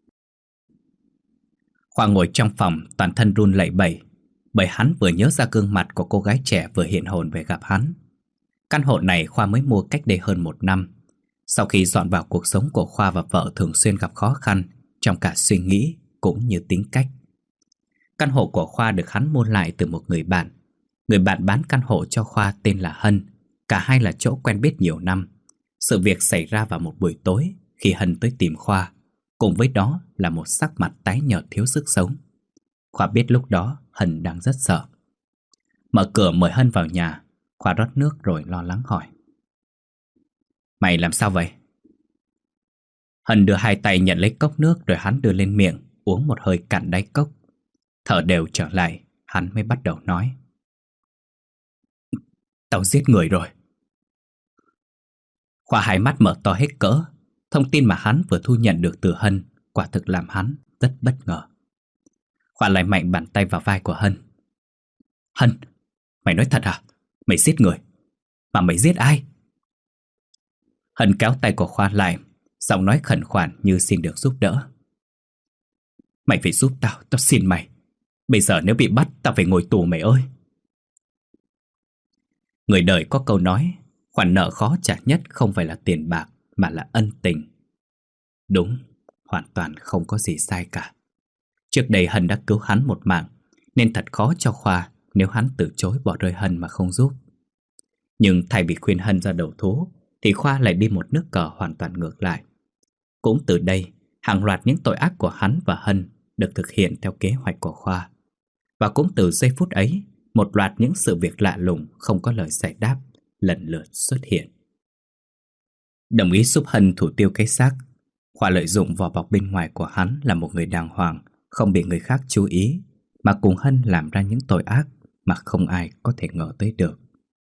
Khoa ngồi trong phòng toàn thân run lẩy bẩy, bởi hắn vừa nhớ ra gương mặt của cô gái trẻ vừa hiện hồn về gặp hắn. Căn hộ này Khoa mới mua cách đây hơn một năm. Sau khi dọn vào cuộc sống của Khoa và vợ thường xuyên gặp khó khăn trong cả suy nghĩ cũng như tính cách. Căn hộ của Khoa được hắn mua lại từ một người bạn. Người bạn bán căn hộ cho Khoa tên là Hân. Cả hai là chỗ quen biết nhiều năm. Sự việc xảy ra vào một buổi tối khi Hân tới tìm Khoa. Cùng với đó là một sắc mặt tái nhợt thiếu sức sống. Khoa biết lúc đó Hân đang rất sợ. Mở cửa mời Hân vào nhà. Khoa rót nước rồi lo lắng hỏi: Mày làm sao vậy? Hân đưa hai tay nhận lấy cốc nước rồi hắn đưa lên miệng, uống một hơi cạn đáy cốc. Thở đều trở lại, hắn mới bắt đầu nói: Tao giết người rồi. Khoa hai mắt mở to hết cỡ. Thông tin mà hắn vừa thu nhận được từ Hân quả thực làm hắn rất bất ngờ. Khoa lại mạnh bàn tay vào vai của Hân. Hân, mày nói thật à? Mày giết người? Mà mày giết ai? Hân kéo tay của Khoa lại, giọng nói khẩn khoản như xin được giúp đỡ. Mày phải giúp tao, tao xin mày. Bây giờ nếu bị bắt, tao phải ngồi tù mày ơi. Người đời có câu nói, khoản nợ khó trả nhất không phải là tiền bạc mà là ân tình. Đúng, hoàn toàn không có gì sai cả. Trước đây Hân đã cứu hắn một mạng, nên thật khó cho Khoa nếu hắn từ chối bỏ rơi Hân mà không giúp. Nhưng thay vì khuyên Hân ra đầu thú, thì Khoa lại đi một nước cờ hoàn toàn ngược lại. Cũng từ đây, hàng loạt những tội ác của hắn và Hân được thực hiện theo kế hoạch của Khoa. Và cũng từ giây phút ấy, một loạt những sự việc lạ lùng không có lời giải đáp lần lượt xuất hiện. Đồng ý giúp Hân thủ tiêu cái xác, Khoa lợi dụng vỏ bọc bên ngoài của hắn là một người đàng hoàng, không bị người khác chú ý, mà cùng Hân làm ra những tội ác mà không ai có thể ngờ tới được.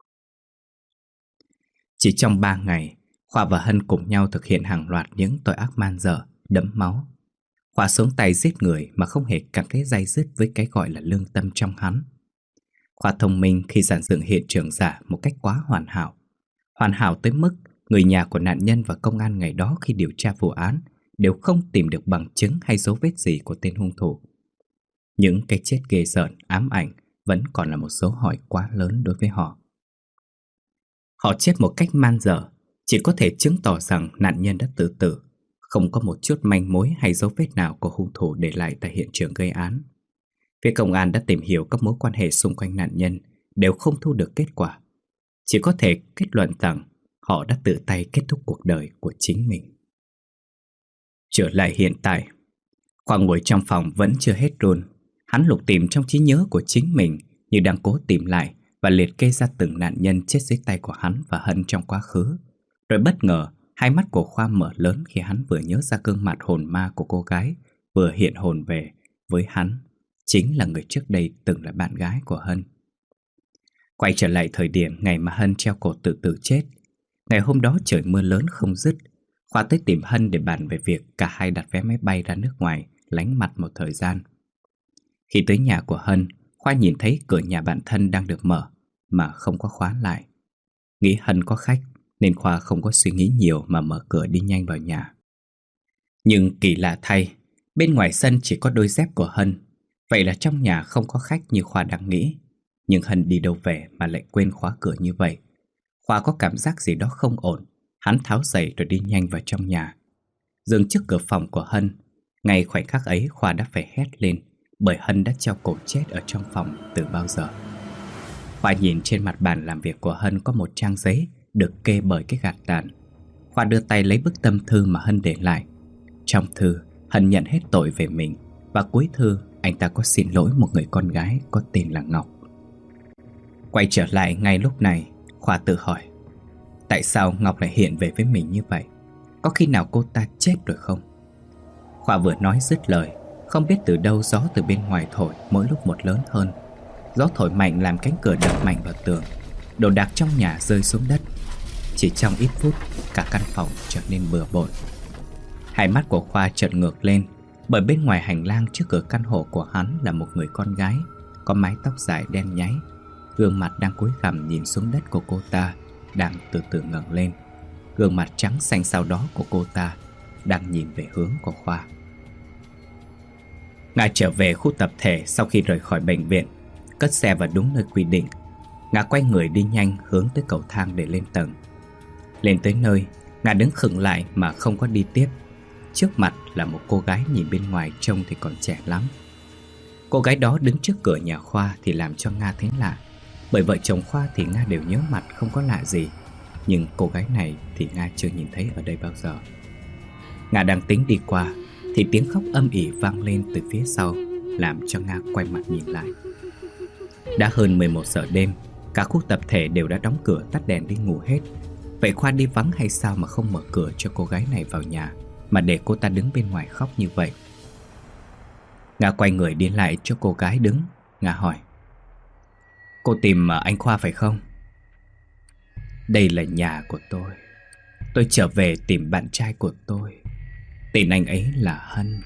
Chỉ trong ba ngày, Khoa và Hân cùng nhau thực hiện hàng loạt những tội ác man dợ, đẫm máu. Khoa xuống tay giết người mà không hề cảm thấy day dứt với cái gọi là lương tâm trong hắn. Khoa thông minh khi dàn dựng hiện trường giả một cách quá hoàn hảo. Hoàn hảo tới mức người nhà của nạn nhân và công an ngày đó khi điều tra vụ án đều không tìm được bằng chứng hay dấu vết gì của tên hung thủ. Những cái chết ghê rợn, ám ảnh vẫn còn là một dấu hỏi quá lớn đối với họ. Họ chết một cách man dợ, chỉ có thể chứng tỏ rằng nạn nhân đã tự tử, không có một chút manh mối hay dấu vết nào của hung thủ để lại tại hiện trường gây án. Phía công an đã tìm hiểu các mối quan hệ xung quanh nạn nhân, đều không thu được kết quả. Chỉ có thể kết luận rằng họ đã tự tay kết thúc cuộc đời của chính mình. Trở lại hiện tại, Khoa ngồi trong phòng vẫn chưa hết run. Hắn lục tìm trong trí nhớ của chính mình như đang cố tìm lại và liệt kê ra từng nạn nhân chết dưới tay của hắn và Hân trong quá khứ. Rồi bất ngờ, hai mắt của Khoa mở lớn khi hắn vừa nhớ ra gương mặt hồn ma của cô gái vừa hiện hồn về với hắn, chính là người trước đây từng là bạn gái của Hân. Quay trở lại thời điểm ngày mà Hân treo cổ tự tử chết. Ngày hôm đó trời mưa lớn không dứt. Khoa tới tìm Hân để bàn về việc cả hai đặt vé máy bay ra nước ngoài lánh mặt một thời gian. Khi tới nhà của Hân, Khoa nhìn thấy cửa nhà bạn thân đang được mở mà không có khóa lại. Nghĩ Hân có khách nên Khoa không có suy nghĩ nhiều mà mở cửa đi nhanh vào nhà. Nhưng kỳ lạ thay, bên ngoài sân chỉ có đôi dép của Hân. Vậy là trong nhà không có khách như Khoa đang nghĩ. Nhưng Hân đi đâu về mà lại quên khóa cửa như vậy? Khoa có cảm giác gì đó không ổn. Hắn tháo giày rồi đi nhanh vào trong nhà. Dừng trước cửa phòng của Hân. Ngay khoảnh khắc ấy, Khoa đã phải hét lên, bởi Hân đã treo cổ chết ở trong phòng từ bao giờ. Khoa nhìn trên mặt bàn làm việc của Hân có một trang giấy được kê bởi cái gạt tàn. Khoa đưa tay lấy bức tâm thư mà Hân để lại. Trong thư, Hân nhận hết tội về mình, và cuối thư anh ta có xin lỗi một người con gái có tên là Ngọc. Quay trở lại ngay lúc này, Khoa tự hỏi, tại sao Ngọc lại hiện về với mình như vậy? Có khi nào cô ta chết rồi không? Khoa vừa nói dứt lời, không biết từ đâu gió từ bên ngoài thổi mỗi lúc một lớn hơn. Gió thổi mạnh làm cánh cửa đập mạnh vào tường, đồ đạc trong nhà rơi xuống đất. Chỉ trong ít phút, cả căn phòng trở nên bừa bộn. Hai mắt của Khoa trợn ngược lên, bởi bên ngoài hành lang trước cửa căn hộ của hắn là một người con gái, có mái tóc dài đen nháy. Gương mặt đang cúi gằm nhìn xuống đất của cô ta đang từ từ ngẩng lên. Gương mặt trắng xanh sau đó của cô ta đang nhìn về hướng của Khoa. Nga trở về khu tập thể sau khi rời khỏi bệnh viện, cất xe vào đúng nơi quy định. Nga quay người đi nhanh hướng tới cầu thang để lên tầng. Lên tới nơi, Nga đứng khựng lại mà không có đi tiếp. Trước mặt là một cô gái nhìn bên ngoài trông thì còn trẻ lắm. Cô gái đó đứng trước cửa nhà Khoa thì làm cho Nga thấy lạ, bởi vợ chồng Khoa thì Nga đều nhớ mặt không có lạ gì, nhưng cô gái này thì Nga chưa nhìn thấy ở đây bao giờ. Nga đang tính đi qua thì tiếng khóc âm ỉ vang lên từ phía sau, làm cho Nga quay mặt nhìn lại. Đã hơn mười một giờ đêm, cả khu tập thể đều đã đóng cửa tắt đèn đi ngủ hết. Vậy Khoa đi vắng hay sao mà không mở cửa cho cô gái này vào nhà, mà để cô ta đứng bên ngoài khóc như vậy? Nga quay người đi lại cho cô gái đứng. Nga hỏi, cô tìm anh Khoa phải không? Đây là nhà của tôi. Tôi trở về tìm bạn trai của tôi. Tên anh ấy là Hân.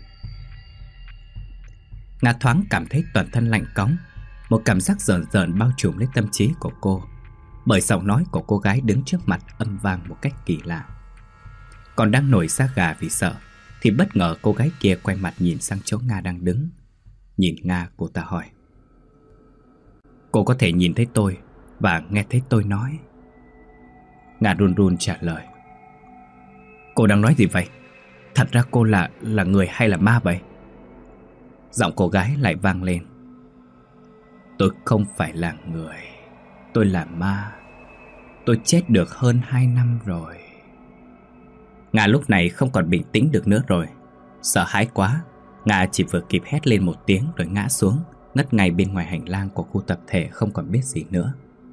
Nga thoáng cảm thấy toàn thân lạnh cóng. Một cảm giác rờn rợn bao trùm lấy tâm trí của cô, bởi giọng nói của cô gái đứng trước mặt âm vang một cách kỳ lạ. Còn đang nổi da gà vì sợ, thì bất ngờ cô gái kia quay mặt nhìn sang chỗ Nga đang đứng. Nhìn Nga, cô ta hỏi, cô có thể nhìn thấy tôi và nghe thấy tôi nói? Nga run run trả lời, cô đang nói gì vậy? Thật ra cô là là người hay là ma vậy? Giọng cô gái lại vang lên, tôi không phải là người, tôi là ma. Tôi chết được hơn hai năm rồi. Nga lúc này không còn bình tĩnh được nữa rồi. Sợ hãi quá, Nga chỉ vừa kịp hét lên một tiếng rồi ngã xuống, ngất ngay bên ngoài hành lang của khu tập thể, không còn biết gì nữa.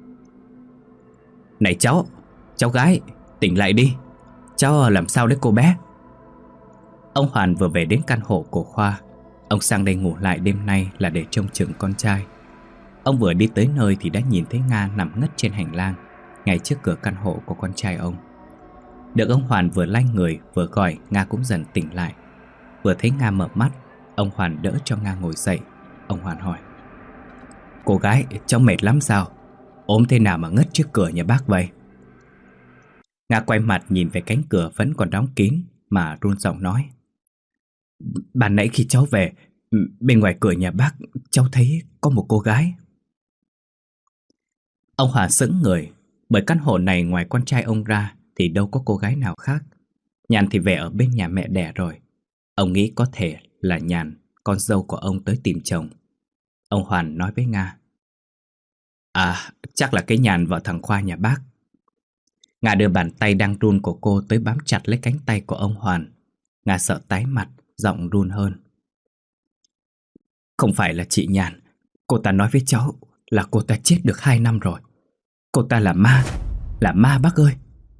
Này cháu, cháu gái, tỉnh lại đi. Cháu làm sao đấy cô bé? Ông Hoàn vừa về đến căn hộ của Khoa. Ông sang đây ngủ lại đêm nay là để trông chừng con trai. Ông vừa đi tới nơi thì đã nhìn thấy Nga nằm ngất trên hành lang, ngay trước cửa căn hộ của con trai ông. Được ông Hoàn vừa lay người vừa gọi, Nga cũng dần tỉnh lại. Vừa thấy Nga mở mắt, ông Hoàn đỡ cho Nga ngồi dậy. Ông Hoàn hỏi, cô gái, cháu mệt lắm sao? Ốm thế nào mà ngất trước cửa nhà bác vậy? Nga quay mặt nhìn về cánh cửa vẫn còn đóng kín mà run giọng nói, ban nãy khi cháu về, bên ngoài cửa nhà bác cháu thấy có một cô gái. Ông Hòa sững người, bởi căn hộ này ngoài con trai ông ra thì đâu có cô gái nào khác. Nhàn thì về ở bên nhà mẹ đẻ rồi. Ông nghĩ có thể là Nhàn, con dâu của ông tới tìm chồng. Ông Hoàn nói với Nga, à, chắc là cái Nhàn vợ thằng Khoa nhà bác. Nga đưa bàn tay đang run của cô tới bám chặt lấy cánh tay của ông Hoàn. Nga sợ tái mặt, giọng run hơn. Không phải là chị Nhàn. Cô ta nói với cháu là cô ta chết được hai năm rồi. Cô ta là ma, là ma bác ơi.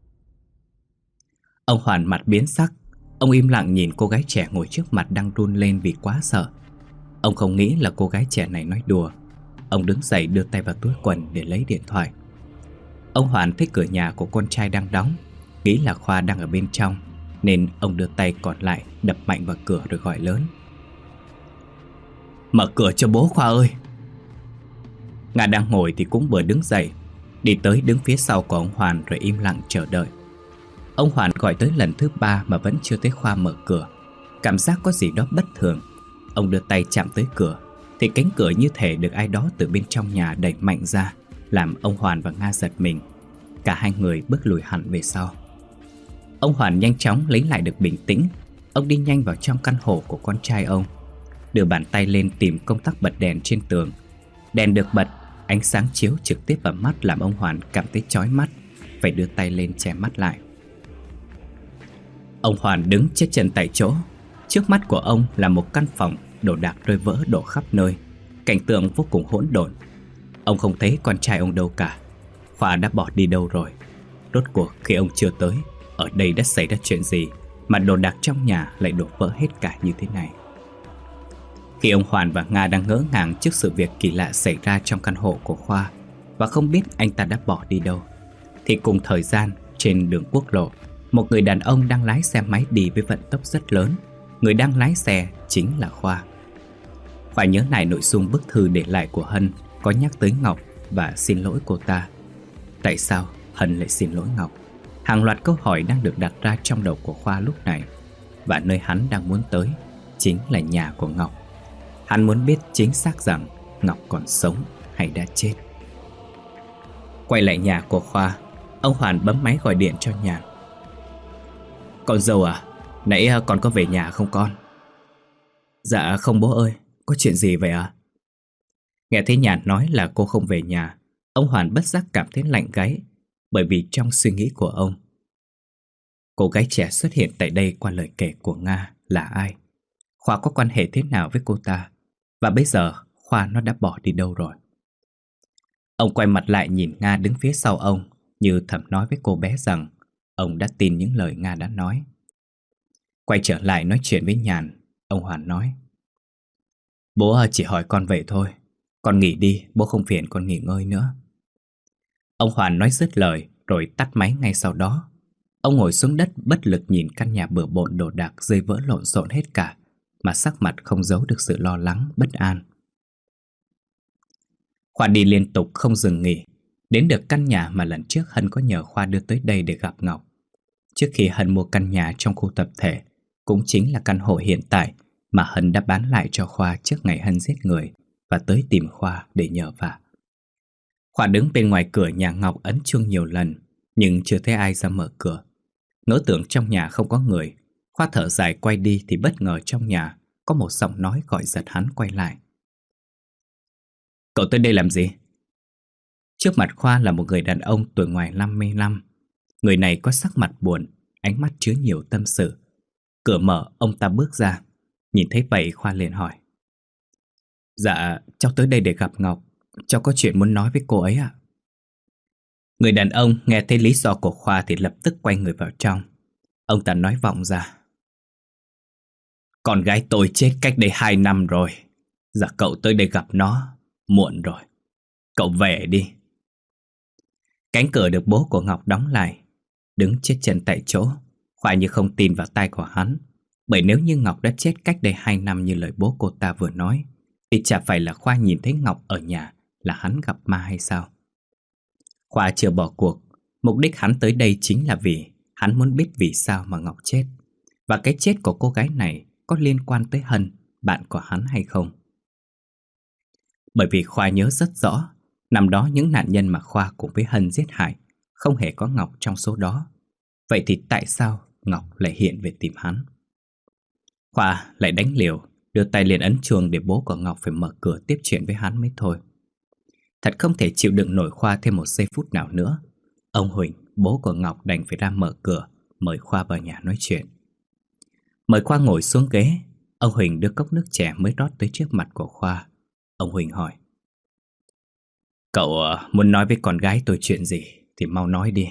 Ông Hoàn mặt biến sắc. Ông im lặng nhìn cô gái trẻ ngồi trước mặt đang run lên vì quá sợ. Ông không nghĩ là cô gái trẻ này nói đùa. Ông đứng dậy đưa tay vào túi quần để lấy điện thoại. Ông Hoàn thấy cửa nhà của con trai đang đóng, nghĩ là Khoa đang ở bên trong, nên ông đưa tay còn lại đập mạnh vào cửa rồi gọi lớn, mở cửa cho bố Khoa ơi. Nga đang ngồi thì cũng vừa đứng dậy, đi tới đứng phía sau của ông Hoàn rồi im lặng chờ đợi. Ông Hoàn gọi tới lần thứ ba mà vẫn chưa thấy Khoa mở cửa. Cảm giác có gì đó bất thường. Ông đưa tay chạm tới cửa thì cánh cửa như thể được ai đó từ bên trong nhà đẩy mạnh ra, làm ông Hoàn và Nga giật mình. Cả hai người bước lùi hẳn về sau. Ông Hoàn nhanh chóng lấy lại được bình tĩnh. ông đi nhanh vào trong căn hộ của con trai ông, đưa bàn tay lên tìm công tắc bật đèn trên tường. Đèn được bật, ánh sáng chiếu trực tiếp vào mắt làm ông Hoàn cảm thấy chói mắt, phải đưa tay lên che mắt lại. Ông Hoàn đứng chết chân tại chỗ. Trước mắt của ông là một căn phòng, đồ đạc rơi vỡ đổ khắp nơi, cảnh tượng vô cùng hỗn độn. Ông không thấy con trai ông đâu cả. Khoa đã bỏ đi đâu rồi? Rốt cuộc khi ông chưa tới, ở đây đã xảy ra chuyện gì mà đồ đạc trong nhà lại đổ vỡ hết cả như thế này? Khi ông Hoàn và Nga đang ngỡ ngàng trước sự việc kỳ lạ xảy ra trong căn hộ của Khoa và không biết anh ta đã bỏ đi đâu, thì cùng thời gian trên đường quốc lộ, một người đàn ông đang lái xe máy đi với vận tốc rất lớn. Người đang lái xe chính là Khoa. Khoa nhớ lại nội dung bức thư để lại của Hân, có nhắc tới Ngọc và xin lỗi cô ta. Tại sao Hân lại xin lỗi Ngọc? Hàng loạt câu hỏi đang được đặt ra trong đầu của Khoa lúc này. Và nơi hắn đang muốn tới chính là nhà của Ngọc. Hắn muốn biết chính xác rằng Ngọc còn sống hay đã chết. Quay lại nhà của Khoa, ông Hoàn bấm máy gọi điện cho Nhàn. Con dâu à, nãy con có về nhà không con? Dạ không bố ơi, có chuyện gì vậy à? Nghe thấy Nhàn nói là cô không về nhà, ông Hoàn bất giác cảm thấy lạnh gáy. Bởi vì trong suy nghĩ của ông, cô gái trẻ xuất hiện tại đây qua lời kể của Nga là ai? Khoa có quan hệ thế nào với cô ta? Và bây giờ Khoa nó đã bỏ đi đâu rồi? Ông quay mặt lại nhìn Nga đứng phía sau ông, như thầm nói với cô bé rằng ông đã tin những lời Nga đã nói. Quay trở lại nói chuyện với Nhàn, ông Hoàn nói: Bố chỉ hỏi con vậy thôi, con nghỉ đi, bố không phiền con nghỉ ngơi nữa. Ông Hoàn nói dứt lời rồi tắt máy ngay sau đó. Ông ngồi xuống đất bất lực nhìn căn nhà bừa bộn đồ đạc rơi vỡ lộn xộn hết cả, mà sắc mặt không giấu được sự lo lắng, bất an. Khoa đi liên tục không dừng nghỉ, đến được căn nhà mà lần trước Hân có nhờ Khoa đưa tới đây để gặp Ngọc. Trước khi Hân mua căn nhà trong khu tập thể, cũng chính là căn hộ hiện tại mà Hân đã bán lại cho Khoa trước ngày Hân giết người và tới tìm Khoa để nhờ vả. Khoa đứng bên ngoài cửa nhà Ngọc ấn chuông nhiều lần, nhưng chưa thấy ai ra mở cửa. Ngỡ tưởng trong nhà không có người, Khoa thở dài quay đi thì bất ngờ trong nhà có một giọng nói gọi giật hắn quay lại. Cậu tới đây làm gì? Trước mặt Khoa là một người đàn ông tuổi ngoài năm mươi lăm. Người này có sắc mặt buồn, ánh mắt chứa nhiều tâm sự. Cửa mở, ông ta bước ra. Nhìn thấy vậy Khoa liền hỏi: Dạ, cháu tới đây để gặp Ngọc. Cháu có chuyện muốn nói với cô ấy ạ. Người đàn ông nghe thấy lý do của Khoa thì lập tức quay người vào trong. Ông ta nói vọng ra: Con gái tôi chết cách đây hai năm rồi. Dạ cậu tới đây gặp nó, muộn rồi. Cậu về đi. Cánh cửa được bố của Ngọc đóng lại. Đứng chết chân tại chỗ, Khoa như không tin vào tai của hắn. Bởi nếu như Ngọc đã chết cách đây hai năm như lời bố cô ta vừa nói, thì chả phải là Khoa nhìn thấy Ngọc ở nhà là hắn gặp ma hay sao? Khoa chưa bỏ cuộc. Mục đích hắn tới đây chính là vì hắn muốn biết vì sao mà Ngọc chết, và cái chết của cô gái này có liên quan tới Hân, bạn của hắn hay không. Bởi vì Khoa nhớ rất rõ, năm đó những nạn nhân mà Khoa cùng với Hân giết hại không hề có Ngọc trong số đó. Vậy thì tại sao Ngọc lại hiện về tìm hắn? Khoa lại đánh liều, đưa tay lên ấn chuông để bố của Ngọc phải mở cửa tiếp chuyện với hắn mới thôi. Thật không thể chịu đựng nổi Khoa thêm một giây phút nào nữa. Ông Huỳnh, bố của Ngọc đành phải ra mở cửa, mời Khoa vào nhà nói chuyện. Mời Khoa ngồi xuống ghế, ông Huỳnh đưa cốc nước chè mới rót tới trước mặt của Khoa. Ông Huỳnh hỏi: Cậu uh, muốn nói với con gái tôi chuyện gì thì mau nói đi.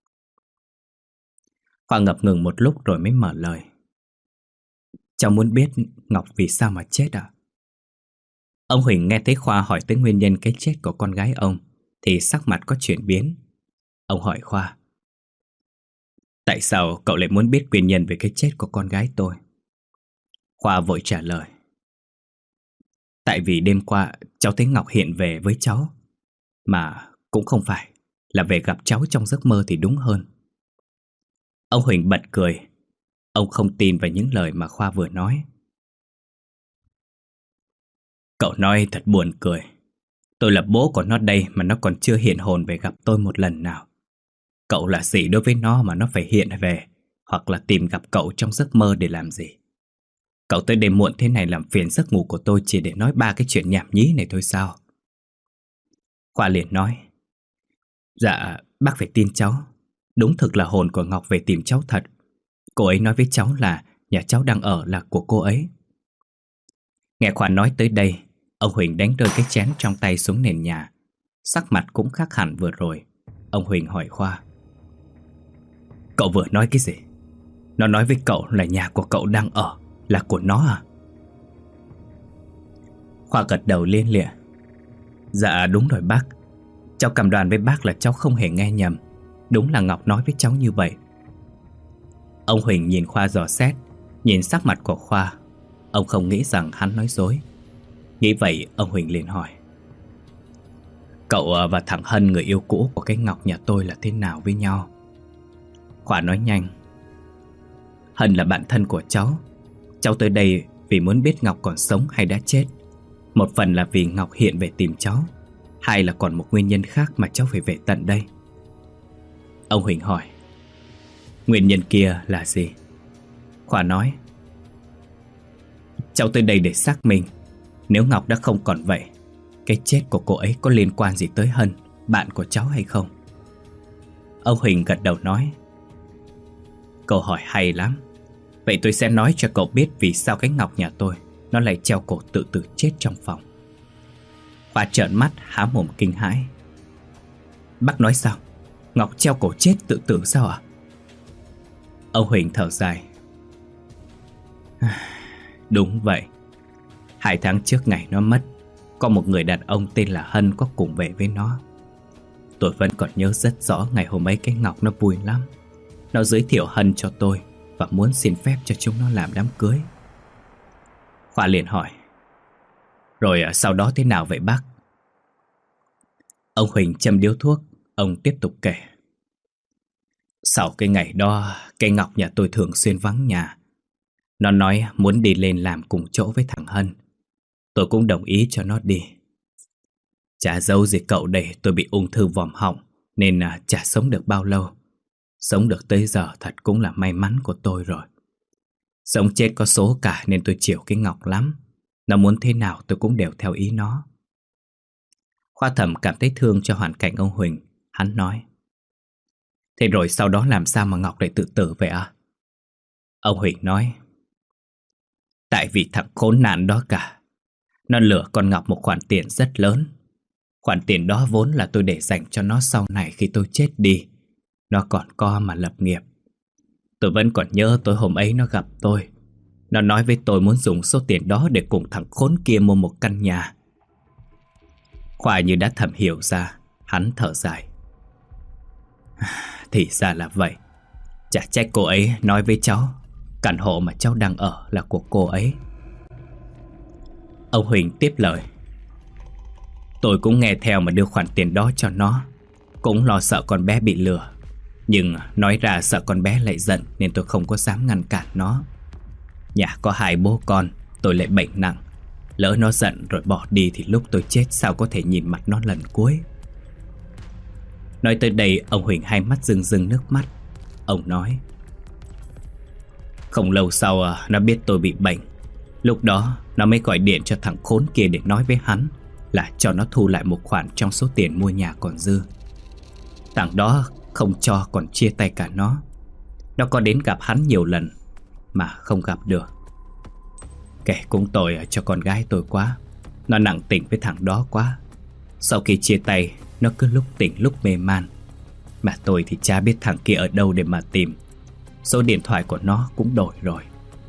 Khoa ngập ngừng một lúc rồi mới mở lời: Cháu muốn biết Ngọc vì sao mà chết à? Ông Huỳnh nghe thấy Khoa hỏi tới nguyên nhân cái chết của con gái ông thì sắc mặt có chuyển biến. Ông hỏi Khoa: Tại sao cậu lại muốn biết nguyên nhân về cái chết của con gái tôi? Khoa vội trả lời: Tại vì đêm qua cháu thấy Ngọc hiện về với cháu. Mà cũng không phải là về gặp cháu trong giấc mơ thì đúng hơn. Ông Huỳnh bật cười. Ông không tin vào những lời mà Khoa vừa nói. Cậu nói thật buồn cười. Tôi là bố của nó đây mà nó còn chưa hiện hồn về gặp tôi một lần nào. Cậu là gì đối với nó mà nó phải hiện về hoặc là tìm gặp cậu trong giấc mơ để làm gì? Cậu tới đây muộn thế này làm phiền giấc ngủ của tôi chỉ để nói ba cái chuyện nhảm nhí này thôi sao? Khoa liền nói: Dạ, bác phải tin cháu. Đúng thực là hồn của Ngọc về tìm cháu thật. Cô ấy nói với cháu là nhà cháu đang ở là của cô ấy. Nghe Khoa nói tới đây, ông Huỳnh đánh rơi cái chén trong tay xuống nền nhà. Sắc mặt cũng khác hẳn vừa rồi. Ông Huỳnh hỏi Khoa: Cậu vừa nói cái gì? Nó nói với cậu là nhà của cậu đang ở là của nó à? Khoa gật đầu liên lịa: Dạ đúng rồi bác. Cháu cam đoan với bác là cháu không hề nghe nhầm. Đúng là Ngọc nói với cháu như vậy. Ông Huỳnh nhìn Khoa dò xét. Nhìn sắc mặt của Khoa, ông không nghĩ rằng hắn nói dối. Nghĩ vậy ông Huỳnh liền hỏi: Cậu và thằng Hân, người yêu cũ của cái Ngọc nhà tôi, là thế nào với nhau? Khoa nói nhanh: Hân là bạn thân của cháu. Cháu tới đây vì muốn biết Ngọc còn sống hay đã chết. Một phần là vì Ngọc hiện về tìm cháu, hai là còn một nguyên nhân khác mà cháu phải về tận đây. Ông Huỳnh hỏi: Nguyên nhân kia là gì? Khoa nói: Cháu tới đây để xác minh nếu Ngọc đã không còn vậy, cái chết của cô ấy có liên quan gì tới Hân, bạn của cháu hay không? Ông Huỳnh gật đầu nói: Câu hỏi hay lắm. Vậy tôi sẽ nói cho cậu biết vì sao cái Ngọc nhà tôi nó lại treo cổ tự tử chết trong phòng. Khoa trợn mắt há mồm kinh hãi: Bác nói sao? Ngọc treo cổ chết tự tử sao ạ? Ông Huỳnh thở dài: Đúng vậy. Hai tháng trước ngày nó mất, có một người đàn ông tên là Hân có cùng về với nó. Tôi vẫn còn nhớ rất rõ ngày hôm ấy cái Ngọc nó vui lắm. Nó giới thiệu Hân cho tôi và muốn xin phép cho chúng nó làm đám cưới. Khoa liền hỏi: Rồi sau đó thế nào vậy bác? Ông Huỳnh châm điếu thuốc. Ông tiếp tục kể: Sau cái ngày đó, cái Ngọc nhà tôi thường xuyên vắng nhà. Nó nói muốn đi lên làm cùng chỗ với thằng Hân. Tôi cũng đồng ý cho nó đi. Chả giấu gì cậu đây, tôi bị ung thư vòm họng nên chả sống được bao lâu. Sống được tới giờ thật cũng là may mắn của tôi rồi. Sống chết có số cả nên tôi chiều cái Ngọc lắm. Nó muốn thế nào tôi cũng đều theo ý nó. Khoa thầm cảm thấy thương cho hoàn cảnh ông Huỳnh. Hắn nói: Thế rồi sau đó làm sao mà Ngọc lại tự tử vậy à? Ông Huỳnh nói: Tại vì thằng khốn nạn đó cả. Nó lừa con Ngọc một khoản tiền rất lớn. Khoản tiền đó vốn là tôi để dành cho nó sau này khi tôi chết đi. Nó còn co mà lập nghiệp. Tôi vẫn còn nhớ tối hôm ấy nó gặp tôi. Nó nói với tôi muốn dùng số tiền đó để cùng thằng khốn kia mua một căn nhà. Khoa như đã thầm hiểu ra. Hắn thở dài: Thì ra là vậy. Chả trách cô ấy nói với cháu căn hộ mà cháu đang ở là của cô ấy. Ông Huỳnh tiếp lời: Tôi cũng nghe theo mà đưa khoản tiền đó cho nó. Cũng lo sợ con bé bị lừa. Nhưng nói ra sợ con bé lại giận nên tôi không có dám ngăn cản nó. Nhà có hai bố con, tôi lại bệnh nặng. Lỡ nó giận rồi bỏ đi thì lúc tôi chết sao có thể nhìn mặt nó lần cuối. Nói tới đây ông Huỳnh hai mắt rưng rưng nước mắt. Ông nói: Không lâu sau nó biết tôi bị bệnh. Lúc đó nó mới gọi điện cho thằng khốn kia để nói với hắn là cho nó thu lại một khoản trong số tiền mua nhà còn dư. Thằng đó không cho còn chia tay cả nó. Nó có đến gặp hắn nhiều lần mà không gặp được. Kể cũng tội cho con gái tôi quá. Nó nặng tình với thằng đó quá. Sau khi chia tay, nó cứ lúc tỉnh lúc mê man. Mà tôi thì chả biết thằng kia ở đâu để mà tìm. Số điện thoại của nó cũng đổi rồi.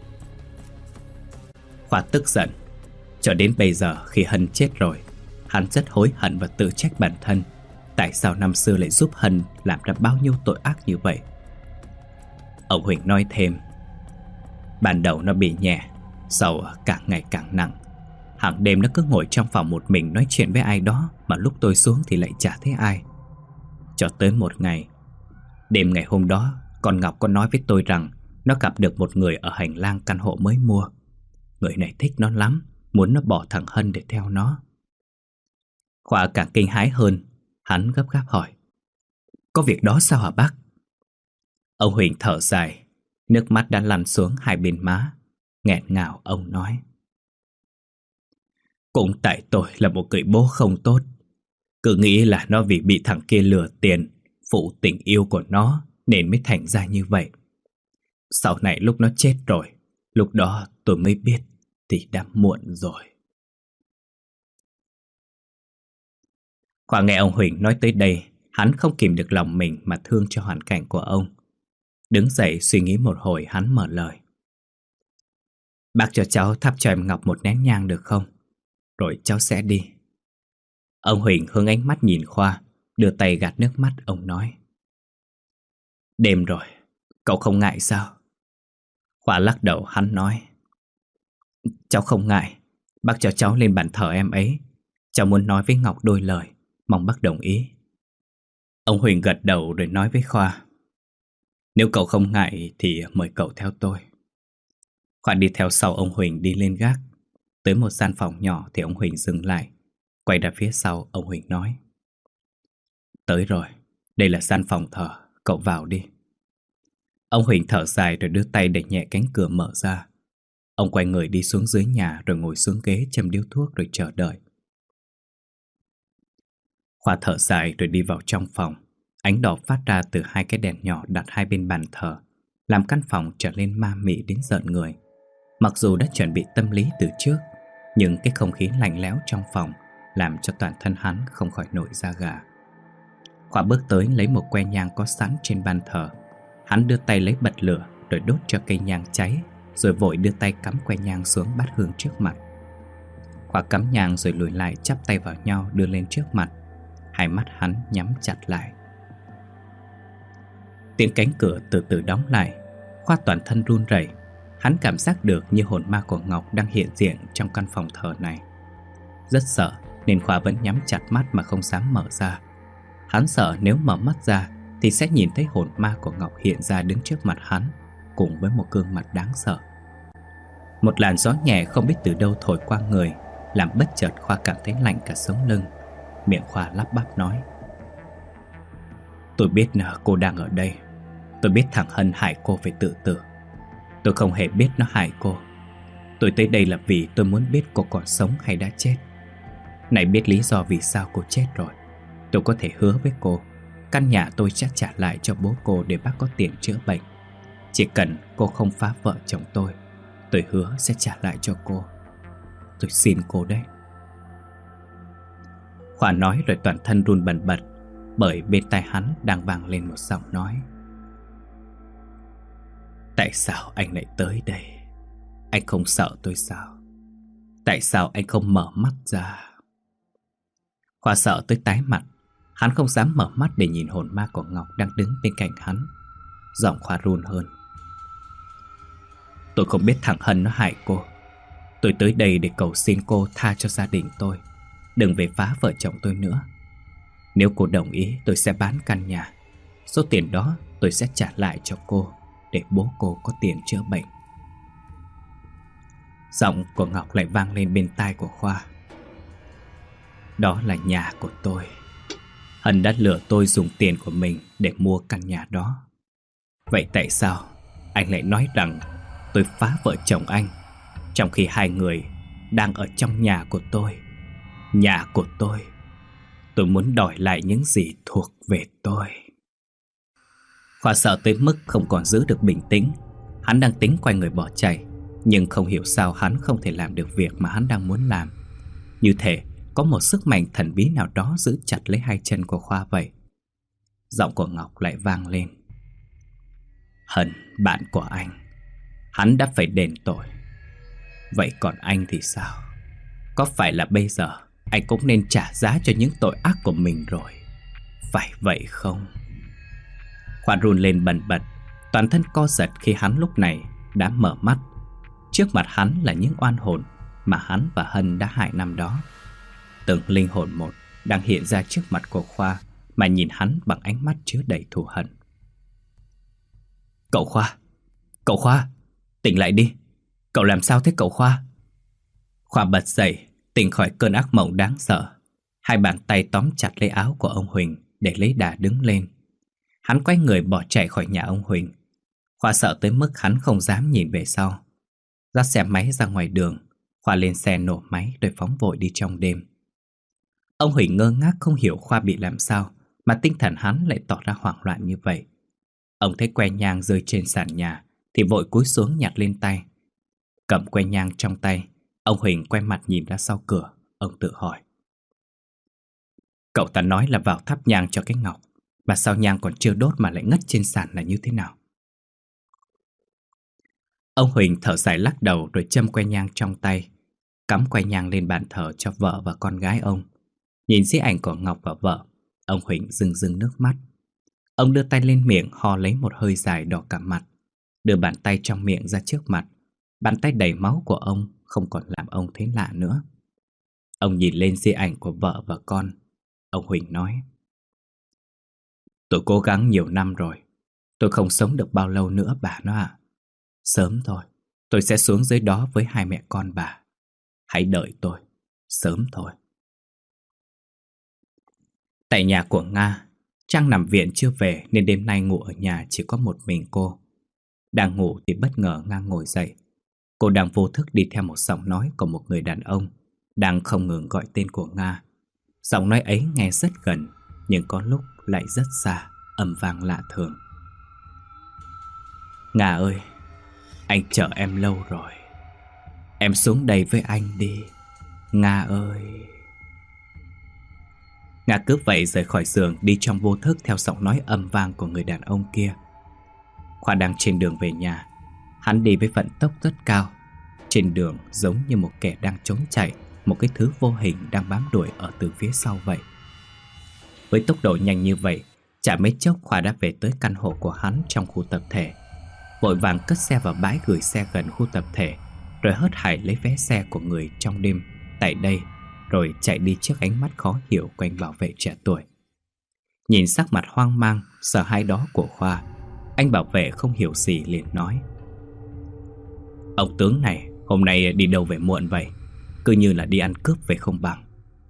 Khoa tức giận. Cho đến bây giờ khi Hân chết rồi, hắn rất hối hận và tự trách bản thân. Tại sao năm xưa lại giúp Hân làm ra bao nhiêu tội ác như vậy? Ông Huỳnh nói thêm: Ban đầu nó bị nhẹ, sau càng ngày càng nặng. Hàng đêm nó cứ ngồi trong phòng một mình nói chuyện với ai đó, mà lúc tôi xuống thì lại chả thấy ai. Cho tới một ngày, đêm ngày hôm đó, con Ngọc có nói với tôi rằng nó gặp được một người ở hành lang căn hộ mới mua. Người này thích nó lắm, muốn nó bỏ thằng Hân để theo nó. Khoa càng kinh hãi hơn. Hắn gấp gáp hỏi: Có việc đó sao hả bác? Ông Huỳnh thở dài. Nước mắt đã lăn xuống hai bên má. Nghẹn ngào ông nói: Cũng tại tôi là một người bố không tốt. Cứ nghĩ là nó vì bị thằng kia lừa tiền, phụ tình yêu của nó, nên mới thành ra như vậy. Sau này lúc nó chết rồi, lúc đó tôi mới biết thì đã muộn rồi. Khoa nghe ông Huỳnh nói tới đây, hắn không kìm được lòng mình mà thương cho hoàn cảnh của ông. Đứng dậy suy nghĩ một hồi, hắn mở lời: Bác cho cháu thắp cho em Ngọc một nén nhang được không? Rồi cháu sẽ đi. Ông Huỳnh hướng ánh mắt nhìn Khoa, đưa tay gạt nước mắt. Ông nói: Đêm rồi, cậu không ngại sao? Khoa lắc đầu, hắn nói: Cháu không ngại. Bác cho cháu lên bàn thờ em ấy. Cháu muốn nói với Ngọc đôi lời, mong bác đồng ý. Ông Huỳnh gật đầu rồi nói với Khoa: Nếu cậu không ngại thì mời cậu theo tôi. Khoa đi theo sau ông Huỳnh đi lên gác. Tới một gian phòng nhỏ thì ông Huỳnh dừng lại. Quay ra phía sau, ông Huỳnh nói: Tới rồi, đây là gian phòng thờ, cậu vào đi. Ông Huỳnh thở dài rồi đưa tay đẩy nhẹ cánh cửa mở ra. Ông quay người đi xuống dưới nhà rồi ngồi xuống ghế châm điếu thuốc rồi chờ đợi. Khoa thở dài rồi đi vào trong phòng. Ánh đỏ phát ra từ hai cái đèn nhỏ đặt hai bên bàn thờ, làm căn phòng trở nên ma mị đến rợn người. Mặc dù đã chuẩn bị tâm lý từ trước, nhưng cái không khí lạnh lẽo trong phòng làm cho toàn thân hắn không khỏi nổi da gà. Khoa bước tới lấy một que nhang có sẵn trên bàn thờ. Hắn đưa tay lấy bật lửa rồi đốt cho cây nhang cháy, rồi vội đưa tay cắm que nhang xuống bát hương trước mặt. Khoa cắm nhang rồi lùi lại, chắp tay vào nhau đưa lên trước mặt. Hai mắt hắn nhắm chặt lại. Tiếng cánh cửa từ từ đóng lại. Khoa toàn thân run rẩy. Hắn cảm giác được như hồn ma của Ngọc đang hiện diện trong căn phòng thờ này. Rất sợ nên Khoa vẫn nhắm chặt mắt mà không dám mở ra. Hắn sợ nếu mở mắt ra thì sẽ nhìn thấy hồn ma của Ngọc hiện ra đứng trước mặt hắn, cùng với một gương mặt đáng sợ. Một làn gió nhẹ không biết từ đâu thổi qua người, làm bất chợt Khoa cảm thấy lạnh cả sống lưng. Miệng Khoa lắp bắp nói: Tôi biết cô đang ở đây. Tôi biết thằng Hân hại cô phải tự tử. Tôi không hề biết nó hại cô. Tôi tới đây là vì tôi muốn biết cô còn sống hay đã chết. Này biết lý do vì sao cô chết rồi, tôi có thể hứa với cô, căn nhà tôi sẽ trả lại cho bố cô để bác có tiền chữa bệnh. Chỉ cần cô không phá vợ chồng tôi, tôi hứa sẽ trả lại cho cô. Tôi xin cô đấy. Khoa nói rồi toàn thân run bần bật, bởi bên tai hắn đang vang lên một giọng nói: Tại sao anh lại tới đây? Anh không sợ tôi sao? Tại sao anh không mở mắt ra? Khoa sợ tới tái mặt. Hắn không dám mở mắt để nhìn hồn ma của Ngọc đang đứng bên cạnh hắn. Giọng Khoa run hơn: Tôi không biết thằng Hân nó hại cô. Tôi tới đây để cầu xin cô tha cho gia đình tôi, đừng về phá vợ chồng tôi nữa. Nếu cô đồng ý, tôi sẽ bán căn nhà. Số tiền đó tôi sẽ trả lại cho cô, để bố cô có tiền chữa bệnh. Giọng của Ngọc lại vang lên bên tai của Khoa: Đó là nhà của tôi. Hân đã lừa tôi dùng tiền của mình để mua căn nhà đó. Vậy tại sao anh lại nói rằng tôi phá vợ chồng anh, trong khi hai người đang ở trong nhà của tôi? Nhà của tôi. Tôi muốn đòi lại những gì thuộc về tôi. Khoa sợ tới mức không còn giữ được bình tĩnh. Hắn đang tính quay người bỏ chạy, nhưng không hiểu sao hắn không thể làm được việc mà hắn đang muốn làm. Như thể có một sức mạnh thần bí nào đó giữ chặt lấy hai chân của Khoa vậy. Giọng của Ngọc lại vang lên: Hân, bạn của anh, hắn đã phải đền tội. Vậy còn anh thì sao? Có phải là bây giờ anh cũng nên trả giá cho những tội ác của mình rồi, phải vậy không? Khoa run lên bần bật, toàn thân co giật khi hắn lúc này đã mở mắt. Trước mặt hắn là những oan hồn mà hắn và Hân đã hại năm đó. Từng linh hồn một đang hiện ra trước mặt của Khoa mà nhìn hắn bằng ánh mắt chứa đầy thù hận. Cậu Khoa! Cậu Khoa! Tỉnh lại đi! Cậu làm sao thế cậu Khoa? Khoa bật dậy, tỉnh khỏi cơn ác mộng đáng sợ. Hai bàn tay tóm chặt lấy áo của ông Huỳnh để lấy đà đứng lên. Hắn quay người bỏ chạy khỏi nhà ông Huỳnh. Khoa sợ tới mức hắn không dám nhìn về sau. Dắt xe máy ra ngoài đường, Khoa lên xe nổ máy rồi phóng vội đi trong đêm. Ông Huỳnh ngơ ngác không hiểu Khoa bị làm sao mà tinh thần hắn lại tỏ ra hoảng loạn như vậy. Ông thấy que nhang rơi trên sàn nhà thì vội cúi xuống nhặt lên tay. Cầm que nhang trong tay, ông Huỳnh quay mặt nhìn ra sau cửa. Ông tự hỏi: cậu ta nói là vào thắp nhang cho cái ngọc, mà sao nhang còn chưa đốt mà lại ngất trên sàn là như thế nào? Ông Huỳnh thở dài lắc đầu rồi châm que nhang trong tay, cắm que nhang lên bàn thờ cho vợ và con gái ông. Nhìn di ảnh của Ngọc và vợ, ông Huỳnh rưng rưng nước mắt. Ông đưa tay lên miệng ho lấy một hơi dài đỏ cả mặt, đưa bàn tay trong miệng ra trước mặt. Bàn tay đầy máu của ông không còn làm ông thấy lạ nữa. Ông nhìn lên di ảnh của vợ và con. Ông Huỳnh nói: tôi cố gắng nhiều năm rồi, tôi không sống được bao lâu nữa bà nó ạ. Sớm thôi, tôi sẽ xuống dưới đó với hai mẹ con bà. Hãy đợi tôi, sớm thôi. Tại nhà của Nga, Trang nằm viện chưa về nên đêm nay ngủ ở nhà chỉ có một mình cô. Đang ngủ thì bất ngờ Nga ngồi dậy. Cô đang vô thức đi theo một giọng nói của một người đàn ông đang không ngừng gọi tên của Nga. Giọng nói ấy nghe rất gần, nhưng có lúc lại rất xa, âm vang lạ thường. Nga ơi, anh chờ em lâu rồi. Em xuống đây với anh đi, Nga ơi. Nga cứ vậy rời khỏi giường, đi trong vô thức theo giọng nói âm vang của người đàn ông kia. Khoa đang trên đường về nhà. Hắn đi với vận tốc rất cao. Trên đường giống như một kẻ đang trốn chạy, một cái thứ vô hình đang bám đuổi ở từ phía sau vậy. Với tốc độ nhanh như vậy, chả mấy chốc Khoa đã về tới căn hộ của hắn trong khu tập thể. Vội vàng cất xe vào bãi gửi xe gần khu tập thể, rồi hớt hải lấy vé xe của người trong đêm tại đây, rồi chạy đi trước ánh mắt khó hiểu của anh bảo vệ trẻ tuổi. Nhìn sắc mặt hoang mang, sợ hãi đó của Khoa, anh bảo vệ không hiểu gì liền nói: ông tướng này hôm nay đi đâu về muộn vậy? Cứ như là đi ăn cướp về không bằng.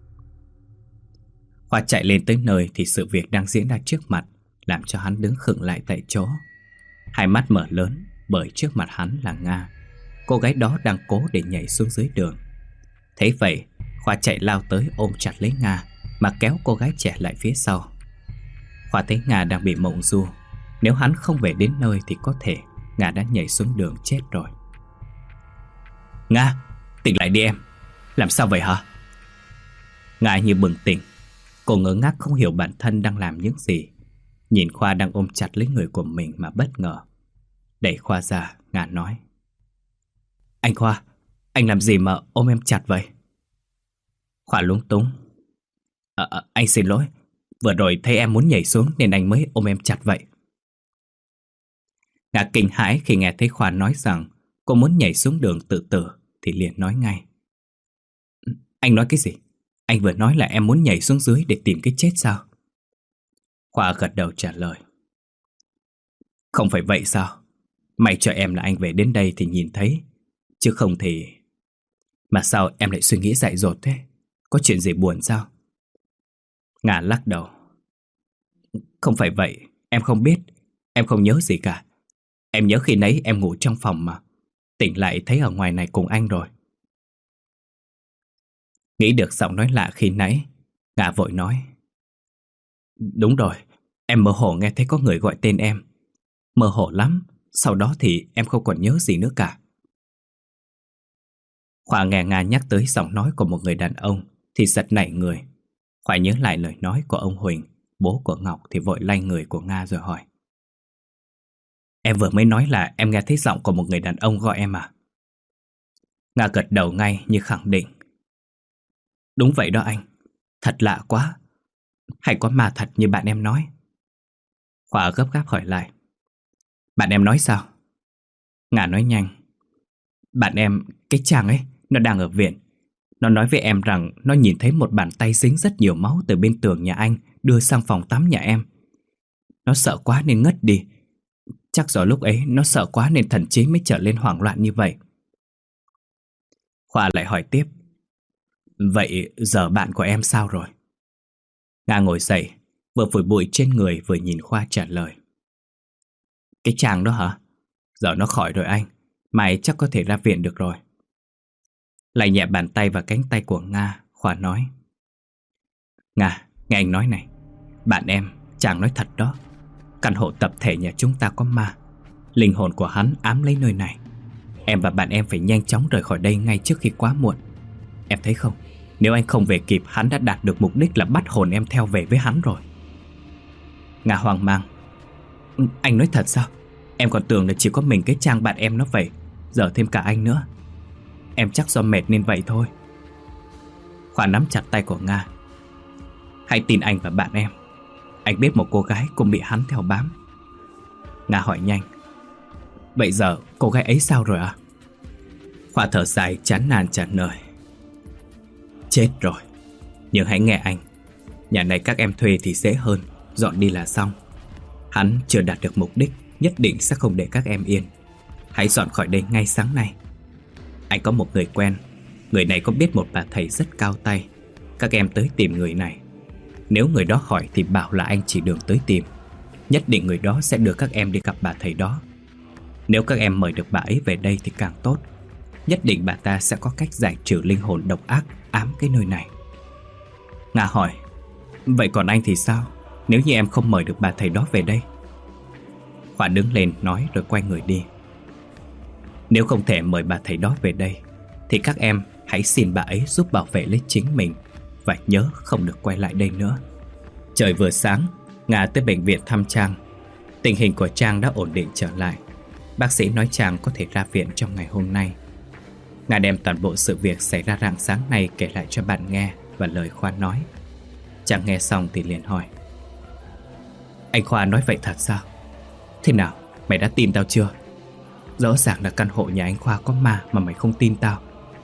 Khoa chạy lên tới nơi thì sự việc đang diễn ra trước mặt làm cho hắn đứng khựng lại tại chỗ. Hai mắt mở lớn bởi trước mặt hắn là Nga. Cô gái đó đang cố để nhảy xuống dưới đường. Thấy vậy, Khoa chạy lao tới ôm chặt lấy Nga mà kéo cô gái trẻ lại phía sau. Khoa thấy Nga đang bị mộng du. Nếu hắn không về đến nơi thì có thể Nga đã nhảy xuống đường chết rồi. Nga, tỉnh lại đi em. Làm sao vậy hả? Nga như bừng tỉnh. Cô ngớ ngác không hiểu bản thân đang làm những gì. Nhìn Khoa đang ôm chặt lấy người của mình mà bất ngờ. Đẩy Khoa ra, Nga nói: anh Khoa, anh làm gì mà ôm em chặt vậy? Khoa lúng túng: à, à, anh xin lỗi. Vừa rồi thấy em muốn nhảy xuống nên anh mới ôm em chặt vậy. Nga kinh hãi khi nghe thấy Khoa nói rằng cô muốn nhảy xuống đường tự tử thì liền nói ngay: anh nói cái gì? Anh vừa nói là em muốn nhảy xuống dưới để tìm cái chết sao? Khoa gật đầu trả lời: không phải vậy sao? May cho em là anh về đến đây thì nhìn thấy, chứ không thì... Mà sao em lại suy nghĩ dại dột thế? Có chuyện gì buồn sao? Nga lắc đầu: không phải vậy, em không biết. Em không nhớ gì cả. Em nhớ khi nấy em ngủ trong phòng mà. Tỉnh lại thấy ở ngoài này cùng anh rồi. Nghĩ được giọng nói lạ khi nãy, Nga vội nói: đúng rồi, em mơ hồ nghe thấy có người gọi tên em. Mơ hồ lắm. Sau đó thì em không còn nhớ gì nữa cả. Khoa nghe Nga nhắc tới giọng nói của một người đàn ông thì giật nảy người. Khoa nhớ lại lời nói của ông Huỳnh, bố của Ngọc, thì vội lay người của Nga rồi hỏi: em vừa mới nói là em nghe thấy giọng của một người đàn ông gọi em à? Nga gật đầu ngay như khẳng định: đúng vậy đó anh. Thật lạ quá. Hay có ma thật như bạn em nói? Khoa gấp gáp hỏi lại: bạn em nói sao? Nga nói nhanh: bạn em, cái Trang ấy, nó đang ở viện. Nó nói với em rằng nó nhìn thấy một bàn tay dính rất nhiều máu từ bên tường nhà anh đưa sang phòng tắm nhà em. Nó sợ quá nên ngất đi. Chắc do lúc ấy nó sợ quá nên thần trí mới trở lên hoảng loạn như vậy. Khoa lại hỏi tiếp: vậy giờ bạn của em sao rồi? Nga ngồi dậy, vừa phủi bụi trên người vừa nhìn Khoa trả lời: cái Trang đó hả? Giờ nó khỏi rồi anh, mai chắc có thể ra viện được rồi. Lại nhẹ bàn tay vào cánh tay của Nga, Khoa nói: Nga, nghe anh nói này. Bạn em, chàng nói thật đó. Căn hộ tập thể nhà chúng ta có ma. Linh hồn của hắn ám lấy nơi này. Em và bạn em phải nhanh chóng rời khỏi đây ngay trước khi quá muộn. Em thấy không, nếu anh không về kịp, hắn đã đạt được mục đích là bắt hồn em theo về với hắn rồi. Nga hoang mang: Anh nói thật sao? Em còn tưởng là chỉ có mình cái Trang bạn em nó vậy, giờ thêm cả anh nữa. Em chắc do mệt nên vậy thôi. Khoa nắm chặt tay của Nga: Hãy tin anh và bạn em. Anh biết một cô gái cũng bị hắn theo bám. Nga hỏi nhanh: Vậy giờ cô gái ấy sao rồi à? Khoa thở dài chán nản trả lời: Chết rồi. Nhưng hãy nghe anh, nhà này các em thuê thì dễ hơn, dọn đi là xong. Hắn chưa đạt được mục đích, nhất định sẽ không để các em yên. Hãy dọn khỏi đây ngay sáng nay. Anh có một người quen. Người này có biết một bà thầy rất cao tay. Các em tới tìm người này. Nếu người đó hỏi thì bảo là anh chỉ đường tới tìm. Nhất định người đó sẽ đưa các em đi gặp bà thầy đó. Nếu các em mời được bà ấy về đây thì càng tốt. Nhất định bà ta sẽ có cách giải trừ linh hồn độc ác ám cái nơi này. Nga hỏi: Vậy còn anh thì sao? Nếu như em không mời được bà thầy đó về đây? Khoa đứng lên nói rồi quay người đi. Nếu không thể mời bà thầy đó về đây thì các em hãy xin bà ấy giúp bảo vệ lấy chính mình. Và nhớ không được quay lại đây nữa. Trời vừa sáng, Nga tới bệnh viện thăm Trang. Tình hình của Trang đã ổn định trở lại. Bác sĩ nói Trang có thể ra viện trong ngày hôm nay. Nga đem toàn bộ sự việc xảy ra rạng sáng nay kể lại cho bạn nghe và lời Khoa nói. Trang nghe xong thì liền hỏi: Anh Khoa nói vậy thật sao? Thế nào, mày đã tin tao chưa? Rõ ràng là căn hộ nhà anh Khoa có ma mà mày không tin tao.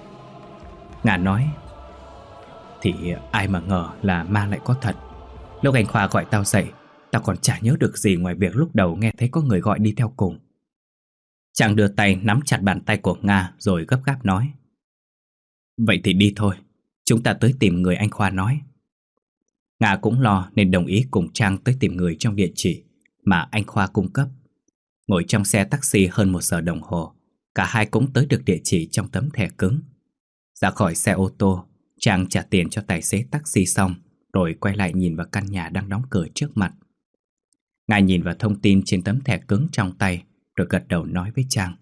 Nga nói: Thì ai mà ngờ là ma lại có thật. Lúc anh Khoa gọi tao dậy, tao còn chả nhớ được gì ngoài việc lúc đầu nghe thấy có người gọi đi theo cùng. Chàng đưa tay nắm chặt bàn tay của Nga rồi gấp gáp nói: Vậy thì đi thôi, chúng ta tới tìm người anh Khoa nói. Nga cũng lo nên đồng ý cùng Trang tới tìm người trong địa chỉ mà anh Khoa cung cấp. Ngồi trong xe taxi hơn một giờ đồng hồ, cả hai cũng tới được địa chỉ trong tấm thẻ cứng. Ra khỏi xe ô tô, Trang trả tiền cho tài xế taxi xong rồi quay lại nhìn vào căn nhà đang đóng cửa trước mặt. Nga nhìn vào thông tin trên tấm thẻ cứng trong tay rồi gật đầu nói với Trang: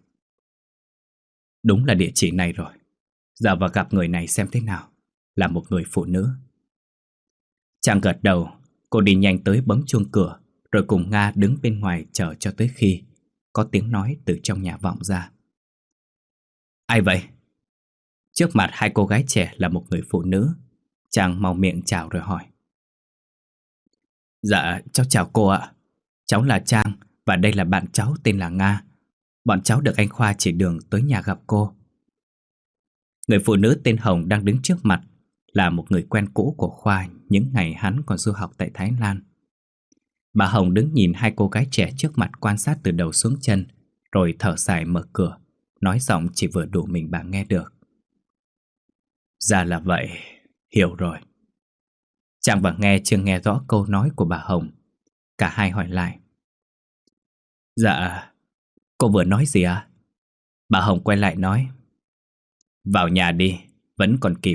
Đúng là địa chỉ này rồi. Giờ vào gặp người này xem thế nào. Là một người phụ nữ. Trang gật đầu. Cô đi nhanh tới bấm chuông cửa, rồi cùng Nga đứng bên ngoài chờ cho tới khi có tiếng nói từ trong nhà vọng ra: Ai vậy? Trước mặt hai cô gái trẻ là một người phụ nữ. Trang mau miệng chào rồi hỏi: Dạ, cháu chào cô ạ. Cháu là Trang và đây là bạn cháu tên là Nga. Bọn cháu được anh Khoa chỉ đường tới nhà gặp cô. Người phụ nữ tên Hồng đang đứng trước mặt là một người quen cũ của Khoa những ngày hắn còn du học tại Thái Lan. Bà Hồng đứng nhìn hai cô gái trẻ trước mặt quan sát từ đầu xuống chân, rồi thở dài mở cửa, nói giọng chỉ vừa đủ mình bà nghe được: Ra là vậy, hiểu rồi. Trang và nghe chưa nghe rõ câu nói của bà Hồng. Cả hai hỏi lại: Dạ, cô vừa nói gì à? Bà Hồng quay lại nói: Vào nhà đi, vẫn còn kịp.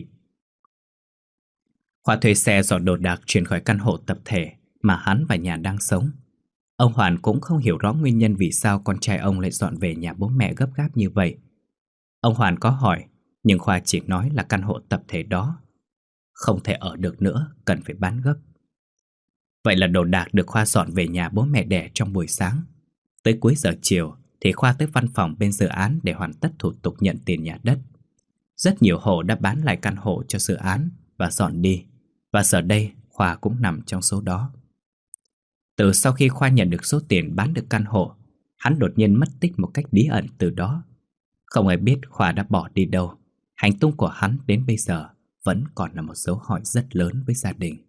Khoa thuê xe dọn đồ đạc chuyển khỏi căn hộ tập thể mà hắn và nhà đang sống. Ông Hoàn cũng không hiểu rõ nguyên nhân vì sao con trai ông lại dọn về nhà bố mẹ gấp gáp như vậy. Ông Hoàn có hỏi, nhưng Khoa chỉ nói là căn hộ tập thể đó không thể ở được nữa, cần phải bán gấp. Vậy là đồ đạc được Khoa dọn về nhà bố mẹ đẻ trong buổi sáng. Tới cuối giờ chiều thì Khoa tới văn phòng bên dự án để hoàn tất thủ tục nhận tiền nhà đất. Rất nhiều hộ đã bán lại căn hộ cho dự án và dọn đi, và giờ đây Khoa cũng nằm trong số đó. Từ sau khi Khoa nhận được số tiền bán được căn hộ, hắn đột nhiên mất tích một cách bí ẩn từ đó. Không ai biết Khoa đã bỏ đi đâu. Hành tung của hắn đến bây giờ vẫn còn là một dấu hỏi rất lớn với gia đình.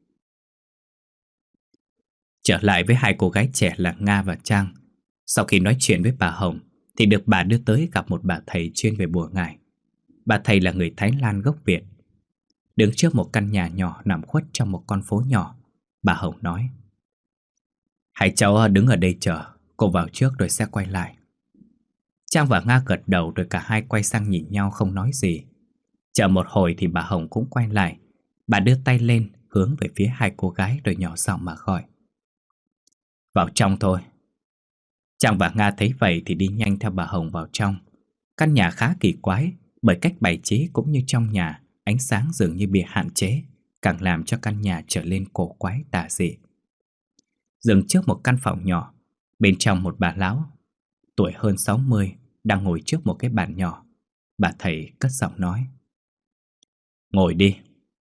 Trở lại với hai cô gái trẻ là Nga và Trang. Sau khi nói chuyện với bà Hồng thì được bà đưa tới gặp một bà thầy chuyên về bùa ngải. Bà thầy là người Thái Lan gốc Việt. Đứng trước một căn nhà nhỏ nằm khuất trong một con phố nhỏ, bà Hồng nói: Hai cháu đứng ở đây chờ, cô vào trước rồi sẽ quay lại. Trang và Nga gật đầu rồi cả hai quay sang nhìn nhau không nói gì. Chờ một hồi thì bà Hồng cũng quay lại. Bà đưa tay lên hướng về phía hai cô gái rồi nhỏ giọng mà gọi: "Vào trong thôi." Trang và Nga thấy vậy thì đi nhanh theo bà Hồng vào trong. Căn nhà khá kỳ quái, bởi cách bày trí cũng như trong nhà, ánh sáng dường như bị hạn chế, càng làm cho căn nhà trở lên cổ quái tà dị. Dừng trước một căn phòng nhỏ, bên trong một bà lão tuổi hơn sáu mươi đang ngồi trước một cái bàn nhỏ. Bà thầy cất giọng nói: "Ngồi đi."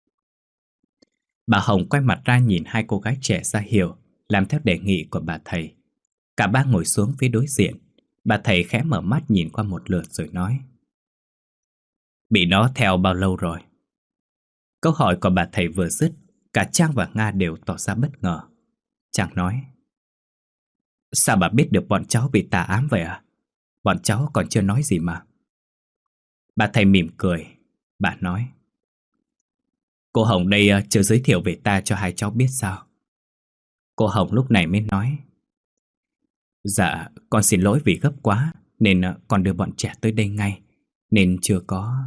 Bà Hồng quay mặt ra nhìn hai cô gái trẻ ra hiệu, làm theo đề nghị của bà thầy. Cả ba ngồi xuống phía đối diện. Bà thầy khẽ mở mắt nhìn qua một lượt rồi nói: "Bị nó theo bao lâu rồi?" Câu hỏi của bà thầy vừa dứt, cả Trang và Nga đều tỏ ra bất ngờ. Trang nói: "Sao bà biết được bọn cháu bị tà ám vậy à? Bọn cháu còn chưa nói gì mà." Bà thầy mỉm cười. Bà nói: "Cô Hồng đây chưa giới thiệu về ta cho hai cháu biết sao?" Cô Hồng lúc này mới nói: "Dạ, con xin lỗi vì gấp quá nên con đưa bọn trẻ tới đây ngay, nên chưa có..."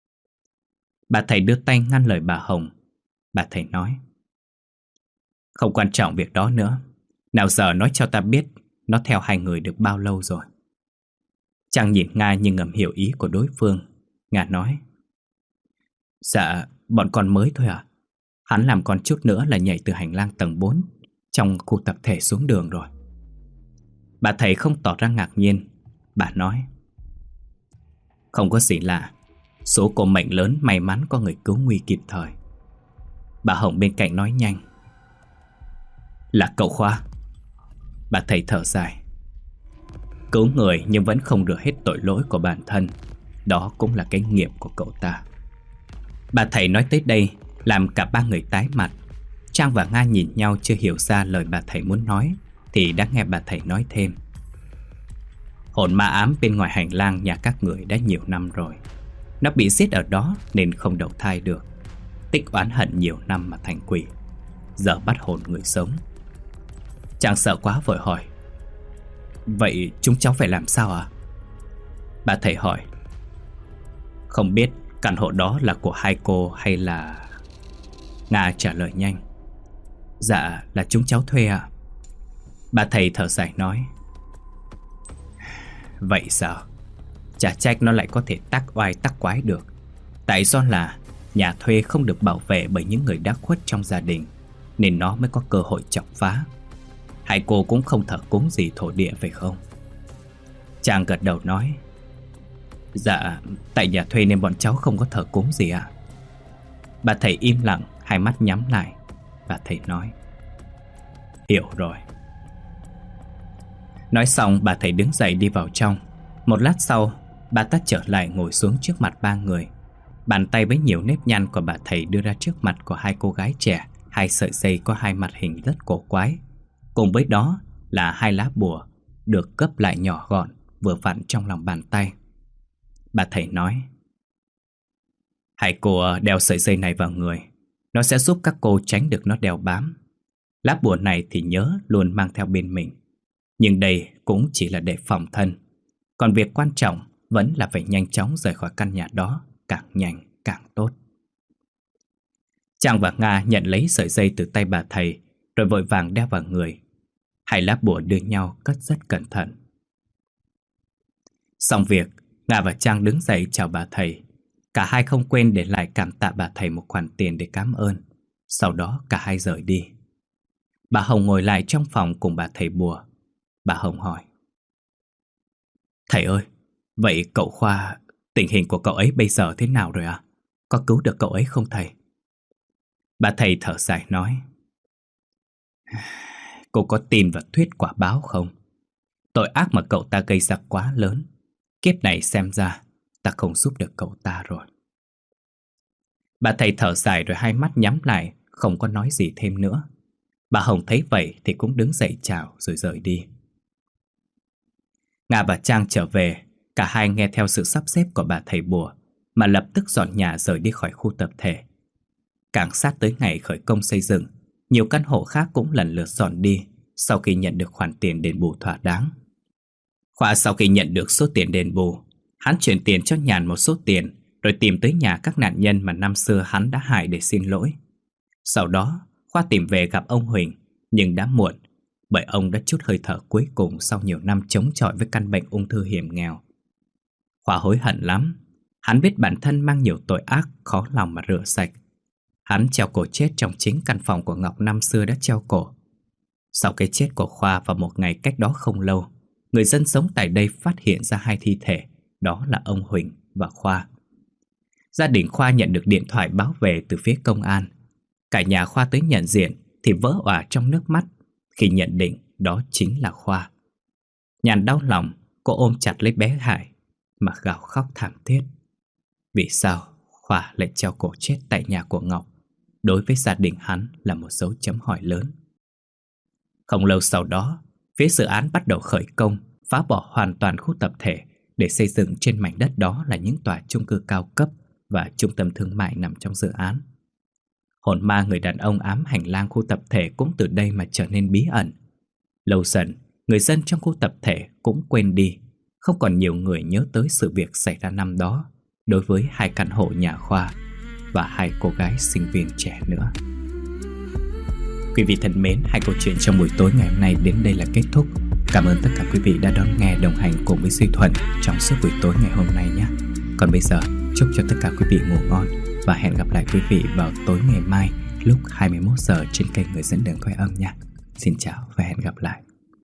Bà thầy đưa tay ngăn lời bà Hồng. Bà thầy nói: "Không quan trọng việc đó nữa. Nào giờ nói cho ta biết nó theo hai người được bao lâu rồi?" Trang nhìn Nga nhưng ngầm hiểu ý của đối phương. Nga nói: "Dạ, bọn con mới thôi à. Hắn làm con chút nữa là nhảy từ hành lang tầng bốn trong khu tập thể xuống đường rồi." Bà thầy không tỏ ra ngạc nhiên. Bà nói: "Không có gì lạ. Số cô mệnh lớn may mắn có người cứu nguy kịp thời." Bà Hồng bên cạnh nói nhanh: "Là cậu Khoa." Bà thầy thở dài: "Cứu người nhưng vẫn không rửa hết tội lỗi của bản thân, đó cũng là cái nghiệp của cậu ta." Bà thầy nói tới đây làm cả ba người tái mặt. Trang và Nga nhìn nhau chưa hiểu ra lời bà thầy muốn nói, thì đã nghe bà thầy nói thêm: "Hồn ma ám bên ngoài hành lang nhà các người đã nhiều năm rồi. Nó bị giết ở đó nên không đầu thai được. Tích oán hận nhiều năm mà thành quỷ. Giờ bắt hồn người sống." Trang sợ quá vội hỏi: "Vậy chúng cháu phải làm sao ạ?" Bà thầy hỏi: "Không biết căn hộ đó là của hai cô hay là..." Nga trả lời nhanh: "Dạ là chúng cháu thuê ạ." Bà thầy thở dài nói: "Vậy sao? Chả trách nó lại có thể tác oai tác quái được. Tại do là nhà thuê không được bảo vệ bởi những người đã khuất trong gia đình, nên nó mới có cơ hội chọc phá. Hai cô cũng không thờ cúng gì thổ địa phải không?" Trang gật đầu nói: "Dạ, tại nhà thuê nên bọn cháu không có thờ cúng gì ạ." Bà thầy im lặng, hai mắt nhắm lại. Bà thầy nói: "Hiểu rồi." Nói xong bà thầy đứng dậy đi vào trong. Một lát sau, bà ta trở lại ngồi xuống trước mặt ba người. Bàn tay với nhiều nếp nhăn của bà thầy đưa ra trước mặt của hai cô gái trẻ hai sợi dây có hai mặt hình rất cổ quái. Cùng với đó là hai lá bùa được gấp lại nhỏ gọn, vừa vặn trong lòng bàn tay. Bà thầy nói: "Hãy cô đeo sợi dây này vào người. Nó sẽ giúp các cô tránh được nó đeo bám. Lá bùa này thì nhớ luôn mang theo bên mình. Nhưng đây cũng chỉ là để phòng thân. Còn việc quan trọng vẫn là phải nhanh chóng rời khỏi căn nhà đó, càng nhanh càng tốt." Trang và Nga nhận lấy sợi dây từ tay bà thầy, rồi vội vàng đeo vào người. Hai lá bùa đưa nhau cất rất cẩn thận. Xong việc, Nga và Trang đứng dậy chào bà thầy. Cả hai không quên để lại cảm tạ bà thầy một khoản tiền để cảm ơn. Sau đó cả hai rời đi. Bà Hồng ngồi lại trong phòng cùng bà thầy bùa. Bà Hồng hỏi: "Thầy ơi, vậy cậu Khoa, tình hình của cậu ấy bây giờ thế nào rồi ạ? Có cứu được cậu ấy không thầy?" Bà thầy thở dài nói: "Cô có tin vào thuyết quả báo không? Tội ác mà cậu ta gây ra quá lớn. Kiếp này xem ra ta không giúp được cậu ta rồi." Bà thầy thở dài rồi hai mắt nhắm lại, không có nói gì thêm nữa. Bà Hồng thấy vậy thì cũng đứng dậy chào rồi rời đi. Nga và Trang trở về. Cả hai nghe theo sự sắp xếp của bà thầy bùa mà lập tức dọn nhà rời đi khỏi khu tập thể. Càng sát tới ngày khởi công xây dựng, nhiều căn hộ khác cũng lần lượt dọn đi sau khi nhận được khoản tiền đền bù thỏa đáng. Khoa sau khi nhận được số tiền đền bù, hắn chuyển tiền cho Nhàn một số tiền, rồi tìm tới nhà các nạn nhân mà năm xưa hắn đã hại để xin lỗi. Sau đó, Khoa tìm về gặp ông Huỳnh, nhưng đã muộn, bởi ông đã chút hơi thở cuối cùng sau nhiều năm chống chọi với căn bệnh ung thư hiểm nghèo. Khoa hối hận lắm. Hắn biết bản thân mang nhiều tội ác, khó lòng mà rửa sạch. Hắn treo cổ chết trong chính căn phòng của Ngọc năm xưa đã treo cổ. Sau cái chết của Khoa vào một ngày cách đó không lâu, người dân sống tại đây phát hiện ra hai thi thể, đó là ông Huỳnh và Khoa. Gia đình Khoa nhận được điện thoại báo về từ phía công an. Cả nhà Khoa tới nhận diện thì vỡ òa trong nước mắt khi nhận định đó chính là Khoa. Nhàn đau lòng, cô ôm chặt lấy bé Hải mà gào khóc thảm thiết. Vì sao Khoa lại treo cổ chết tại nhà của Ngọc? Đối với gia đình hắn là một dấu chấm hỏi lớn. Không lâu sau đó, phía dự án bắt đầu khởi công, phá bỏ hoàn toàn khu tập thể để xây dựng trên mảnh đất đó là những tòa chung cư cao cấp và trung tâm thương mại nằm trong dự án. Hồn ma người đàn ông ám hành lang khu tập thể cũng từ đây mà trở nên bí ẩn. Lâu dần, người dân trong khu tập thể cũng quên đi, không còn nhiều người nhớ tới sự việc xảy ra năm đó đối với hai căn hộ nhà Khoa và hai cô gái sinh viên trẻ nữa. Quý vị thân mến, hai câu chuyện trong buổi tối ngày hôm nay đến đây là kết thúc. Cảm ơn tất cả quý vị đã đón nghe đồng hành cùng với Duy Thuận trong suốt buổi tối ngày hôm nay nhé. Còn bây giờ, chúc cho tất cả quý vị ngủ ngon và hẹn gặp lại quý vị vào tối ngày mai lúc hai mươi mốt giờ trên kênh Người Dẫn Đường Quay Âm nha. Xin chào và hẹn gặp lại.